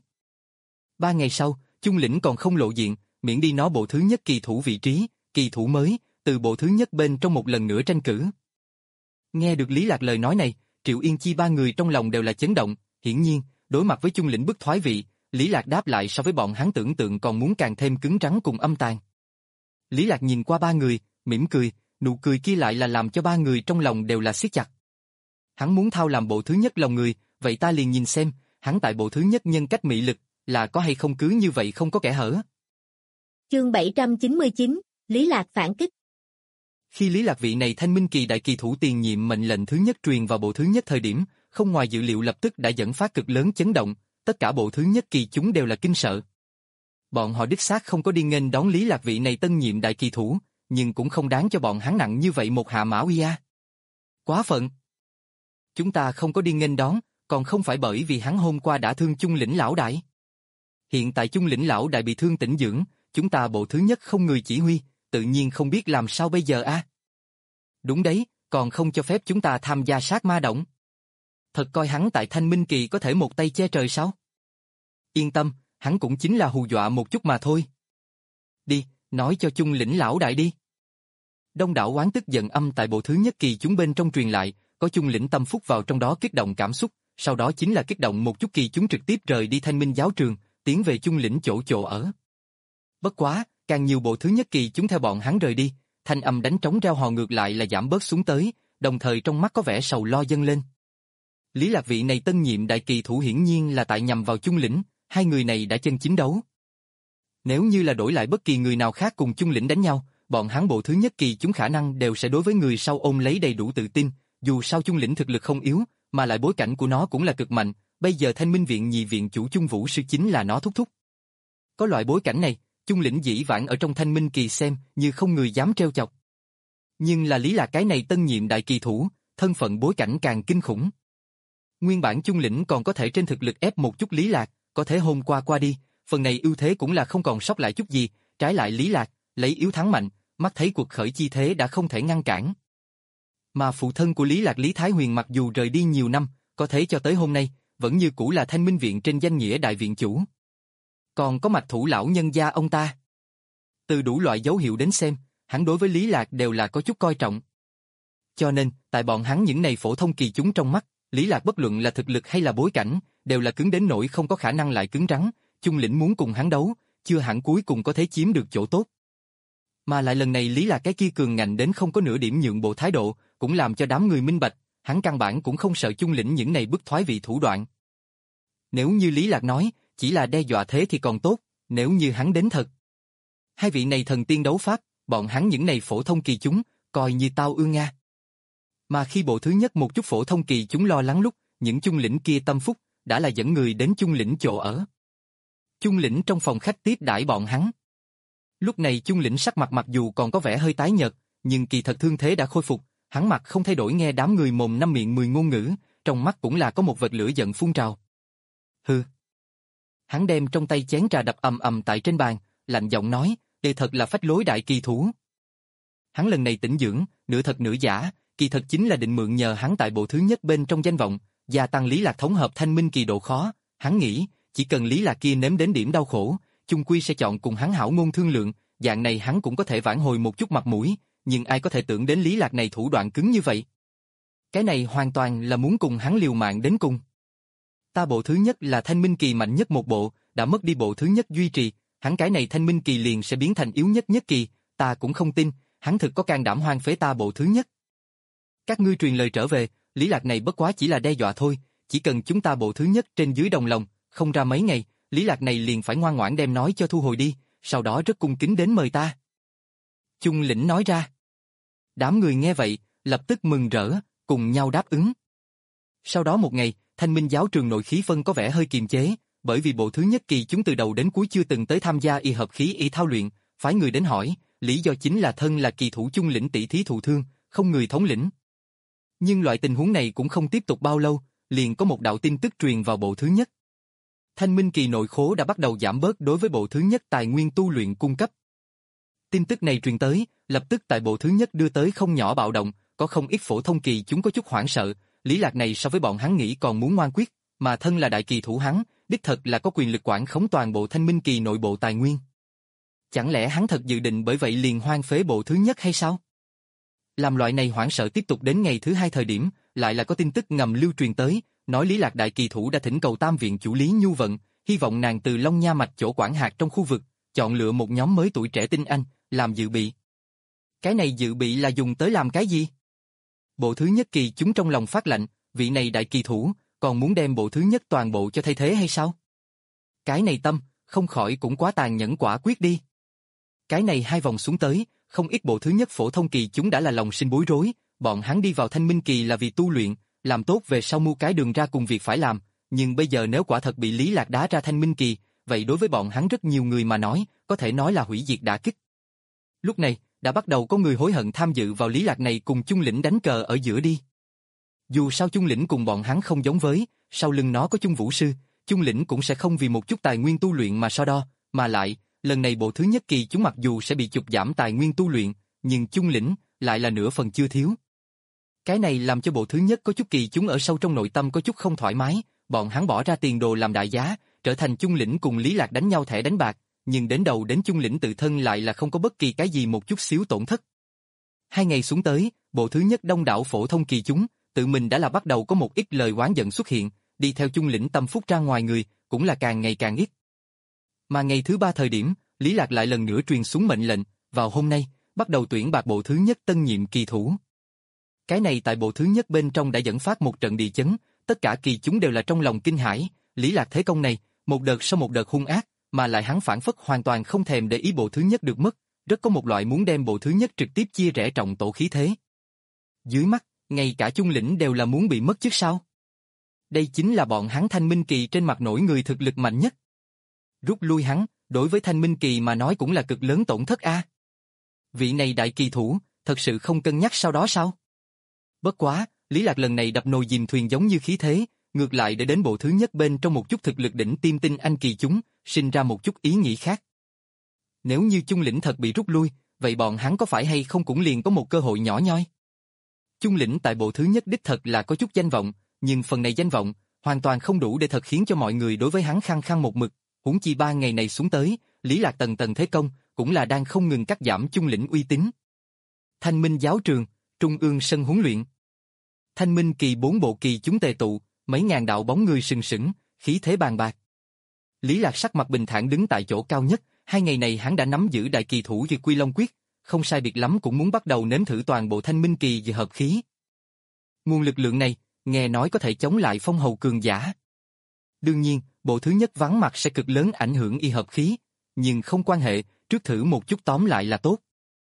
S1: Ba ngày sau, Chung lĩnh còn không lộ diện, miễn đi nó bộ thứ nhất kỳ thủ vị trí, kỳ thủ mới, từ bộ thứ nhất bên trong một lần nữa tranh cử." Nghe được Lý Lạc lời nói này, Triệu Yên Chi ba người trong lòng đều là chấn động, hiển nhiên, đối mặt với Chung lĩnh bức thoái vị, Lý Lạc đáp lại so với bọn hắn tưởng tượng còn muốn càng thêm cứng rắn cùng âm tàn. Lý Lạc nhìn qua ba người, mỉm cười, nụ cười kia lại là làm cho ba người trong lòng đều là siết chặt. Hắn muốn thao làm bộ thứ nhất lòng người, vậy ta liền nhìn xem, hắn tại bộ thứ nhất nhân cách mị lực, là có hay không cứ như vậy không có kẻ hở.
S2: Chương bảy trăm chín mươi chín, Lý Lạc phản kích.
S1: Khi Lý Lạc vị này Thanh Minh Kỳ đại kỳ thủ tiền nhiệm mệnh lệnh thứ nhất truyền vào bộ thứ nhất thời điểm, không ngoài dự liệu lập tức đã dẫn phát cực lớn chấn động, tất cả bộ thứ nhất kỳ chúng đều là kinh sợ. Bọn họ đích xác không có đi nghênh đón Lý Lạc vị này tân nhiệm đại kỳ thủ, nhưng cũng không đáng cho bọn hắn nặng như vậy một hạ mã uy a. Quá phận. Chúng ta không có đi nghênh đón, còn không phải bởi vì hắn hôm qua đã thương Chung Lĩnh lão đại. Hiện tại Chung Lĩnh lão đại bị thương tĩnh dưỡng, chúng ta bộ thứ nhất không người chỉ huy, tự nhiên không biết làm sao bây giờ a. Đúng đấy, còn không cho phép chúng ta tham gia sát ma động. Thật coi hắn tại Thanh Minh Kỳ có thể một tay che trời sao? Yên tâm, hắn cũng chính là hù dọa một chút mà thôi. Đi, nói cho Chung Lĩnh lão đại đi. Đông đảo oán tức giận âm tại bộ thứ nhất kỳ chúng bên trong truyền lại, có Chung Lĩnh tâm phúc vào trong đó kích động cảm xúc, sau đó chính là kích động một chút kỳ chúng trực tiếp rời đi Thanh Minh giáo trường, tiến về Chung Lĩnh chỗ chỗ ở. Bất quá, càng nhiều bộ thứ nhất kỳ chúng theo bọn hắn rời đi, thanh âm đánh trống reo hò ngược lại là giảm bớt xuống tới, đồng thời trong mắt có vẻ sầu lo dâng lên. Lý Lạc vị này tân nhiệm đại kỳ thủ hiển nhiên là tại nhằm vào Chung Lĩnh, hai người này đã chân chính đấu. Nếu như là đổi lại bất kỳ người nào khác cùng Chung Lĩnh đánh nhau, bọn hắn bộ thứ nhất kỳ chúng khả năng đều sẽ đối với người sau ôm lấy đầy đủ tự tin, dù sao Chung Lĩnh thực lực không yếu, mà lại bối cảnh của nó cũng là cực mạnh, bây giờ Thanh Minh viện nhị viện chủ Chung Vũ sư chính là nó thúc thúc. Có loại bối cảnh này, Chung Lĩnh dĩ vãng ở trong Thanh Minh kỳ xem như không người dám trêu chọc. Nhưng là Lý Lạc cái này tân nhiệm đại kỳ thủ, thân phận bối cảnh càng kinh khủng. Nguyên bản Chung Lĩnh còn có thể trên thực lực ép một chút Lý Lạc, có thể hôm qua qua đi, phần này ưu thế cũng là không còn sót lại chút gì, trái lại Lý Lạc, lấy yếu thắng mạnh, mắt thấy cuộc khởi chi thế đã không thể ngăn cản. Mà phụ thân của Lý Lạc Lý Thái Huyền mặc dù rời đi nhiều năm, có thể cho tới hôm nay, vẫn như cũ là Thanh Minh viện trên danh nghĩa đại viện chủ. Còn có mạch thủ lão nhân gia ông ta. Từ đủ loại dấu hiệu đến xem, hắn đối với Lý Lạc đều là có chút coi trọng. Cho nên, tại bọn hắn những này phổ thông kỳ chúng trong mắt, Lý Lạc bất luận là thực lực hay là bối cảnh, đều là cứng đến nỗi không có khả năng lại cứng rắn, Chung Lĩnh muốn cùng hắn đấu, chưa hẳn cuối cùng có thể chiếm được chỗ tốt. Mà lại lần này Lý Lạc cái kia cường ngạnh đến không có nửa điểm nhượng bộ thái độ, cũng làm cho đám người minh bạch, hắn căn bản cũng không sợ Chung Lĩnh những này bức thoái vị thủ đoạn. Nếu như Lý Lạc nói, chỉ là đe dọa thế thì còn tốt, nếu như hắn đến thật. Hai vị này thần tiên đấu pháp, bọn hắn những này phổ thông kỳ chúng, coi như tao ương nga. Mà khi bộ thứ nhất một chút phổ thông kỳ chúng lo lắng lúc, những Chung Lĩnh kia tâm phúc, đã là dẫn người đến Chung Lĩnh chỗ ở. Chung Lĩnh trong phòng khách tiếp đãi bọn hắn. Lúc này Chung Lĩnh sắc mặt mặc dù còn có vẻ hơi tái nhợt, nhưng kỳ thật thương thế đã khôi phục, hắn mặt không thay đổi nghe đám người mồm năm miệng mười ngôn ngữ, trong mắt cũng là có một vệt lửa giận phun trào. Hừ. Hắn đem trong tay chén trà đập ầm ầm tại trên bàn, lạnh giọng nói, đây thật là phách lối đại kỳ thủ. Hắn lần này tĩnh dưỡng, nửa thật nửa giả, kỳ thật chính là định mượn nhờ hắn tại bộ thứ nhất bên trong danh vọng, gia tăng Lý Lạc thống hợp Thanh Minh kỳ độ khó, hắn nghĩ, chỉ cần Lý Lạc kia nếm đến điểm đau khổ, chung quy sẽ chọn cùng hắn hảo ngôn thương lượng, dạng này hắn cũng có thể vãn hồi một chút mặt mũi, nhưng ai có thể tưởng đến Lý Lạc này thủ đoạn cứng như vậy. Cái này hoàn toàn là muốn cùng hắn liều mạng đến cùng. Ta bộ thứ nhất là Thanh Minh kỳ mạnh nhất một bộ, đã mất đi bộ thứ nhất duy trì, hắn cái này Thanh Minh kỳ liền sẽ biến thành yếu nhất nhất kỳ, ta cũng không tin, hắn thực có can đảm hoang phế ta bộ thứ nhất. Các ngươi truyền lời trở về, Lý Lạc này bất quá chỉ là đe dọa thôi, chỉ cần chúng ta bộ thứ nhất trên dưới đồng lòng, không ra mấy ngày, Lý Lạc này liền phải ngoan ngoãn đem nói cho thu hồi đi, sau đó rất cung kính đến mời ta. Chung Lĩnh nói ra. Đám người nghe vậy, lập tức mừng rỡ, cùng nhau đáp ứng. Sau đó một ngày, Thanh Minh giáo trường nội khí phân có vẻ hơi kiềm chế, bởi vì bộ thứ nhất kỳ chúng từ đầu đến cuối chưa từng tới tham gia y hợp khí y thao luyện, phái người đến hỏi, lý do chính là thân là kỳ thủ Chung Lĩnh tỷ thí thụ thương, không người thống lĩnh. Nhưng loại tình huống này cũng không tiếp tục bao lâu, liền có một đạo tin tức truyền vào bộ thứ nhất. Thanh Minh kỳ nội khố đã bắt đầu giảm bớt đối với bộ thứ nhất tài nguyên tu luyện cung cấp. Tin tức này truyền tới, lập tức tại bộ thứ nhất đưa tới không nhỏ bạo động, có không ít phổ thông kỳ chúng có chút hoảng sợ, Lý Lạc này so với bọn hắn nghĩ còn muốn ngoan quyết, mà thân là đại kỳ thủ hắn, đích thật là có quyền lực quản khống toàn bộ Thanh Minh kỳ nội bộ tài nguyên. Chẳng lẽ hắn thật dự định bởi vậy liền hoang phế bộ thứ nhất hay sao? Làm loại này hoảng sợ tiếp tục đến ngày thứ hai thời điểm, lại là có tin tức ngầm lưu truyền tới, nói Lý Lạc đại kỳ thủ đã thỉnh cầu Tam viện chủ Lý Nhu Vận, hy vọng nàng từ Long Nha mạch chỗ quản hạt trong khu vực, chọn lựa một nhóm mới tuổi trẻ tinh anh, làm dự bị. Cái này dự bị là dùng tới làm cái gì? Bộ thứ nhất kỳ chúng trong lòng phát lạnh, vị này đại kỳ thủ, còn muốn đem bộ thứ nhất toàn bộ cho thay thế hay sao? Cái này tâm, không khỏi cũng quá tàn nhẫn quả quyết đi. Cái này hai vòng xuống tới, không ít bộ thứ nhất phổ thông kỳ chúng đã là lòng sinh bối rối, bọn hắn đi vào thanh minh kỳ là vì tu luyện, làm tốt về sau mưu cái đường ra cùng việc phải làm, nhưng bây giờ nếu quả thật bị Lý Lạc đá ra thanh minh kỳ, vậy đối với bọn hắn rất nhiều người mà nói, có thể nói là hủy diệt đả kích. Lúc này, đã bắt đầu có người hối hận tham dự vào Lý Lạc này cùng Chung Lĩnh đánh cờ ở giữa đi. Dù sao Chung Lĩnh cùng bọn hắn không giống với, sau lưng nó có Chung Vũ Sư, Chung Lĩnh cũng sẽ không vì một chút tài nguyên tu luyện mà so đo, mà lại, lần này bộ thứ nhất kỳ chúng mặc dù sẽ bị chụp giảm tài nguyên tu luyện, nhưng Chung Lĩnh lại là nửa phần chưa thiếu. Cái này làm cho bộ thứ nhất có chút kỳ chúng ở sâu trong nội tâm có chút không thoải mái, bọn hắn bỏ ra tiền đồ làm đại giá, trở thành Chung Lĩnh cùng Lý Lạc đánh nhau thẻ đánh bạc, nhưng đến đầu đến Chung Lĩnh tự thân lại là không có bất kỳ cái gì một chút xíu tổn thất. Hai ngày xuống tới, bộ thứ nhất đông đảo phổ thông kỳ chúng, tự mình đã là bắt đầu có một ít lời oán giận xuất hiện, đi theo Chung Lĩnh tâm phúc ra ngoài người, cũng là càng ngày càng ít. Mà ngày thứ ba thời điểm, Lý Lạc lại lần nữa truyền xuống mệnh lệnh, vào hôm nay, bắt đầu tuyển bạc bộ thứ nhất tân nhiệm kỳ thủ. Cái này tại bộ thứ nhất bên trong đã dẫn phát một trận địa chấn, tất cả kỳ chúng đều là trong lòng kinh hãi, Lý Lạc thế công này, một đợt sau một đợt hung ác, mà lại hắn phản phất hoàn toàn không thèm để ý bộ thứ nhất được mất, rất có một loại muốn đem bộ thứ nhất trực tiếp chia rẽ trọng tổ khí thế. Dưới mắt, ngay cả Chung Lĩnh đều là muốn bị mất chứ sao? Đây chính là bọn hắn thanh minh kỳ trên mặt nổi người thực lực mạnh nhất. Rút lui hắn, đối với thanh minh kỳ mà nói cũng là cực lớn tổn thất a. Vị này đại kỳ thủ, thật sự không cân nhắc sau đó sao? Bất quá, Lý Lạc lần này đập nồi dìm thuyền giống như khí thế, ngược lại để đến bộ thứ nhất bên trong một chút thực lực đỉnh tiêm tinh anh kỳ chúng, sinh ra một chút ý nghĩ khác. Nếu như Chung Lĩnh thật bị rút lui, vậy bọn hắn có phải hay không cũng liền có một cơ hội nhỏ nhoi? Chung Lĩnh tại bộ thứ nhất đích thật là có chút danh vọng, nhưng phần này danh vọng, hoàn toàn không đủ để thật khiến cho mọi người đối với hắn khăng khăng một mực, huống chi ba ngày này xuống tới, Lý Lạc tầng tầng thế công, cũng là đang không ngừng cắt giảm Chung Lĩnh uy tín. Thanh Minh giáo trường, Trung ương sân huấn luyện. Thanh Minh kỳ bốn bộ kỳ chúng tề tụ, mấy ngàn đạo bóng người sừng sững, khí thế bàn bạc. Lý Lạc sắc mặt bình thản đứng tại chỗ cao nhất, hai ngày này hắn đã nắm giữ đại kỳ thủ Dược Quy Long Quyết, không sai biệt lắm cũng muốn bắt đầu nếm thử toàn bộ Thanh Minh kỳ về hợp khí. Nguồn lực lượng này, nghe nói có thể chống lại phong hầu cường giả. Đương nhiên, bộ thứ nhất vắng mặt sẽ cực lớn ảnh hưởng y hợp khí, nhưng không quan hệ, trước thử một chút tóm lại là tốt.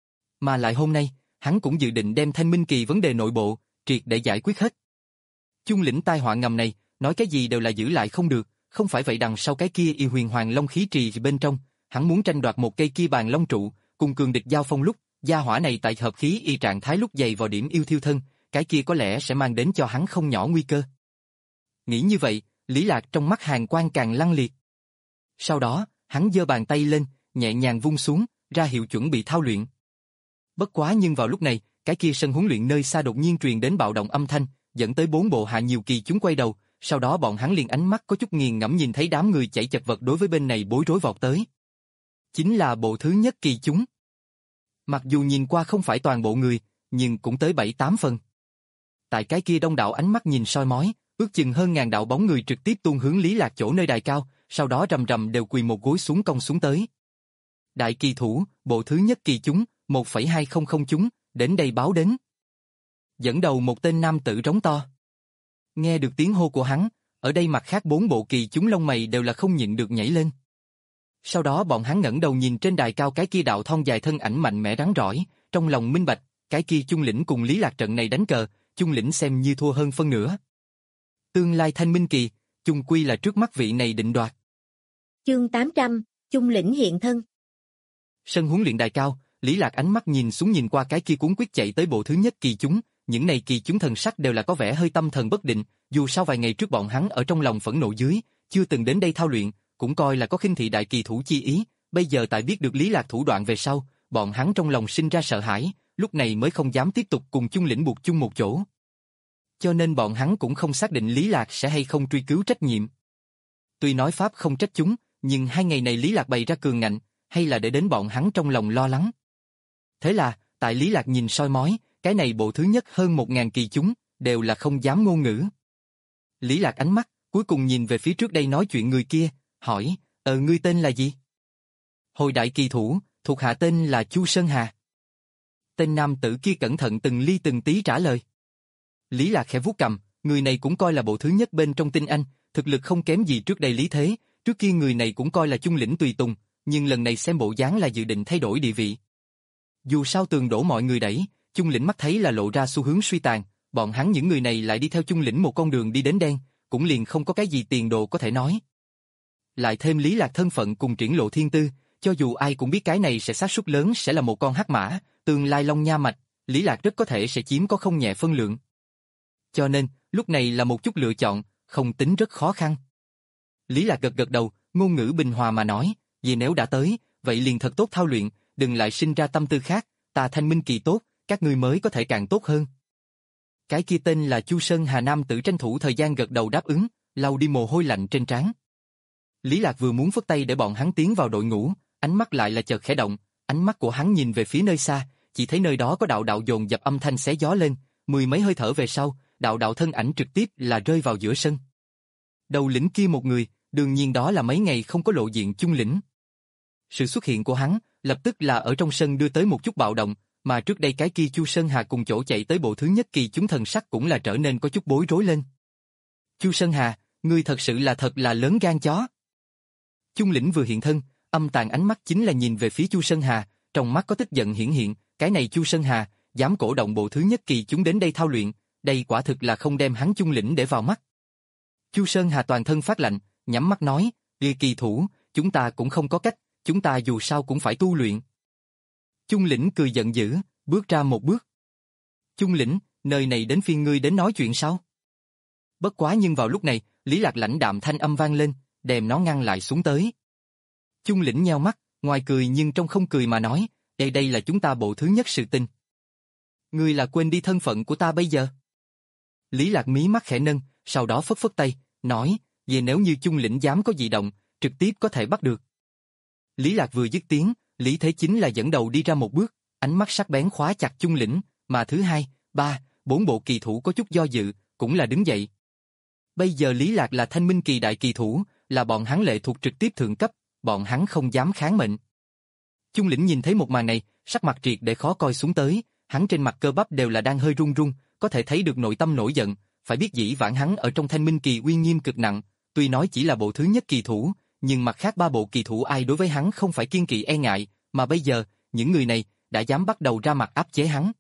S1: Mà lại hôm nay, hắn cũng dự định đem Thanh Minh kỳ vấn đề nội bộ, triệt để giải quyết hết. Chung Lĩnh tai họa ngầm này, nói cái gì đều là giữ lại không được, không phải vậy đằng sau cái kia y huyền hoàng long khí trì bên trong, hắn muốn tranh đoạt một cây kia bàn long trụ, cùng cường địch giao phong lúc, gia hỏa này tại hợp khí y trạng thái lúc dày vào điểm yêu thiêu thân, cái kia có lẽ sẽ mang đến cho hắn không nhỏ nguy cơ. Nghĩ như vậy, Lý Lạc trong mắt hàn quang càng lăng liệt. Sau đó, hắn giơ bàn tay lên, nhẹ nhàng vung xuống, ra hiệu chuẩn bị thao luyện. Bất quá nhưng vào lúc này, cái kia sân huấn luyện nơi xa đột nhiên truyền đến bạo động âm thanh, dẫn tới bốn bộ hạ nhiều kỳ chúng quay đầu, sau đó bọn hắn liền ánh mắt có chút nghiền ngẫm nhìn thấy đám người chạy chật vật đối với bên này bối rối vọt tới. Chính là bộ thứ nhất kỳ chúng. Mặc dù nhìn qua không phải toàn bộ người, nhưng cũng tới bảy tám phần. Tại cái kia đông đảo ánh mắt nhìn soi mói, ước chừng hơn ngàn đạo bóng người trực tiếp tuôn hướng Lý Lạc chỗ nơi đài cao, sau đó rầm rầm đều quỳ một gối xuống cong xuống tới. Đại kỳ thủ, bộ thứ nhất kỳ chúng, một phẩy hai không không chúng, đến đây báo đến. Dẫn đầu một tên nam tử rống to. Nghe được tiếng hô của hắn, ở đây mặt khác bốn bộ kỳ chúng lông mày đều là không nhịn được nhảy lên. Sau đó bọn hắn ngẩng đầu nhìn trên đài cao cái kia đạo thon dài thân ảnh mạnh mẽ rắn rỏi, trong lòng minh bạch, cái kia Chung Lĩnh cùng Lý Lạc trận này đánh cờ, Chung Lĩnh xem như thua hơn phân nửa. Tương lai Thanh Minh kỳ, chung quy là trước mắt vị này định đoạt.
S2: Chương tám trăm, Chung Lĩnh hiện thân.
S1: Sân huấn luyện đài cao, Lý Lạc ánh mắt nhìn xuống nhìn qua cái kia cuốn quyết chạy tới bộ thứ nhất kỳ chúng, những này kỳ chúng thần sắc đều là có vẻ hơi tâm thần bất định, dù sao vài ngày trước bọn hắn ở trong lòng phẫn nộ dưới, chưa từng đến đây thao luyện, cũng coi là có khinh thị đại kỳ thủ chi ý, bây giờ tại biết được Lý Lạc thủ đoạn về sau, bọn hắn trong lòng sinh ra sợ hãi, lúc này mới không dám tiếp tục cùng Chung Lĩnh buộc chung một chỗ. Cho nên bọn hắn cũng không xác định Lý Lạc sẽ hay không truy cứu trách nhiệm. Tuy nói pháp không trách chúng, nhưng hai ngày này Lý Lạc bày ra cường ngạnh, hay là để đến bọn hắn trong lòng lo lắng. Thế là, tại Lý Lạc nhìn soi mói, cái này bộ thứ nhất hơn một ngàn kỳ chúng, đều là không dám ngôn ngữ. Lý Lạc ánh mắt, cuối cùng nhìn về phía trước đây nói chuyện người kia, hỏi, ờ ngươi tên là gì? Hồi đại kỳ thủ, thuộc hạ tên là Chu Sơn Hà. Tên nam tử kia cẩn thận từng ly từng tí trả lời. Lý Lạc khẽ vuốt cằm, người này cũng coi là bộ thứ nhất bên trong tinh anh, thực lực không kém gì trước đây Lý Thế, trước kia người này cũng coi là chung lĩnh tùy tùng, nhưng lần này xem bộ dáng là dự định thay đổi địa vị. Dù sao tường đổ mọi người đẩy, chung lĩnh mắt thấy là lộ ra xu hướng suy tàn, bọn hắn những người này lại đi theo chung lĩnh một con đường đi đến đen, cũng liền không có cái gì tiền đồ có thể nói. Lại thêm Lý Lạc thân phận cùng triển lộ thiên tư, cho dù ai cũng biết cái này sẽ xác suất lớn sẽ là một con hắc mã, tương lai Long Nha Mạch, Lý Lạc rất có thể sẽ chiếm có không nhẹ phân lượng. Cho nên, lúc này là một chút lựa chọn, không tính rất khó khăn. Lý Lạc gật gật đầu, ngôn ngữ bình hòa mà nói, vì nếu đã tới, vậy liền thật tốt thao luyện, đừng lại sinh ra tâm tư khác, ta Thanh Minh Kỳ tốt, các ngươi mới có thể càng tốt hơn. Cái kia tên là Chu Sơn Hà Nam tử tranh thủ thời gian gật đầu đáp ứng, lau đi mồ hôi lạnh trên trán. Lý Lạc vừa muốn phất tay để bọn hắn tiến vào đội ngũ, ánh mắt lại là chợt khẽ động, ánh mắt của hắn nhìn về phía nơi xa, chỉ thấy nơi đó có đạo đạo dồn dập âm thanh xé gió lên, mười mấy hơi thở về sau, đạo đạo thân ảnh trực tiếp là rơi vào giữa sân. Đầu lĩnh kia một người, đương nhiên đó là mấy ngày không có lộ diện chung lĩnh. Sự xuất hiện của hắn, lập tức là ở trong sân đưa tới một chút bạo động, mà trước đây cái kia Chu Sơn Hà cùng chỗ chạy tới bộ thứ nhất kỳ chúng thần sắc cũng là trở nên có chút bối rối lên. Chu Sơn Hà, ngươi thật sự là thật là lớn gan chó. Chung lĩnh vừa hiện thân, âm tàn ánh mắt chính là nhìn về phía Chu Sơn Hà, trong mắt có tức giận hiển hiện, cái này Chu Sơn Hà, dám cổ động bộ thứ nhất kỳ chúng đến đây thao luyện, đây quả thực là không đem hắn chung lĩnh để vào mắt. Chu Sơn Hà toàn thân phát lạnh, nhắm mắt nói, "Kỳ kỳ thủ, chúng ta cũng không có cách, chúng ta dù sao cũng phải tu luyện." Chung lĩnh cười giận dữ, bước ra một bước. "Chung lĩnh, nơi này đến phiên ngươi đến nói chuyện sao?" Bất quá nhưng vào lúc này, Lý Lạc lãnh đạm thanh âm vang lên, đem nó ngăn lại xuống tới. Chung lĩnh nheo mắt, ngoài cười nhưng trong không cười mà nói, đây đây là chúng ta bộ thứ nhất sự tình. Ngươi là quên đi thân phận của ta bây giờ. Lý Lạc mí mắt khẽ nâng, sau đó phất phất tay, nói, về nếu như chung lĩnh dám có dị động, trực tiếp có thể bắt được. Lý Lạc vừa dứt tiếng, Lý Thế Chính là dẫn đầu đi ra một bước, ánh mắt sắc bén khóa chặt chung lĩnh, mà thứ hai, ba, bốn bộ kỳ thủ có chút do dự, cũng là đứng dậy. Bây giờ Lý Lạc là Thanh Minh kỳ đại kỳ thủ, là bọn hắn lệ thuộc trực tiếp thượng cấp, bọn hắn không dám kháng mệnh. Chung lĩnh nhìn thấy một màn này, sắc mặt triệt để khó coi xuống tới, hắn trên mặt cơ bắp đều là đang hơi run run, có thể thấy được nội tâm nổi giận, phải biết dĩ vãng hắn ở trong Thanh Minh kỳ uy nghiêm cực nặng, tuy nói chỉ là bộ thứ nhất kỳ thủ, nhưng mặt khác ba bộ kỳ thủ ai đối với hắn không phải kiên kỵ e ngại, mà bây giờ, những người này đã dám bắt đầu ra mặt áp chế hắn.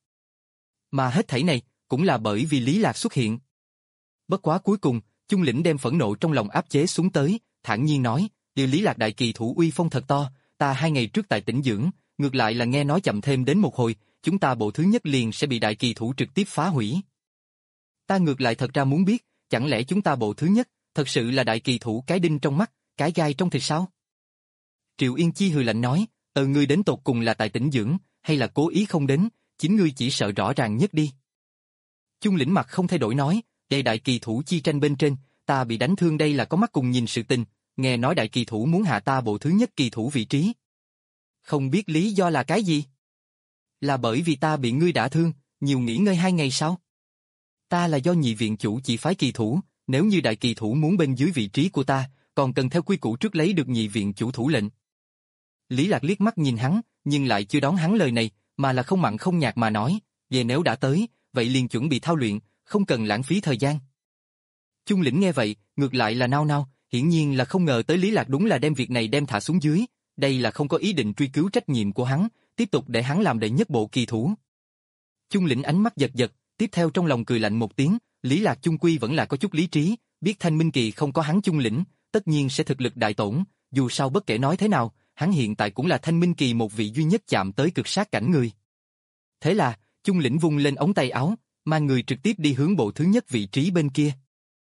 S1: Mà hết thảy này cũng là bởi vì Lý Lạc xuất hiện. Bất quá cuối cùng, Chung lĩnh đem phẫn nộ trong lòng áp chế xuống tới, thản nhiên nói, điều Lý Lạc đại kỳ thủ uy phong thật to, ta hai ngày trước tại tỉnh dưỡng, ngược lại là nghe nói chậm thêm đến một hồi, chúng ta bộ thứ nhất liền sẽ bị đại kỳ thủ trực tiếp phá hủy. Ta ngược lại thật ra muốn biết, chẳng lẽ chúng ta bộ thứ nhất, thật sự là đại kỳ thủ cái đinh trong mắt, cái gai trong thịt sao? Triệu Yên Chi hừ lạnh nói, ờ ngươi đến tột cùng là tại tỉnh dưỡng, hay là cố ý không đến, chính ngươi chỉ sợ rõ ràng nhất đi. Chung lĩnh mặt không thay đổi nói, đây đại kỳ thủ chi tranh bên trên, ta bị đánh thương đây là có mắt cùng nhìn sự tình, nghe nói đại kỳ thủ muốn hạ ta bộ thứ nhất kỳ thủ vị trí. Không biết lý do là cái gì? Là bởi vì ta bị ngươi đả thương, nhiều nghỉ ngơi hai ngày sau. Ta là do nhị viện chủ chỉ phái kỳ thủ, nếu như đại kỳ thủ muốn bên dưới vị trí của ta, còn cần theo quy củ trước lấy được nhị viện chủ thủ lệnh. Lý Lạc liếc mắt nhìn hắn, nhưng lại chưa đón hắn lời này, mà là không mặn không nhạt mà nói, về nếu đã tới, vậy liền chuẩn bị thao luyện, không cần lãng phí thời gian. Chung lĩnh nghe vậy, ngược lại là nao nao, hiển nhiên là không ngờ tới Lý Lạc đúng là đem việc này đem thả xuống dưới, đây là không có ý định truy cứu trách nhiệm của hắn, tiếp tục để hắn làm đệ nhất bộ kỳ thủ. Chung lĩnh ánh mắt giật giật, tiếp theo trong lòng cười lạnh một tiếng, Lý Lạc chung quy vẫn là có chút lý trí, biết Thanh Minh kỳ không có hắn chung lĩnh, tất nhiên sẽ thực lực đại tổn, dù sao bất kể nói thế nào, hắn hiện tại cũng là Thanh Minh kỳ một vị duy nhất chạm tới cực sát cảnh người. Thế là, chung lĩnh vung lên ống tay áo, mang người trực tiếp đi hướng bộ thứ nhất vị trí bên kia.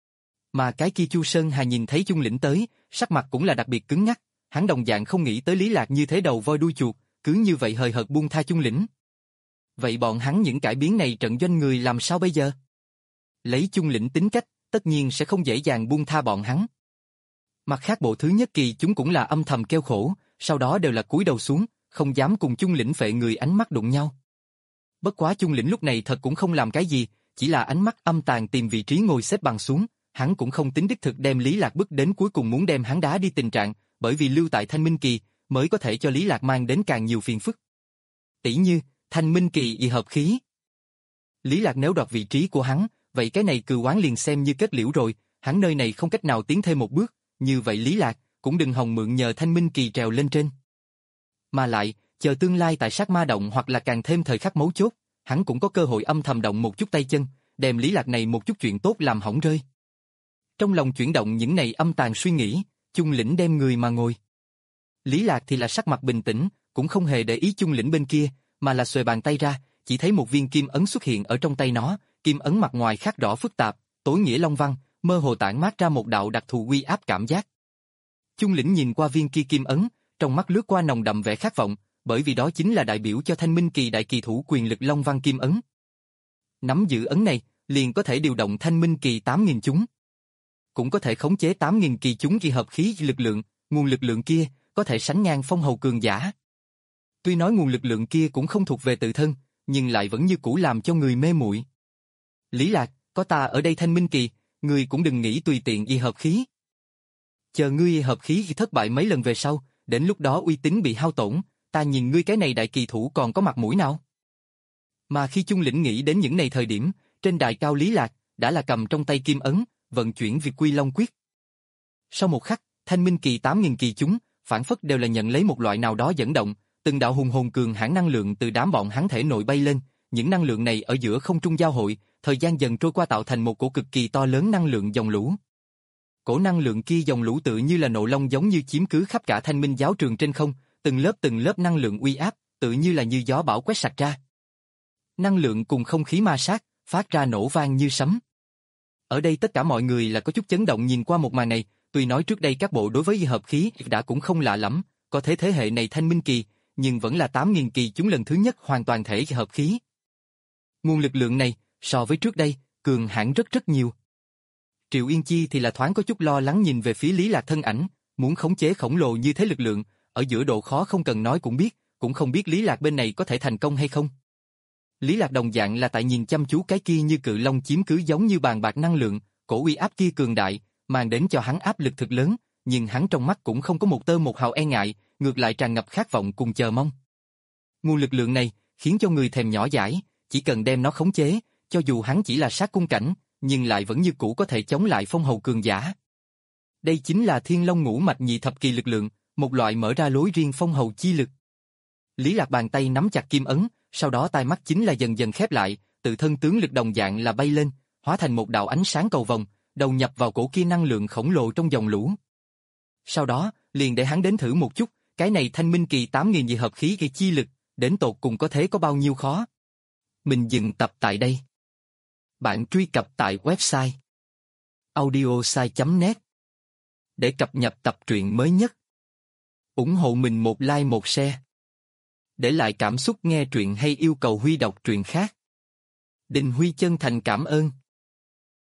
S1: Mà cái kia Chu Sơn Hà nhìn thấy chung lĩnh tới, sắc mặt cũng là đặc biệt cứng ngắc, hắn đồng dạng không nghĩ tới Lý Lạc như thế đầu voi đuôi chuột, cứ như vậy hời hợt buông tha chung lĩnh. Vậy bọn hắn những cải biến này trận doanh người làm sao bây giờ? Lấy chung lĩnh tính cách, tất nhiên sẽ không dễ dàng buông tha bọn hắn. Mặt khác bộ thứ nhất kỳ chúng cũng là âm thầm kêu khổ, sau đó đều là cúi đầu xuống, không dám cùng chung lĩnh phệ người ánh mắt đụng nhau. Bất quá chung lĩnh lúc này thật cũng không làm cái gì, chỉ là ánh mắt âm tàn tìm vị trí ngồi xếp bằng xuống, hắn cũng không tính đích thực đem Lý Lạc bức đến cuối cùng muốn đem hắn đá đi tình trạng, bởi vì lưu tại Thanh Minh kỳ mới có thể cho Lý Lạc mang đến càng nhiều phiền phức. Tỷ như, Thanh Minh kỳ y hợp khí. Lý Lạc nếu đoạt vị trí của hắn, vậy cái này cừu oán liền xem như kết liễu rồi, hắn nơi này không cách nào tiến thêm một bước, như vậy Lý Lạc cũng đừng hòng mượn nhờ Thanh Minh Kỳ trèo lên trên. Mà lại, chờ tương lai tại sát ma động hoặc là càng thêm thời khắc mấu chốt, hắn cũng có cơ hội âm thầm động một chút tay chân, đem Lý Lạc này một chút chuyện tốt làm hỏng rơi. Trong lòng chuyển động những này âm tàn suy nghĩ, Chung Lĩnh đem người mà ngồi. Lý Lạc thì là sắc mặt bình tĩnh, cũng không hề để ý Chung Lĩnh bên kia, mà là xuề bàn tay ra, chỉ thấy một viên kim ấn xuất hiện ở trong tay nó, kim ấn mặt ngoài khắc rõ phức tạp, tối nghĩa long văn, mơ hồ tản mát ra một đạo đặc thù uy áp cảm giác. Chung Lĩnh nhìn qua viên kia kim ấn, trong mắt lướt qua nồng đậm vẻ khát vọng, bởi vì đó chính là đại biểu cho Thanh Minh Kỳ đại kỳ thủ quyền lực long văn kim ấn. Nắm giữ ấn này, liền có thể điều động Thanh Minh Kỳ tám nghìn chúng. Cũng có thể khống chế tám nghìn kỳ chúng kỳ hợp khí lực lượng, nguồn lực lượng kia có thể sánh ngang phong hầu cường giả. Tuy nói nguồn lực lượng kia cũng không thuộc về tự thân, nhưng lại vẫn như cũ làm cho người mê muội. Lý Lạc, có ta ở đây Thanh Minh Kỳ, ngươi cũng đừng nghĩ tùy tiện y hợp khí. Chờ ngươi hợp khí thất bại mấy lần về sau, đến lúc đó uy tín bị hao tổn, ta nhìn ngươi cái này đại kỳ thủ còn có mặt mũi nào? Mà khi Chung Lĩnh nghĩ đến những này thời điểm, trên đài cao Lý Lạc đã là cầm trong tay kim ấn, vận chuyển Việt Quy Long Quyết. Sau một khắc, Thanh Minh Kỳ tám nghìn kỳ chúng, phản phất đều là nhận lấy một loại nào đó dẫn động, từng đạo hùng hồn cường hãn năng lượng từ đám bọn hắn thể nội bay lên, những năng lượng này ở giữa không trung giao hội, thời gian dần trôi qua tạo thành một cổ cực kỳ to lớn năng lượng dòng lũ. Cổ năng lượng kia dòng lũ tự như là nộ long giống như chiếm cứ khắp cả Thanh Minh giáo trường trên không, từng lớp từng lớp năng lượng uy áp, tự như là như gió bão quét sạch ra. Năng lượng cùng không khí ma sát, phát ra nổ vang như sấm. Ở đây tất cả mọi người là có chút chấn động nhìn qua một màn này, tuy nói trước đây các bộ đối với hợp khí đã cũng không lạ lắm, có thể thế hệ này Thanh Minh Kỳ, nhưng vẫn là tám nghìn kỳ chúng lần thứ nhất hoàn toàn thể hợp khí. Nguồn lực lượng này, so với trước đây, cường hãn rất rất nhiều. Triệu Yên Chi thì là thoáng có chút lo lắng nhìn về phía Lý Lạc thân ảnh, muốn khống chế khổng lồ như thế lực lượng, ở giữa độ khó không cần nói cũng biết, cũng không biết Lý Lạc bên này có thể thành công hay không. Lý Lạc đồng dạng là tại nhìn chăm chú cái kia như cự long chiếm cứ giống như bàn bạc năng lượng, cổ uy áp kia cường đại, mang đến cho hắn áp lực thực lớn, nhưng hắn trong mắt cũng không có một tơ một hào e ngại, ngược lại tràn ngập khát vọng cùng chờ mong. Nguồn lực lượng này khiến cho người thèm nhỏ dãi, chỉ cần đem nó khống chế, cho dù hắn chỉ là sát cung cảnh, nhưng lại vẫn như cũ có thể chống lại phong hầu cường giả. Đây chính là Thiên Long ngũ mạch nhị thập kỳ lực lượng, một loại mở ra lối riêng phong hầu chi lực. Lý Lạc bàn tay nắm chặt kim ấn, sau đó tai mắt chính là dần dần khép lại, tự thân tướng lực đồng dạng là bay lên, hóa thành một đạo ánh sáng cầu vồng, đầu nhập vào cổ kia năng lượng khổng lồ trong dòng lũ. Sau đó, liền để hắn đến thử một chút, cái này Thanh Minh Kỳ tám nghìn dị hợp khí gây chi lực, đến tột cùng có thế có bao nhiêu khó. Mình dừng tập tại đây. Bạn truy cập tại website audiosai chấm net để cập nhật tập truyện mới nhất. Ủng hộ mình một like một share. Để lại cảm xúc nghe truyện hay yêu cầu Huy đọc truyện khác. Đình Huy chân thành cảm ơn.